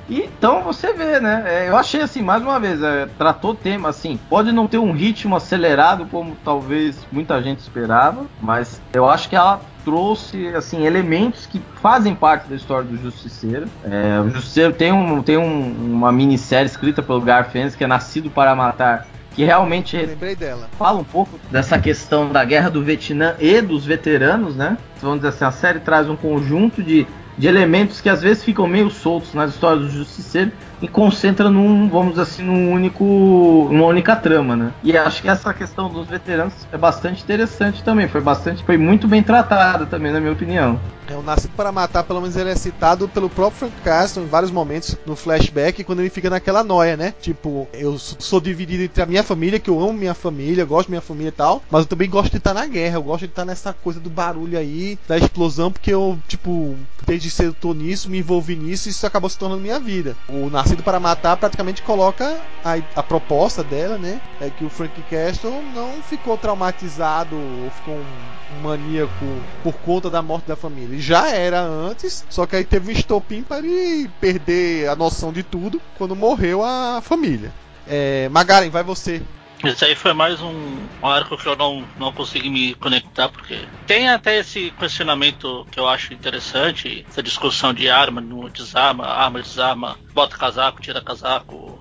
E, então você vê, né? É, eu achei assim, mais uma vez, é, tratou o tema assim, pode não ter um ritmo acelerado como talvez muita gente esperava, mas eu acho que ela trouxe assim elementos que fazem parte da história do Justiceiro. É, o Justiceiro tem, um, tem um, uma minissérie escrita pelo Garth Ennis que é Nascido para Matar, que realmente lembrei dela. Fala um pouco dessa questão da guerra do Vietnã e dos veteranos, né? Vamos dizer assim, a série traz um conjunto de, de elementos que às vezes ficam meio soltos nas histórias do Justiceiro e concentra num, vamos dizer assim, num único, uma única trama, né? E acho que essa questão dos veteranos é bastante interessante também, foi bastante, foi muito bem tratada também, na minha opinião. É, o Nascido para Matar, pelo menos ele é citado pelo próprio Frank Castle em vários momentos no flashback, quando ele fica naquela noia, né? Tipo, eu sou dividido entre a minha família, que eu amo minha família, gosto da minha família e tal, mas eu também gosto de estar na guerra, eu gosto de estar nessa coisa do barulho aí, da explosão, porque eu, tipo, desde cedo eu tô nisso, me envolvi nisso e isso acabou se tornando minha vida. O Nascido para Matar praticamente coloca a, a proposta dela, né? É que o Frank Castle não ficou traumatizado ou ficou um, um maníaco por conta da morte da família. Ele já era antes, só que aí teve um estopim para ele perder a noção de tudo quando morreu a família. É, Magaren, vai você. Esse aí foi mais um, um arco que eu não, não consegui me conectar, porque tem até esse questionamento que eu acho interessante, essa discussão de arma, no desarma, arma, desarma, bota casaco, tira casaco,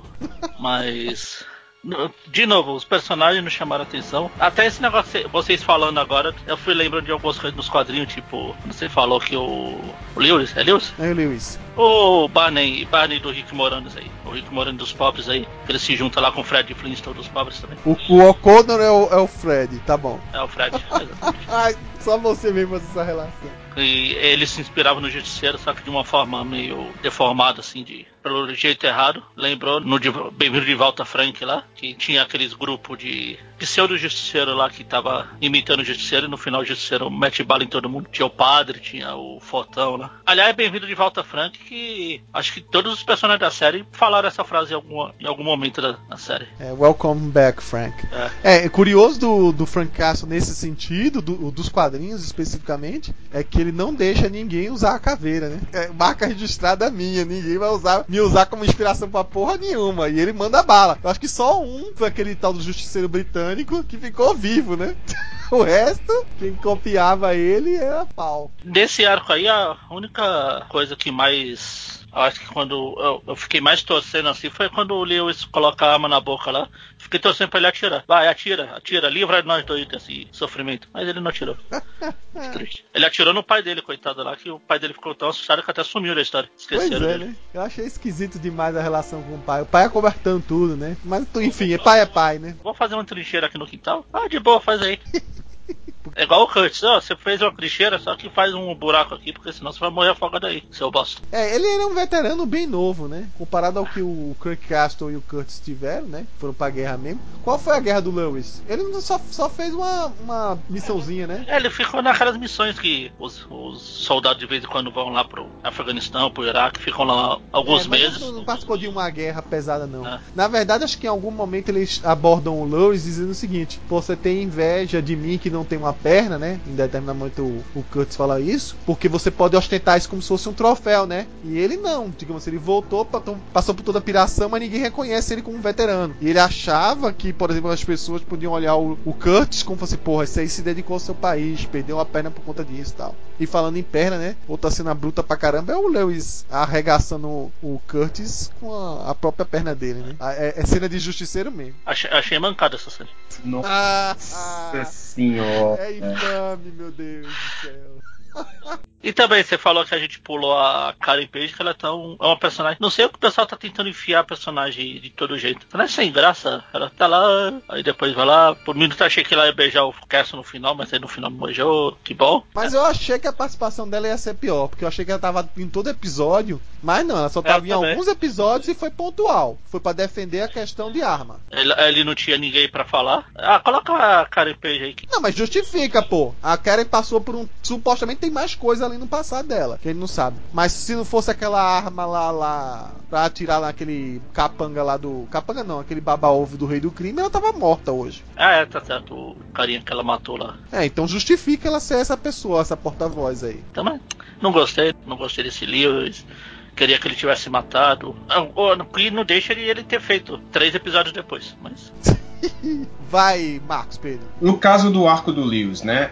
mas... De novo, os personagens não chamaram atenção. Até esse negócio, vocês falando agora, eu fui lembrando de algumas coisas nos quadrinhos, tipo, você falou que o. O Lewis, é Lewis? É o Lewis. O Barney, Barney do Rick Moranis aí. O Rick Moranis dos pobres aí. Que ele se junta lá com o Fred Flintstone dos pobres também. O, o O'Connor é o, é o Fred, tá bom. É o Fred, exatamente. Ai, só você mesmo faz essa relação. E ele se inspirava no Justiceiro, só que de uma forma meio deformada, assim, de pelo jeito errado. Lembrou no Bem-vindo de Volta Frank lá, que tinha aqueles grupos de pseudo-justiceiro lá que tava imitando o Justiceiro, e no final o Justiceiro mete bala em todo mundo. Tinha o padre, tinha o Fortão lá. Aliás, Bem-vindo de Volta Frank, que acho que todos os personagens da série falaram essa frase em, alguma, em algum momento da, da série. É, welcome back, Frank. É, é curioso do, do Frank Castle nesse sentido, do, dos quadrinhos especificamente, é que ele não deixa ninguém usar a caveira, né? É marca registrada minha, ninguém vai usar, me usar como inspiração pra porra nenhuma. E ele manda bala. Eu acho que só um foi aquele tal do Justiceiro Britânico que ficou vivo, né? O resto, quem copiava ele era pau. Desse arco aí, a única coisa que mais... Eu acho que quando eu, eu fiquei mais torcendo assim foi quando o Lewis coloca a arma na boca lá. Fiquei torcendo pra ele atirar. Vai, atira, atira, livra nós dois desse sofrimento. Mas ele não atirou. Que triste. Ele atirou no pai dele, coitado lá, que o pai dele ficou tão assustado que até sumiu da história. Esqueceram pois é, dele. Né? Eu achei esquisito demais a relação com o pai. O pai acobertando tudo, né? Mas enfim, pai é pai, né? Vou fazer uma trincheira aqui no quintal? Ah, de boa, faz aí. É igual o Curtis, ó, você fez uma trincheira, só que faz um buraco aqui, porque senão você vai morrer afogado aí, seu bosta. É, ele era um veterano bem novo, né? Comparado ao que o Kirk Castle e o Curtis tiveram, né? Foram pra guerra mesmo. Qual foi a guerra do Lewis? Ele só, só fez uma, uma missãozinha, né? É, ele ficou naquelas missões que os, os soldados de vez em quando vão lá pro Afeganistão, pro Iraque, ficam lá alguns é, mas meses. Não, não participou de uma guerra pesada, não. É. Na verdade, acho que em algum momento eles abordam o Lewis dizendo o seguinte: você tem inveja de mim que não tem uma perna, né? Em determinado momento o, o Curtis fala isso, porque você pode ostentar isso como se fosse um troféu, né? E ele não, digamos, ele voltou, passou por toda a piração, mas ninguém reconhece ele como um veterano. E ele achava que, por exemplo, as pessoas podiam olhar o, o Curtis como fosse, porra, esse aí se dedicou ao seu país, perdeu a perna por conta disso e tal. E falando em perna, né? Outra cena bruta pra caramba é o Lewis arregaçando o Curtis com a, a própria perna dele, né? É, é cena de justiceiro mesmo. Achei, achei mancada essa cena. Nossa ah, ah, senhora. É infame, meu Deus do céu. E também você falou que a gente pulou a Karen Page, que ela é, tão, é uma personagem. Não sei o que o pessoal tá tentando enfiar a personagem de todo jeito. Ela é sem graça. Ela tá lá, aí depois vai lá. Por mim, eu achei que ela ia beijar o Castle no final, mas aí no final não beijou. Que bom. Mas é. eu achei que a participação dela ia ser pior, porque eu achei que ela tava em todo episódio. Mas não, ela só tava é, em alguns episódios e foi pontual. Foi pra defender a questão de arma. Ele, ele não tinha ninguém pra falar. Ah, coloca a Karen Page aí. Não, mas justifica, pô. A Karen passou por um. Supostamente tem mais coisa ali no passado dela, que ele não sabe. Mas se não fosse aquela arma lá, lá pra atirar naquele capanga lá do. Capanga não, aquele baba-ovo do rei do crime, ela tava morta hoje. Ah, é, tá certo. O carinha que ela matou lá. É, então justifica ela ser essa pessoa, essa porta-voz aí. Também. Não gostei, não gostei desse Lewis. queria que ele tivesse matado. O que não deixa ele, ele ter feito três episódios depois, mas... Vai, Marcos Pedro. No caso do arco do Lewis, né,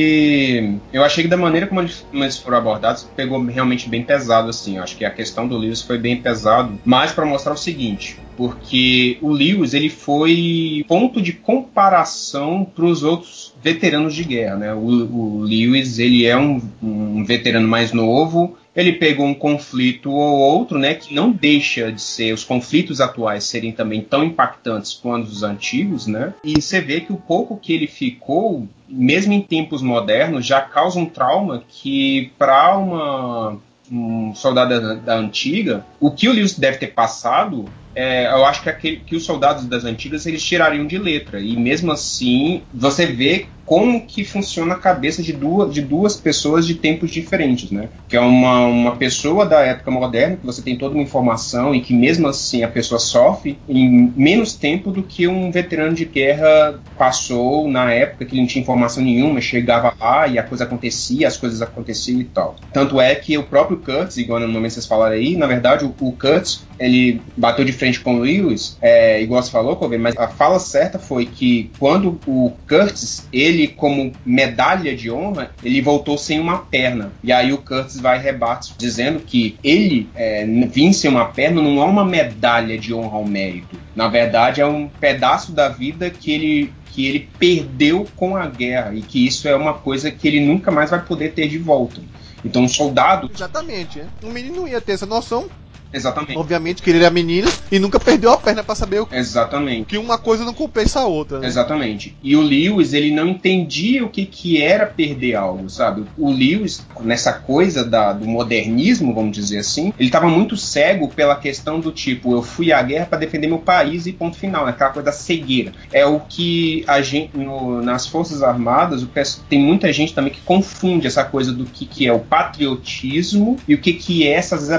ele... Eu achei que da maneira como eles, como eles foram abordados, pegou realmente bem pesado, assim. Eu acho que a questão do Lewis foi bem pesado, mas para mostrar o seguinte, porque o Lewis, ele foi ponto de comparação para os outros veteranos de guerra, né. O, o Lewis, ele é um, um veterano mais novo. Ele pegou um conflito ou outro, né, que não deixa de ser, os conflitos atuais serem também tão impactantes quanto os antigos, né, e você vê que o pouco que ele ficou, mesmo em tempos modernos, já causa um trauma que para uma um soldado da, da antiga, o que o Lewis deve ter passado, é, eu acho que, aquele, que os soldados das antigas eles tirariam de letra, e mesmo assim você vê como que funciona a cabeça de duas, de duas pessoas de tempos diferentes, né? Que é uma, uma pessoa da época moderna, que você tem toda uma informação e que mesmo assim a pessoa sofre em menos tempo do que um veterano de guerra passou na época que ele não tinha informação nenhuma, chegava lá e a coisa acontecia, as coisas aconteciam e tal. Tanto é que o próprio Kurtz, igual no momento que vocês falaram aí, na verdade o, o Kurtz, ele bateu de frente com o Lewis, é, igual você falou, Kobe, mas a fala certa foi que quando o Kurtz, ele Ele, como medalha de honra, ele voltou sem uma perna. E aí o Kurtz vai rebate dizendo que ele é, vir sem uma perna não é uma medalha de honra ao mérito. Na verdade, é um pedaço da vida que ele, que ele perdeu com a guerra e que isso é uma coisa que ele nunca mais vai poder ter de volta. Então, um soldado... Exatamente. Um menino não ia ter essa noção. Exatamente. Obviamente que ele era menino e nunca perdeu a perna pra saber o Exatamente. que uma coisa não compensa a outra, né? Exatamente. E o Lewis, ele não entendia o que, que era perder algo, sabe? O Lewis, nessa coisa da, do modernismo, vamos dizer assim, ele estava muito cego pela questão do tipo, eu fui à guerra para defender meu país e ponto final, né? Aquela coisa da cegueira. É o que a gente, no, nas Forças Armadas, o que, tem muita gente também que confunde essa coisa do que, que é o patriotismo e o que, que é essas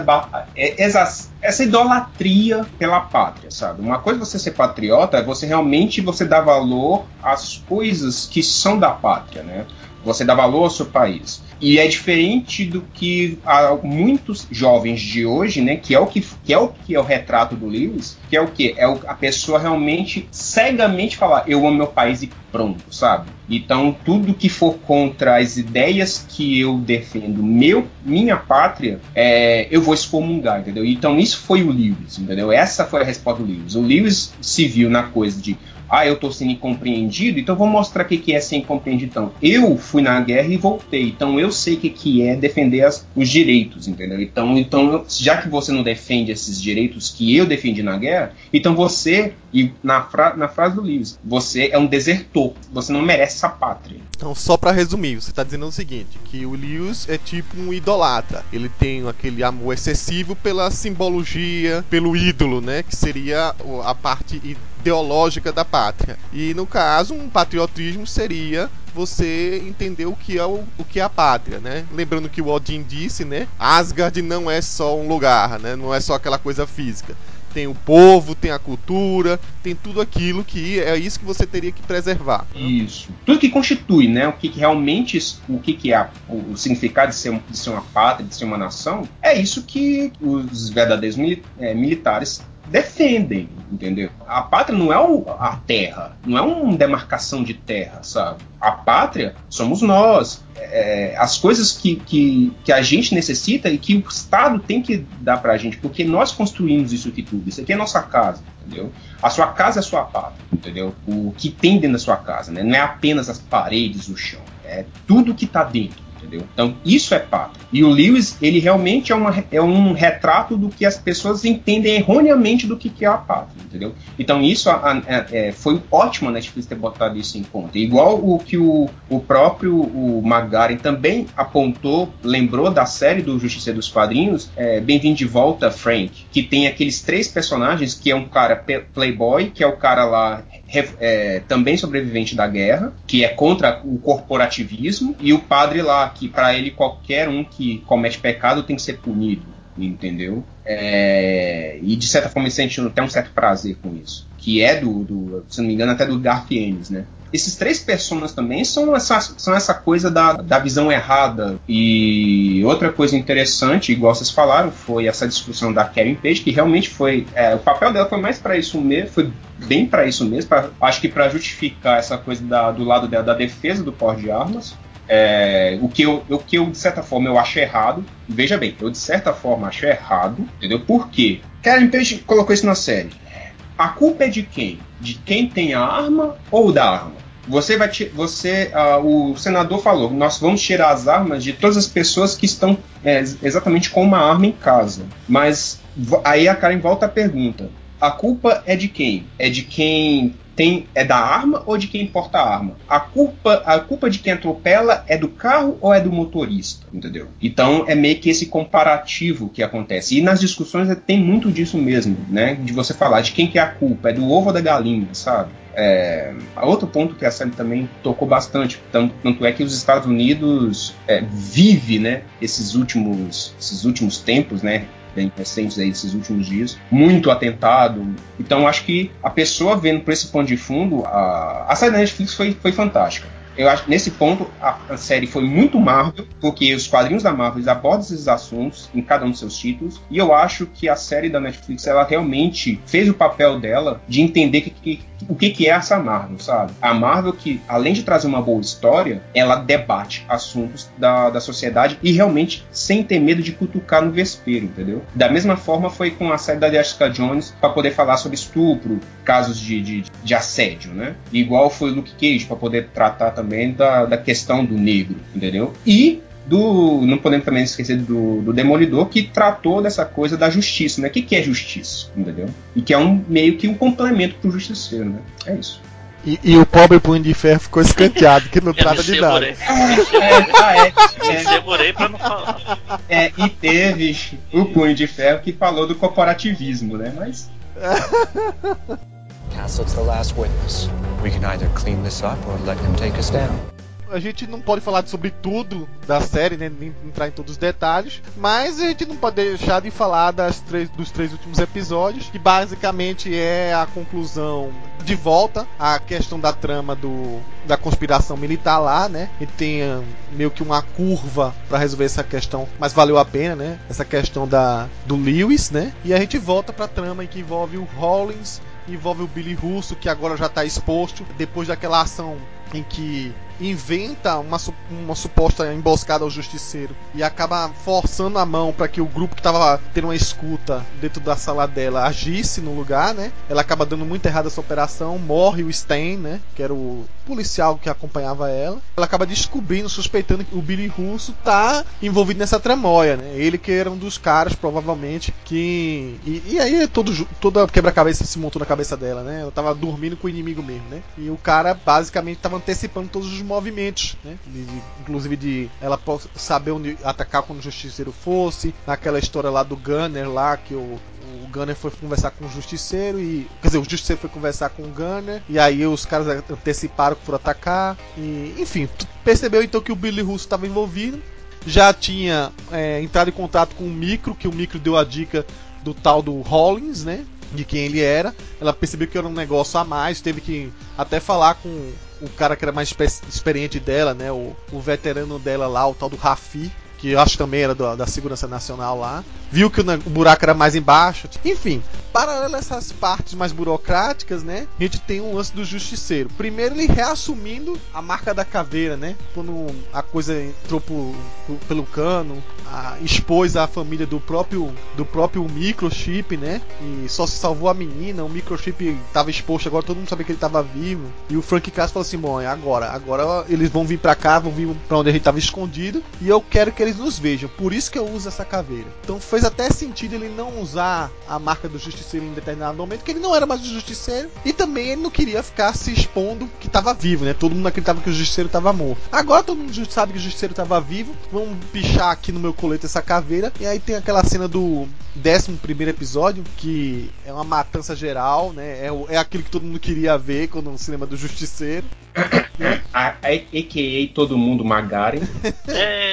é, essa idolatria pela pátria, sabe? Uma coisa é você ser patriota, é você realmente você dar valor às coisas que são da pátria, né? Você dá valor ao seu país. E é diferente do que há muitos jovens de hoje, né? Que é o que, que, é, o, que é o retrato do Lewis, que é o que? É o, a pessoa realmente cegamente falar, eu amo meu país e pronto, sabe? Então, tudo que for contra as ideias que eu defendo, meu, minha pátria, é, eu vou excomungar, entendeu? Então, isso foi o Lewis, entendeu? Essa foi a resposta do Lewis. O Lewis se viu na coisa de ah, eu tô sendo incompreendido, então vou mostrar o que, que é ser incompreendido. Então, eu fui na guerra e voltei, então eu sei o que, que é defender as, os direitos, entendeu? Então, então, já que você não defende esses direitos que eu defendi na guerra, então você, e na, fra, na frase do Lewis, você é um desertor, você não merece essa pátria. Então, só pra resumir, você tá dizendo o seguinte, que o Lewis é tipo um idolatra, ele tem aquele amor excessivo pela simbologia, pelo ídolo, né, que seria a parte ideológica da pátria. E no caso, um patriotismo seria você entender o que é o, o que é a pátria, né? Lembrando que o Odin disse, né? Asgard não é só um lugar, né? Não é só aquela coisa física. Tem o povo, tem a cultura, tem tudo aquilo que é isso que você teria que preservar. Isso. Tudo que constitui, né? O que, que realmente, o que, que é a, o, o significado de ser, de ser uma pátria, de ser uma nação, é isso que os verdadeiros mili- é, militares defendem, entendeu? A pátria não é o, a terra, não é uma demarcação de terra, sabe? A pátria somos nós. É, as coisas que, que, que a gente necessita e que o Estado tem que dar pra gente, porque nós construímos isso aqui tudo. Isso aqui é a nossa casa, entendeu? A sua casa é a sua pátria, entendeu? O que tem dentro da sua casa, né? Não é apenas as paredes, o chão, é tudo que tá dentro. Entendeu? Então, isso é pátria. E o Lewis, ele realmente é, uma, é um retrato do que as pessoas entendem erroneamente do que, que é a pátria, entendeu? Então, isso a, a, é, foi ótimo a Netflix ter botado isso em conta. Igual o que o, o próprio o Magaren também apontou, lembrou da série do Justiceiro dos Quadrinhos, é, Bem-vindo de Volta, Frank, que tem aqueles três personagens, que é um cara playboy, que é o cara lá é, também sobrevivente da guerra, que é contra o corporativismo, e o padre lá, que para ele qualquer um que comete pecado tem que ser punido, entendeu? É, e de certa forma ele sente até um certo prazer com isso, que é do, do se não me engano, até do Garth Ennis, né? esses três personagens também são essa, são essa coisa da, da visão errada. E outra coisa interessante, igual vocês falaram, foi essa discussão da Karen Page, que realmente foi... É, o papel dela foi mais pra isso mesmo, foi bem pra isso mesmo, pra, acho que pra justificar essa coisa da, do lado dela, da defesa do porte de armas. É, o, que eu, o que eu, de certa forma, eu acho errado. Veja bem, eu de certa forma acho errado, entendeu? Por quê? Karen Page colocou isso na série. A culpa é de quem? De quem tem a arma ou da arma? Você vai te, você, uh, o senador falou, nós vamos tirar as armas de todas as pessoas que estão é, exatamente com uma arma em casa. Mas aí a Karen volta à pergunta. A culpa é de quem? É de quem tem, é da arma ou de quem porta a arma? A culpa, a culpa de quem atropela é do carro ou é do motorista? Entendeu? Então é meio que esse comparativo que acontece. E nas discussões tem muito disso mesmo, né? De você falar de quem que é a culpa, é do ovo ou da galinha, sabe? É, outro ponto que a série também tocou bastante, tanto, tanto é que os Estados Unidos é, vive, né, esses últimos, esses últimos tempos, né, bem recentes aí, esses últimos dias, muito atentado. Então acho que a pessoa vendo por esse ponto de fundo, a, a série da Netflix foi, foi fantástica. Eu acho que nesse ponto a, a série foi muito Marvel, porque os quadrinhos da Marvel abordam esses assuntos em cada um dos seus títulos, e eu acho que a série da Netflix, ela realmente fez o papel dela de entender que, que, o que, que é essa Marvel, sabe? A Marvel que, além de trazer uma boa história, ela debate assuntos da, da sociedade e realmente sem ter medo de cutucar no vespeiro, entendeu? Da mesma forma foi com a série da Jessica Jones para poder falar sobre estupro, casos de, de, de assédio, né? Igual foi o Luke Cage para poder tratar também Da, da questão do negro, entendeu? E do, não podemos também esquecer do, do Demolidor, que tratou dessa coisa da justiça, né? O que, que é justiça, entendeu? E que é um meio que um complemento pro Justiceiro, né? É isso. E, e o pobre Punho de Ferro ficou escanteado, que não trata de nada. É, ah, é, Me é, segurei pra não falar. é, e teve o Punho de Ferro que falou do corporativismo, né? Mas... Castle's the last witness. We can either clean this up or let him take us down. A gente não pode falar sobre tudo da série, né, nem entrar em todos os detalhes, mas a gente não pode deixar de falar das três, dos três últimos episódios, que basicamente é a conclusão de volta à questão da trama do, da conspiração militar lá, né? E tem um, meio que uma curva para resolver essa questão, mas valeu a pena, né? Essa questão da, do Lewis, né? E a gente volta para a trama que envolve o Hollins, envolve o Billy Russo, que agora já está exposto depois daquela ação em que inventa uma, uma suposta emboscada ao Justiceiro e acaba forçando a mão para que o grupo que estava tendo uma escuta dentro da sala dela agisse no lugar, né? Ela acaba dando muito errado essa operação, morre o Stan, né? Que era o policial que acompanhava ela. Ela acaba descobrindo, suspeitando que o Billy Russo tá envolvido nessa tramóia, né? Ele que era um dos caras, provavelmente, que... E, e aí todo, toda quebra-cabeça se montou na cabeça dela, né? Ela tava dormindo com o inimigo mesmo, né? E o cara, basicamente, tava antecipando todos os movimentos, né? De, de, inclusive de ela saber onde atacar quando o Justiceiro fosse, naquela história lá do Gunner lá, que o, o Gunner foi conversar com o Justiceiro e... Quer dizer, o Justiceiro foi conversar com o Gunner e aí os caras anteciparam que foram atacar e... Enfim, percebeu então que o Billy Russo estava envolvido, já tinha é, entrado em contato com o Micro, que o Micro deu a dica do tal do Hollins, né? De quem ele era. Ela percebeu que era um negócio a mais, teve que até falar com o cara que era mais experiente dela, né? O, o veterano dela lá, o tal do Rafi, que eu acho que também era do, da Segurança Nacional lá. Viu que o, o buraco era mais embaixo. Enfim, paralelo a essas partes mais burocráticas, né? A gente tem um lance do Justiceiro. Primeiro ele reassumindo a marca da caveira, né? Quando a coisa entrou por, por, pelo cano, a, expôs a família do próprio do próprio microchip, né? E só se salvou a menina. O microchip estava exposto, agora todo mundo sabia que ele estava vivo. E o Frank Castle falou assim: bom, é agora. Agora eles vão vir pra cá, vão vir pra onde a gente estava escondido. E eu quero que eles nos vejam. Por isso que eu uso essa caveira. Então fez até sentido ele não usar a marca do Justiceiro em determinado momento, que ele não era mais o Justiceiro. E também ele não queria ficar se expondo que estava vivo, né? Todo mundo acreditava que o Justiceiro estava morto. Agora todo mundo sabe que o Justiceiro estava vivo. Vamos pichar aqui no meu colete essa caveira. E aí tem aquela cena do décimo primeiro episódio, que é uma matança geral, né? É, é aquilo que todo mundo queria ver quando no cinema do Justiceiro. Né? A, a, a K A todo mundo Magaren. É.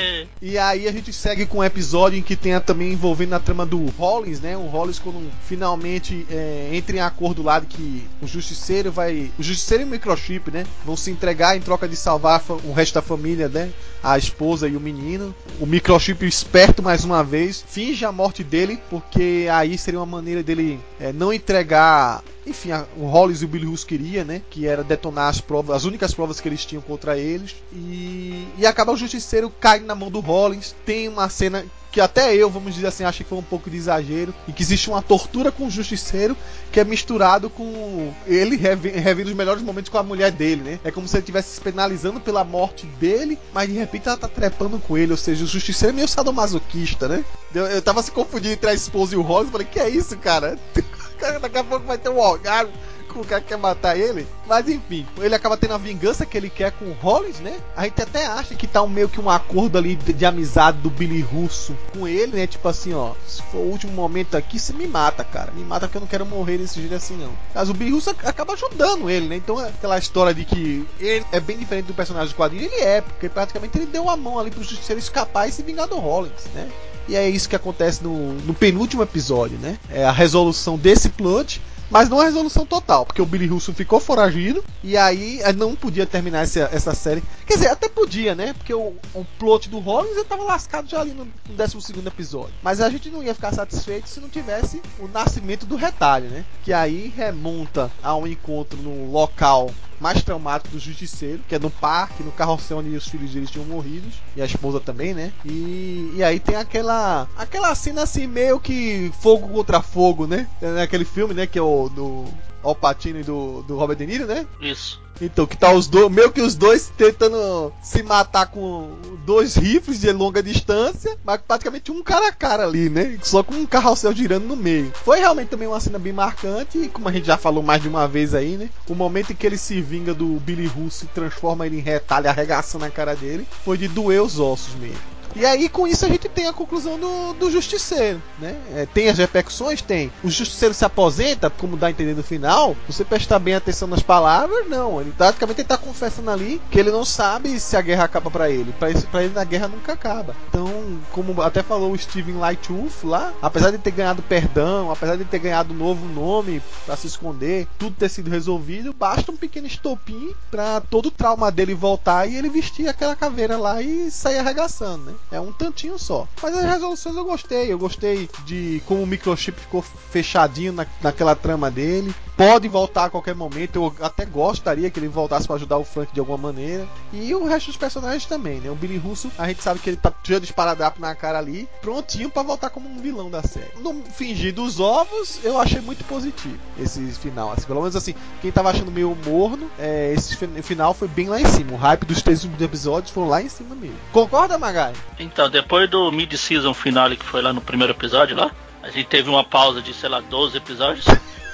E aí a gente segue com um episódio em que tem também envolvendo a trama do Rollins, né? O Rollins quando finalmente é, entra em acordo lá de que o Justiceiro vai... O Justiceiro e o Microchip, né? Vão se entregar em troca de salvar o resto da família, né? A esposa e o menino. O Microchip esperto mais uma vez finge a morte dele, porque aí seria uma maneira dele é, não entregar... Enfim, a, o Rollins e o Billy Russo queria, né? Que era detonar as provas, as únicas provas que eles tinham contra eles. E, e acaba o Justiceiro caindo na mão do Rollins. Tem uma cena que até eu, vamos dizer assim, achei que foi um pouco de exagero. E que existe uma tortura com o Justiceiro que é misturado com ele revendo os melhores momentos com a mulher dele, né? É como se ele estivesse se penalizando pela morte dele, mas de repente ela tá trepando com ele. Ou seja, o Justiceiro é meio sadomasoquista, né? Eu, eu tava se confundindo entre a esposa e o Rollins. Falei, que é isso, cara? Daqui a pouco vai ter um orgasmo com o cara que quer matar ele. Mas enfim, ele acaba tendo a vingança que ele quer com o Rollins, né? A gente até acha que tá um, meio que um acordo ali de, de amizade do Billy Russo com ele, né? Tipo assim, ó, se for o último momento aqui, você me mata, cara. Me mata porque eu não quero morrer desse jeito assim, não. Mas o Billy Russo acaba ajudando ele, né? Então aquela história de que ele é bem diferente do personagem do quadrinho, ele é, porque praticamente ele deu a mão ali pro Justiceiro escapar e se vingar do Rollins, né? E é isso que acontece no, no penúltimo episódio, né? É a resolução desse plot, mas não a resolução total, porque o Billy Russo ficou foragido e aí não podia terminar essa, essa série. Quer dizer, até podia, né? Porque o, o plot do Rollins estava lascado já ali no, no décimo segundo episódio. Mas a gente não ia ficar satisfeito se não tivesse o nascimento do retalho, né? Que aí remonta a um encontro no local mais traumático do Justiceiro, que é no parque, no carrossel onde os filhos deles tinham morrido, e a esposa também, né? E, e aí tem aquela aquela cena assim, meio que fogo contra fogo, né? Naquele filme, né? Que é o do Al Pacino e do, do Robert De Niro, né? Isso. Então, que tá os dois, meio que os dois tentando se matar com dois rifles de longa distância, mas praticamente um cara a cara ali, né? Só com um carrossel girando no meio. Foi realmente também uma cena bem marcante, e como a gente já falou mais de uma vez aí, né? O momento em que ele se vinga do Billy Russo e transforma ele em retalho, arregaçando a cara dele, foi de doer os ossos mesmo. E aí, com isso, a gente tem a conclusão do, do Justiceiro, né? É, tem as repercussões? Tem. O Justiceiro se aposenta, como dá a entender no final. Você prestar bem atenção nas palavras, não. Ele praticamente está confessando ali que ele não sabe se a guerra acaba para ele. Para ele, pra ele, a guerra nunca acaba. Então, como até falou o Steven Lightooth lá, apesar de ter ganhado perdão, apesar de ter ganhado um novo nome para se esconder, tudo ter sido resolvido, basta um pequeno estopim para todo o trauma dele voltar e ele vestir aquela caveira lá e sair arregaçando, né? É um tantinho só. Mas as resoluções eu gostei. Eu gostei de como o Microchip ficou fechadinho na, naquela trama dele. Pode voltar a qualquer momento. Eu até gostaria que ele voltasse para ajudar o Frank de alguma maneira. E o resto dos personagens também, né? O Billy Russo, a gente sabe que ele tá cheio de esparadrapo na cara ali, prontinho para voltar como um vilão da série. No fingir dos ovos, eu achei muito positivo esse final. Assim, pelo menos assim, quem tava achando meio morno, é, esse final foi bem lá em cima. O hype dos três últimos episódios foram lá em cima mesmo. Concorda, Magai? Então, depois do mid-season finale que foi lá no primeiro episódio lá, a gente teve uma pausa de, sei lá, doze episódios.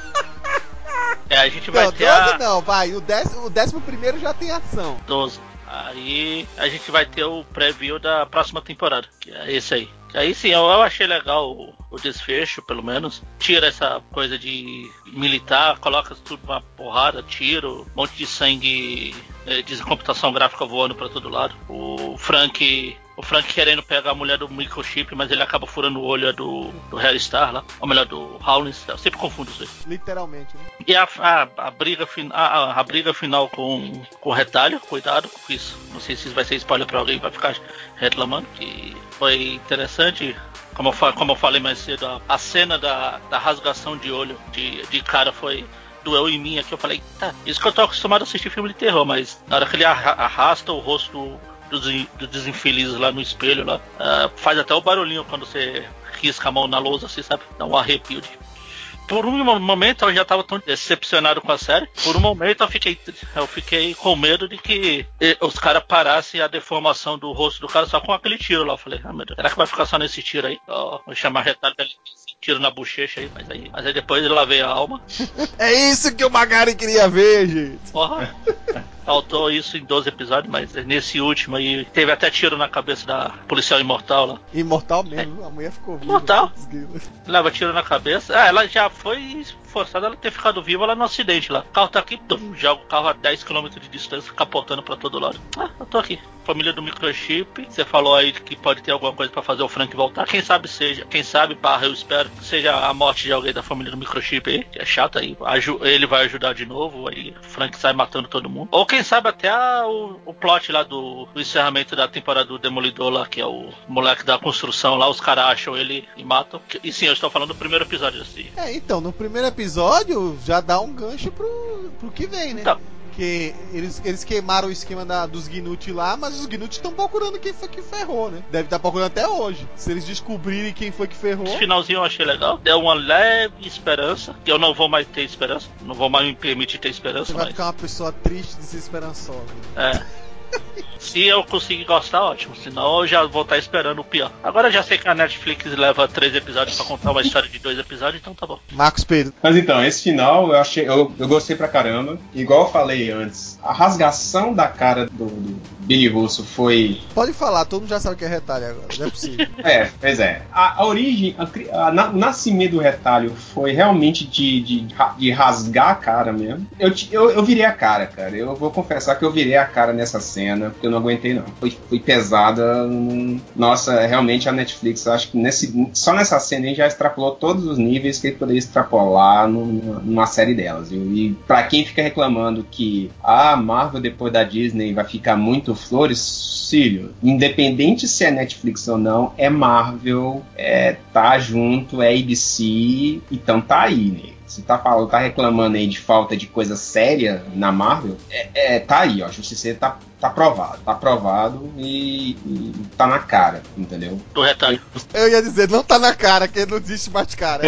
É, a gente vai não, ter doze a... não, vai, o décimo, o décimo primeiro já tem ação. doze. Aí a gente vai ter o preview da próxima temporada, que é esse aí. Aí sim, eu, eu achei legal o, o desfecho, pelo menos. Tira essa coisa de militar, coloca tudo numa porrada, tiro, um monte de sangue, é, de computação gráfica voando pra todo lado. O Frank... O Frank querendo pegar a mulher do Microchip, mas ele acaba furando o olho do, do Harry Star lá. Ou melhor, do Howlins. Eu sempre confundo isso aí. Literalmente, né? E a, a, a, briga, fin, a, a briga final com, com o retalho, cuidado com isso. Não sei se vai ser spoiler pra alguém, vai ficar reclamando. Que foi interessante. Como eu, como eu falei mais cedo, a, a cena da, da rasgação de olho de, de cara foi... doeu em mim aqui. Eu falei, tá, isso que eu tô acostumado a assistir filme de terror, mas na hora que ele arrasta o rosto do... Dos, dos desinfelizes lá no espelho lá, uh, faz até o barulhinho quando você risca a mão na lousa, assim, sabe? Dá um arrepio de... Por um momento eu já tava tão decepcionado com a série. Por um momento eu fiquei, eu fiquei com medo de que os caras parassem a deformação do rosto do cara só com aquele tiro lá. Eu falei, ah, meu Deus, será que vai ficar só nesse tiro aí? Oh, vou chamar retalho dele, tiro na bochecha aí, mas aí, mas aí depois ele lavei a alma. É isso que o Magari queria ver, gente. Porra. Faltou isso em doze episódios, mas nesse último aí teve até tiro na cabeça da policial imortal lá. Imortal mesmo, é. A mulher ficou viva. Imortal. Leva tiro na cabeça. Ah, ela já foi forçado ela ter ficado viva lá no acidente lá. O carro tá aqui, tum, joga o carro a dez quilômetros de distância, capotando pra todo lado. Ah, eu tô aqui. Família do microchip. Você falou aí que pode ter alguma coisa pra fazer o Frank voltar. Quem sabe seja. Quem sabe, barra, eu espero que seja a morte de alguém da família do microchip aí, que é chato aí. Aju- ele vai ajudar de novo, aí o Frank sai matando todo mundo. Ou quem sabe até a, o, o plot lá do, do encerramento da temporada do Demolidor lá, que é o moleque da construção lá, os caras acham ele e matam. E sim, eu estou falando do primeiro episódio assim. É, então, no primeiro episódio já dá um gancho pro, pro que vem, né? Então. Porque eles, eles queimaram o esquema da, dos Gnut lá, mas os Gnut estão procurando quem foi que ferrou, né? Deve estar procurando até hoje. Se eles descobrirem quem foi que ferrou. Esse finalzinho eu achei legal. Deu uma leve esperança. Que eu não vou mais ter esperança. Não vou mais me permitir ter esperança. Você vai mas... ficar uma pessoa triste, desesperançosa. É. Se eu conseguir gostar, ótimo. Senão eu já vou estar esperando o pior. Agora eu já sei que a Netflix leva três episódios pra contar uma história de dois episódios, então tá bom. Marcos Pedro. Mas então, esse final eu achei, eu, eu gostei pra caramba. Igual eu falei antes, a rasgação da cara do, do Billy Russo foi... Pode falar, todo mundo já sabe que é retalho agora, não é possível. É, pois é. A, a origem, a, a, o nascimento do retalho foi realmente de, de, de rasgar a cara mesmo. Eu, eu, eu virei a cara, cara. Eu vou confessar que eu virei a cara nessa cena, porque eu não aguentei não. Foi, foi pesada. Nossa, realmente a Netflix, acho que nesse, só nessa cena aí já extrapolou todos os níveis que ele poderia extrapolar numa, numa série delas. Viu? E pra quem fica reclamando que a Marvel depois da Disney vai ficar muito flores, Cílio, independente se é Netflix ou não, é Marvel, é, tá junto, é A B C, então tá aí, né? Você tá, falando, tá reclamando aí de falta de coisa séria na Marvel, é, é, tá aí, ó, a Justiceiro tá, tá aprovado, tá aprovado e, e tá na cara, entendeu? Do retalho. Eu ia dizer, não tá na cara, que não existe mais cara.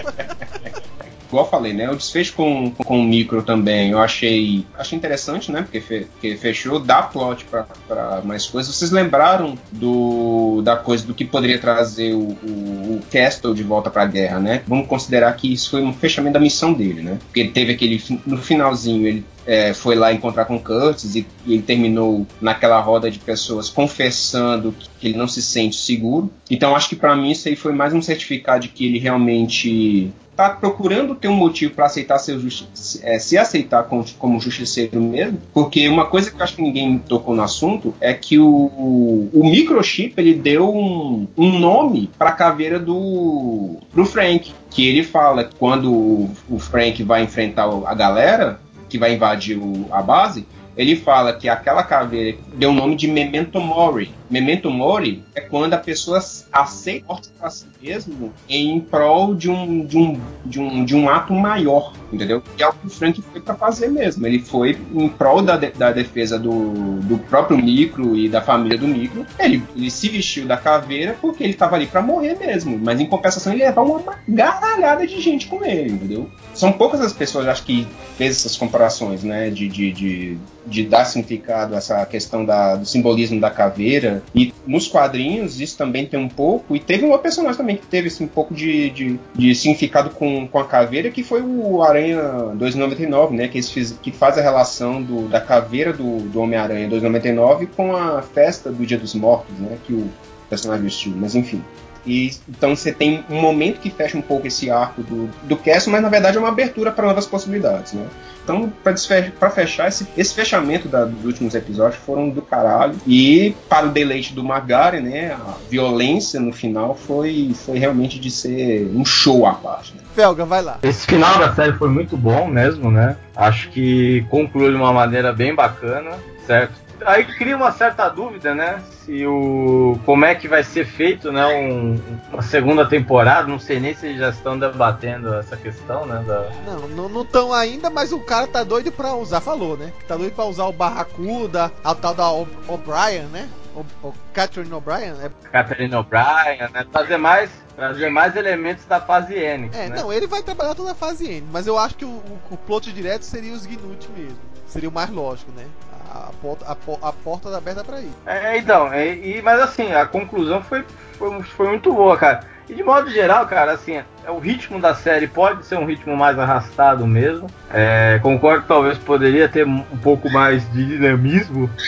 Igual eu falei, né? O desfecho com, com o Micro também eu achei, achei interessante, né? Porque, fe, porque fechou, dá plot pra, pra mais coisas. Vocês lembraram do, da coisa do que poderia trazer o, o, o Castle de volta pra guerra, né? Vamos considerar que isso foi um fechamento da missão dele, né? Porque ele teve aquele. No finalzinho, ele é, foi lá encontrar com Curtis e, e ele terminou naquela roda de pessoas confessando que ele não se sente seguro. Então, acho que pra mim isso aí foi mais um certificado de que ele realmente tá procurando ter um motivo para aceitar ser justi- é, se aceitar como, como justiceiro mesmo, porque uma coisa que eu acho que ninguém tocou no assunto é que o, o microchip ele deu um, um nome para a caveira do, do Frank, que ele fala que quando o, o Frank vai enfrentar a galera que vai invadir o, a base, ele fala que aquela caveira deu o nome de Memento Mori. Memento Mori é quando a pessoa aceita a morte para si mesmo em prol de um, de um, de um, de um ato maior, entendeu? E é o que o Frank foi para fazer mesmo. Ele foi em prol da, de, da defesa do, do próprio Micro e da família do Micro. Ele, ele se vestiu da caveira porque ele estava ali para morrer mesmo. Mas em compensação ele ia levar uma gargalhada de gente com ele, entendeu? São poucas as pessoas, acho que, fez essas comparações, né? De, de, de, de dar significado a essa questão da, do simbolismo da caveira. E nos quadrinhos isso também tem um pouco. E teve uma personagem também que teve assim, um pouco de, de, de significado com, com a caveira, que foi o Aranha dois noventa e nove, né? Que, eles fiz, que faz a relação do, da caveira do, do Homem-Aranha dois noventa e nove com a festa do Dia dos Mortos, né? Que o personagem vestiu. Mas enfim. E, então você tem um momento que fecha um pouco esse arco do, do Castle, mas na verdade é uma abertura para novas possibilidades, né? Então, para fechar, esse, esse fechamento da, dos últimos episódios foram do caralho. E para o deleite do Magari, né, a violência no final foi, foi realmente de ser um show à parte. Né? Felga, vai lá. Esse final da série foi muito bom mesmo, né? Acho que concluiu de uma maneira bem bacana, certo? Aí cria uma certa dúvida, né? Se o como é que vai ser feito, né? Um, uma segunda temporada. Não sei nem se eles já estão debatendo essa questão, né? Da... Não, não estão ainda, mas o cara tá doido pra usar, falou, né? Tá doido pra usar o Barracuda, a tal da O'Brien, né? O, o Catherine O'Brien, é... Catherine O'Brien, né? Trazer mais, trazer mais elementos da fase N. É, né? não, ele vai trabalhar toda a fase N, mas eu acho que o, o, o plot direto seria os Gnut mesmo. Seria o mais lógico, né? A porta, a, a porta tá aberta pra ir. É, então, é, e, mas assim, a conclusão foi, foi, foi muito boa, cara. E de modo geral, cara, assim, é, o ritmo da série pode ser um ritmo mais arrastado mesmo. É, concordo que talvez poderia ter um pouco mais de dinamismo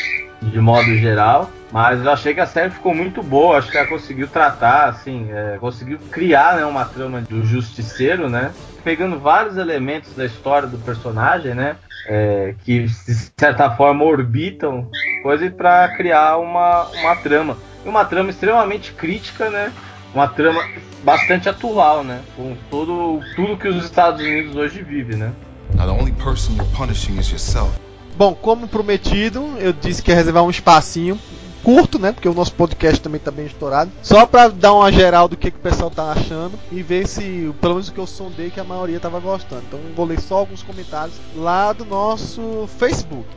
de modo geral. Mas eu achei que a série ficou muito boa, acho que ela conseguiu tratar, assim, é, conseguiu criar, né, uma trama do Justiceiro, né, pegando vários elementos da história do personagem, né, é, que de certa forma orbitam coisa para criar uma, uma trama. E uma trama extremamente crítica, né, uma trama bastante atual, né, com todo, tudo que os Estados Unidos hoje vivem, né. Now the only person you're punishing is yourself. Bom, como prometido, eu disse que ia reservar um espacinho curto, né? Porque o nosso podcast também tá bem estourado. Só pra dar uma geral do que, que o pessoal tá achando e ver se, pelo menos o que eu sondei, que a maioria tava gostando. Então vou ler só alguns comentários lá do nosso Facebook.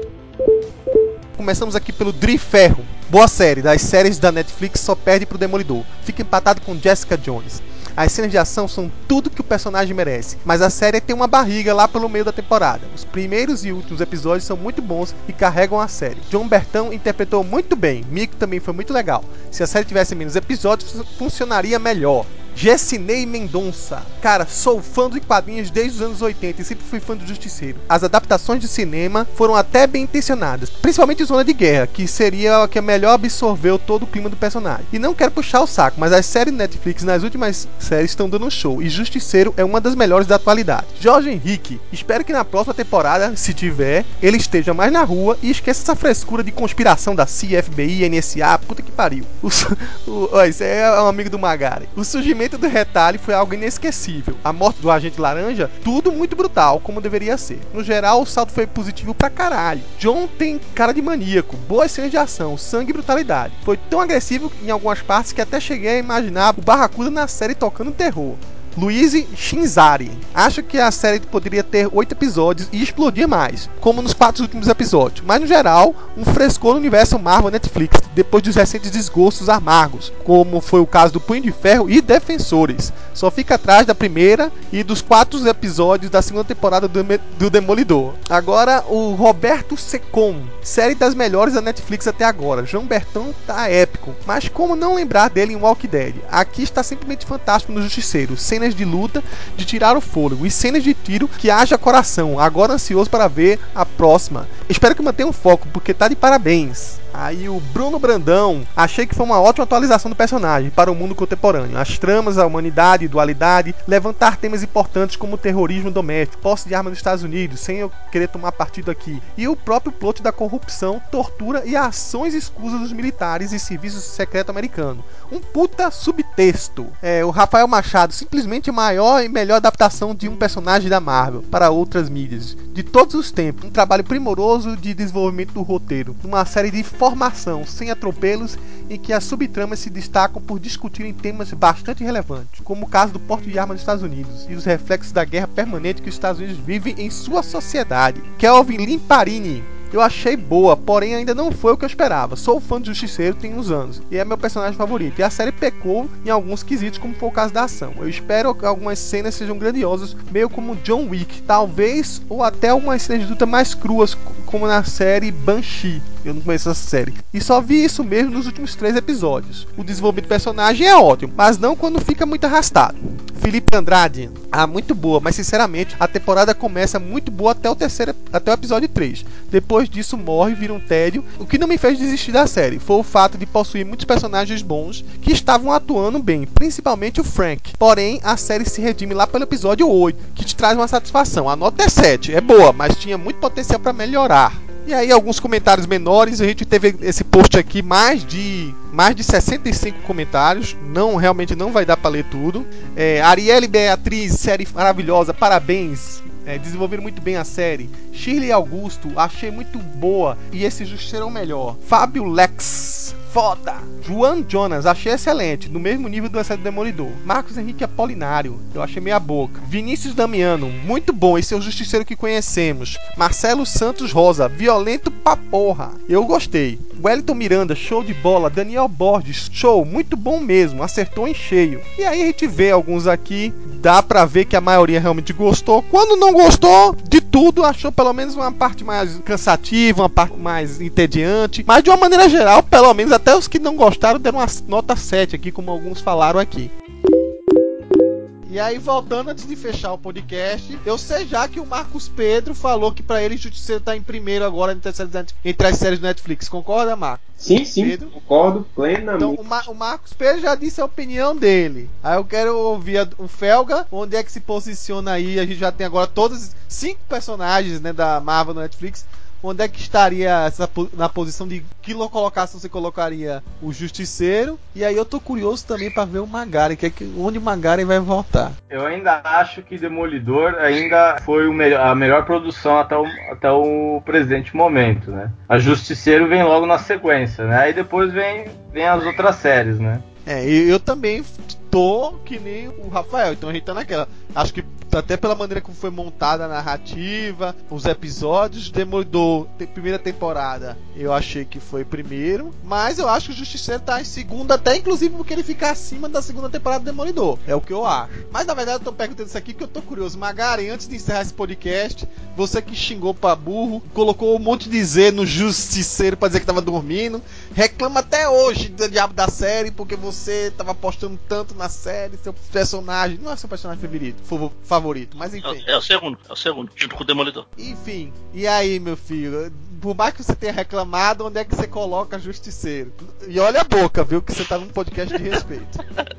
Começamos aqui pelo Dri Ferro. Boa série, das séries da Netflix só perde pro Demolidor. Fica empatado com Jessica Jones. As cenas de ação são tudo que o personagem merece, mas a série tem uma barriga lá pelo meio da temporada. Os primeiros e últimos episódios são muito bons e carregam a série. John Bertão interpretou muito bem, Mico também foi muito legal. Se a série tivesse menos episódios, funcionaria melhor. Jessinei Mendonça. Cara, sou fã de quadrinhos desde os anos oitenta e sempre fui fã do Justiceiro. As adaptações de cinema foram até bem intencionadas, principalmente Zona de Guerra, que seria a que melhor absorveu todo o clima do personagem. E não quero puxar o saco, mas as séries Netflix nas últimas séries estão dando um show, e Justiceiro é uma das melhores da atualidade. Jorge Henrique, espero que na próxima temporada, se tiver, ele esteja mais na rua e esqueça essa frescura de conspiração da C I A, F B I, N S A, puta que pariu. O, o, ó, esse é um amigo do Magari. O surgimento do Retalho foi algo inesquecível. A morte do Agente Laranja, tudo muito brutal, como deveria ser. No geral, o salto foi positivo pra caralho. John tem cara de maníaco, boas cenas de ação, sangue e brutalidade. Foi tão agressivo em algumas partes que até cheguei a imaginar o Barracuda na série tocando terror. Luiz Shinzari. Acho que a série poderia ter oito episódios e explodir mais, como nos quatro últimos episódios. Mas no geral, um frescor no universo Marvel Netflix, depois dos recentes desgostos amargos, como foi o caso do Punho de Ferro e Defensores. Só fica atrás da primeira e dos quatro episódios da segunda temporada do, do Demolidor. Agora, o Roberto Secom. Série das melhores da Netflix até agora. João Bertão tá épico. Mas como não lembrar dele em Walking Dead? Aqui está simplesmente fantástico no Justiceiro. Cenas de luta, de tirar o fôlego e cenas de tiro que haja coração. Agora ansioso para ver a próxima. Espero que mantenha o foco, porque tá de parabéns. Aí o Bruno Brandão, achei que foi uma ótima atualização do personagem para o mundo contemporâneo. As tramas, a humanidade, dualidade, levantar temas importantes como o terrorismo doméstico, posse de armas nos Estados Unidos, sem eu querer tomar partido aqui, e o próprio plot da corrupção, tortura e ações escusas dos militares e serviço secreto americano. Um puta subtexto. É, o Rafael Machado, simplesmente a maior e melhor adaptação de um personagem da Marvel para outras mídias, de todos os tempos. Um trabalho primoroso de desenvolvimento do roteiro, uma série de formação, sem atropelos, em que as subtramas se destacam por discutirem temas bastante relevantes, como o caso do porte de armas dos Estados Unidos e os reflexos da guerra permanente que os Estados Unidos vivem em sua sociedade. Kelvin Limparini. Eu achei boa, porém ainda não foi o que eu esperava. Sou fã de Justiceiro tem uns anos, e é meu personagem favorito. E a série pecou em alguns quesitos, como foi o caso da ação. Eu espero que algumas cenas sejam grandiosas, meio como John Wick, talvez, ou até algumas cenas de luta mais cruas, como na série Banshee. Eu não conheço essa série. E só vi isso mesmo nos últimos três episódios. O desenvolvimento do personagem é ótimo, mas não quando fica muito arrastado. Felipe Andrade. Ah, muito boa, mas sinceramente a temporada começa muito boa até o terceiro, até o episódio três. Depois disso morre e vira um tédio. O que não me fez desistir da série foi o fato de possuir muitos personagens bons que estavam atuando bem, principalmente o Frank. Porém, a série se redime lá pelo episódio oito, que te traz uma satisfação. A nota é sete, é boa, mas tinha muito potencial para melhorar. E aí alguns comentários menores, a gente teve esse post aqui mais de mais de sessenta e cinco comentários, não realmente não vai dar para ler tudo. É, Arielle Beatriz, série maravilhosa, parabéns, é, desenvolveram muito bem a série. Shirley Augusto, achei muito boa e esse Justiceiro é o melhor. Fábio Lex, foda. João Jonas, achei excelente, no mesmo nível do Excesso do Demolidor. Marcos Henrique Apolinário, eu achei meia boca. Vinícius Damiano, muito bom, esse é o Justiceiro que conhecemos. Marcelo Santos Rosa, violento pra porra, eu gostei. Wellington Miranda, show de bola. Daniel Borges, show, muito bom mesmo, acertou em cheio. E aí a gente vê alguns aqui, dá pra ver que a maioria realmente gostou. Quando não gostou de tudo, achou pelo menos uma parte mais cansativa, uma parte mais entediante. Mas de uma maneira geral, pelo menos até os que não gostaram deram uma nota sete aqui, como alguns falaram aqui. E aí, voltando antes de fechar o podcast, eu sei já que o Marcos Pedro falou que pra ele Justiceiro tá em primeiro agora entre as séries, entre as séries do Netflix. Concorda, Marcos? Sim, sim, Pedro? Concordo plenamente. Então, o, Mar- o Marcos Pedro já disse a opinião dele. Aí eu quero ouvir a- o Felga, onde é que se posiciona aí. A gente já tem agora todos cinco personagens, né, da Marvel no Netflix. Onde é que estaria essa, na posição de que colocação você colocaria o Justiceiro? E aí eu tô curioso também pra ver o Magaren, que é que, onde o Magaren vai voltar. Eu ainda acho que Demolidor ainda foi o melhor, a melhor produção até o, até o presente momento, né? A Justiceiro vem logo na sequência, né? Aí depois vem, vem as outras séries, né? É, eu, eu também tô que nem o Rafael, então a gente tá naquela. Acho que até pela maneira como foi montada a narrativa, os episódios, Demolidor, te, primeira temporada, eu achei que foi primeiro, mas eu acho que o Justiceiro tá em segunda, até inclusive porque ele fica acima da segunda temporada do Demolidor, é o que eu acho. Mas na verdade eu tô perguntando isso aqui porque eu tô curioso. Magaren, antes de encerrar esse podcast, você que xingou pra burro, colocou um monte de Z no Justiceiro pra dizer que tava dormindo, reclama até hoje do diabo da série, porque você tava apostando tanto na série, seu personagem, não é seu personagem favorito, favorito, mas enfim. É, é o segundo, é o segundo, junto com o Demolidor. Enfim, e aí, meu filho, por mais que você tenha reclamado, onde é que você coloca Justiceiro? E olha a boca, viu, que você tá num podcast de respeito.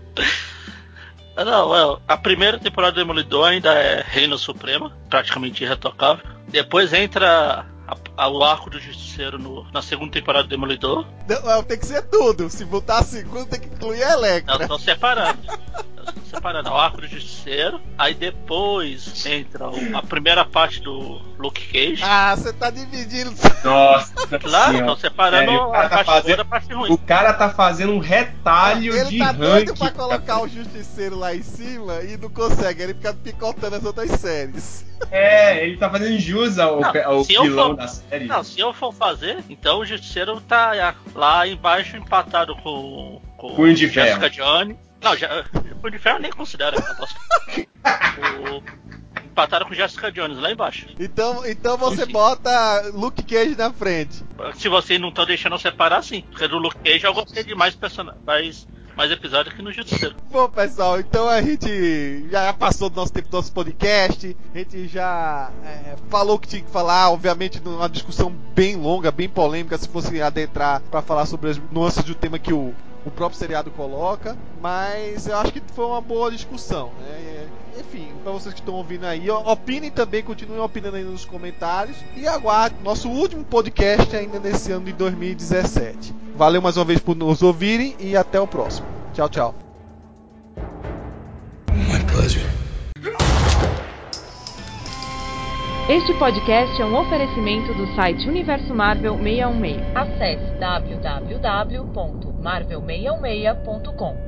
Não, é, a primeira temporada do Demolidor ainda é Reino Suprema, praticamente irretocável. Depois entra a, a, o arco do Justiceiro no, na segunda temporada do Demolidor. Não, tem que ser tudo. Se botar a segunda, tem que incluir a Electra. Eu tô separando. Eu tô separando o arco do Justiceiro. Aí depois entra o, a primeira parte do Luke Cage. Ah, você tá dividindo. Nossa, claro, tô separando sério, a tá parte fazendo, boa da parte ruim. O cara tá fazendo um retalho Ele de tá ranking. doido pra colocar o Justiceiro lá em cima e não consegue. Ele fica picotando as outras séries. É, ele tá fazendo jus ao, Não, ao se eu vilão for- da série. Não, se eu for fazer, então o Justiceiro tá lá embaixo empatado com, com Punho de Jessica Ferro. Jones. Não, já, Punho de Ferro eu nem considero. o, empatado com Jessica Jones lá embaixo. Então, então você Sim. bota Luke Cage na frente. Se vocês não estão deixando eu separar, sim. Porque do Luke Cage eu gostei de mais personagens, mais, mais episódios que no Justiceiro. Bom, pessoal, então a gente já passou do nosso tempo do nosso podcast. A gente já é, falou o que tinha que falar. Obviamente, numa discussão bem longa, bem polêmica, se fosse adentrar para falar sobre as nuances do tema que o, o próprio seriado coloca. Mas eu acho que foi uma boa discussão, né? Enfim, para vocês que estão ouvindo aí, opinem também, continuem opinando aí nos comentários. E aguardem nosso último podcast ainda nesse ano de dois mil e dezessete. Valeu mais uma vez por nos ouvirem e até o próximo. Tchau, tchau. My pleasure. Este podcast é um oferecimento do site Universo Marvel seiscentos e dezesseis. Acesse w w w ponto marvel seiscentos e sessenta ponto com.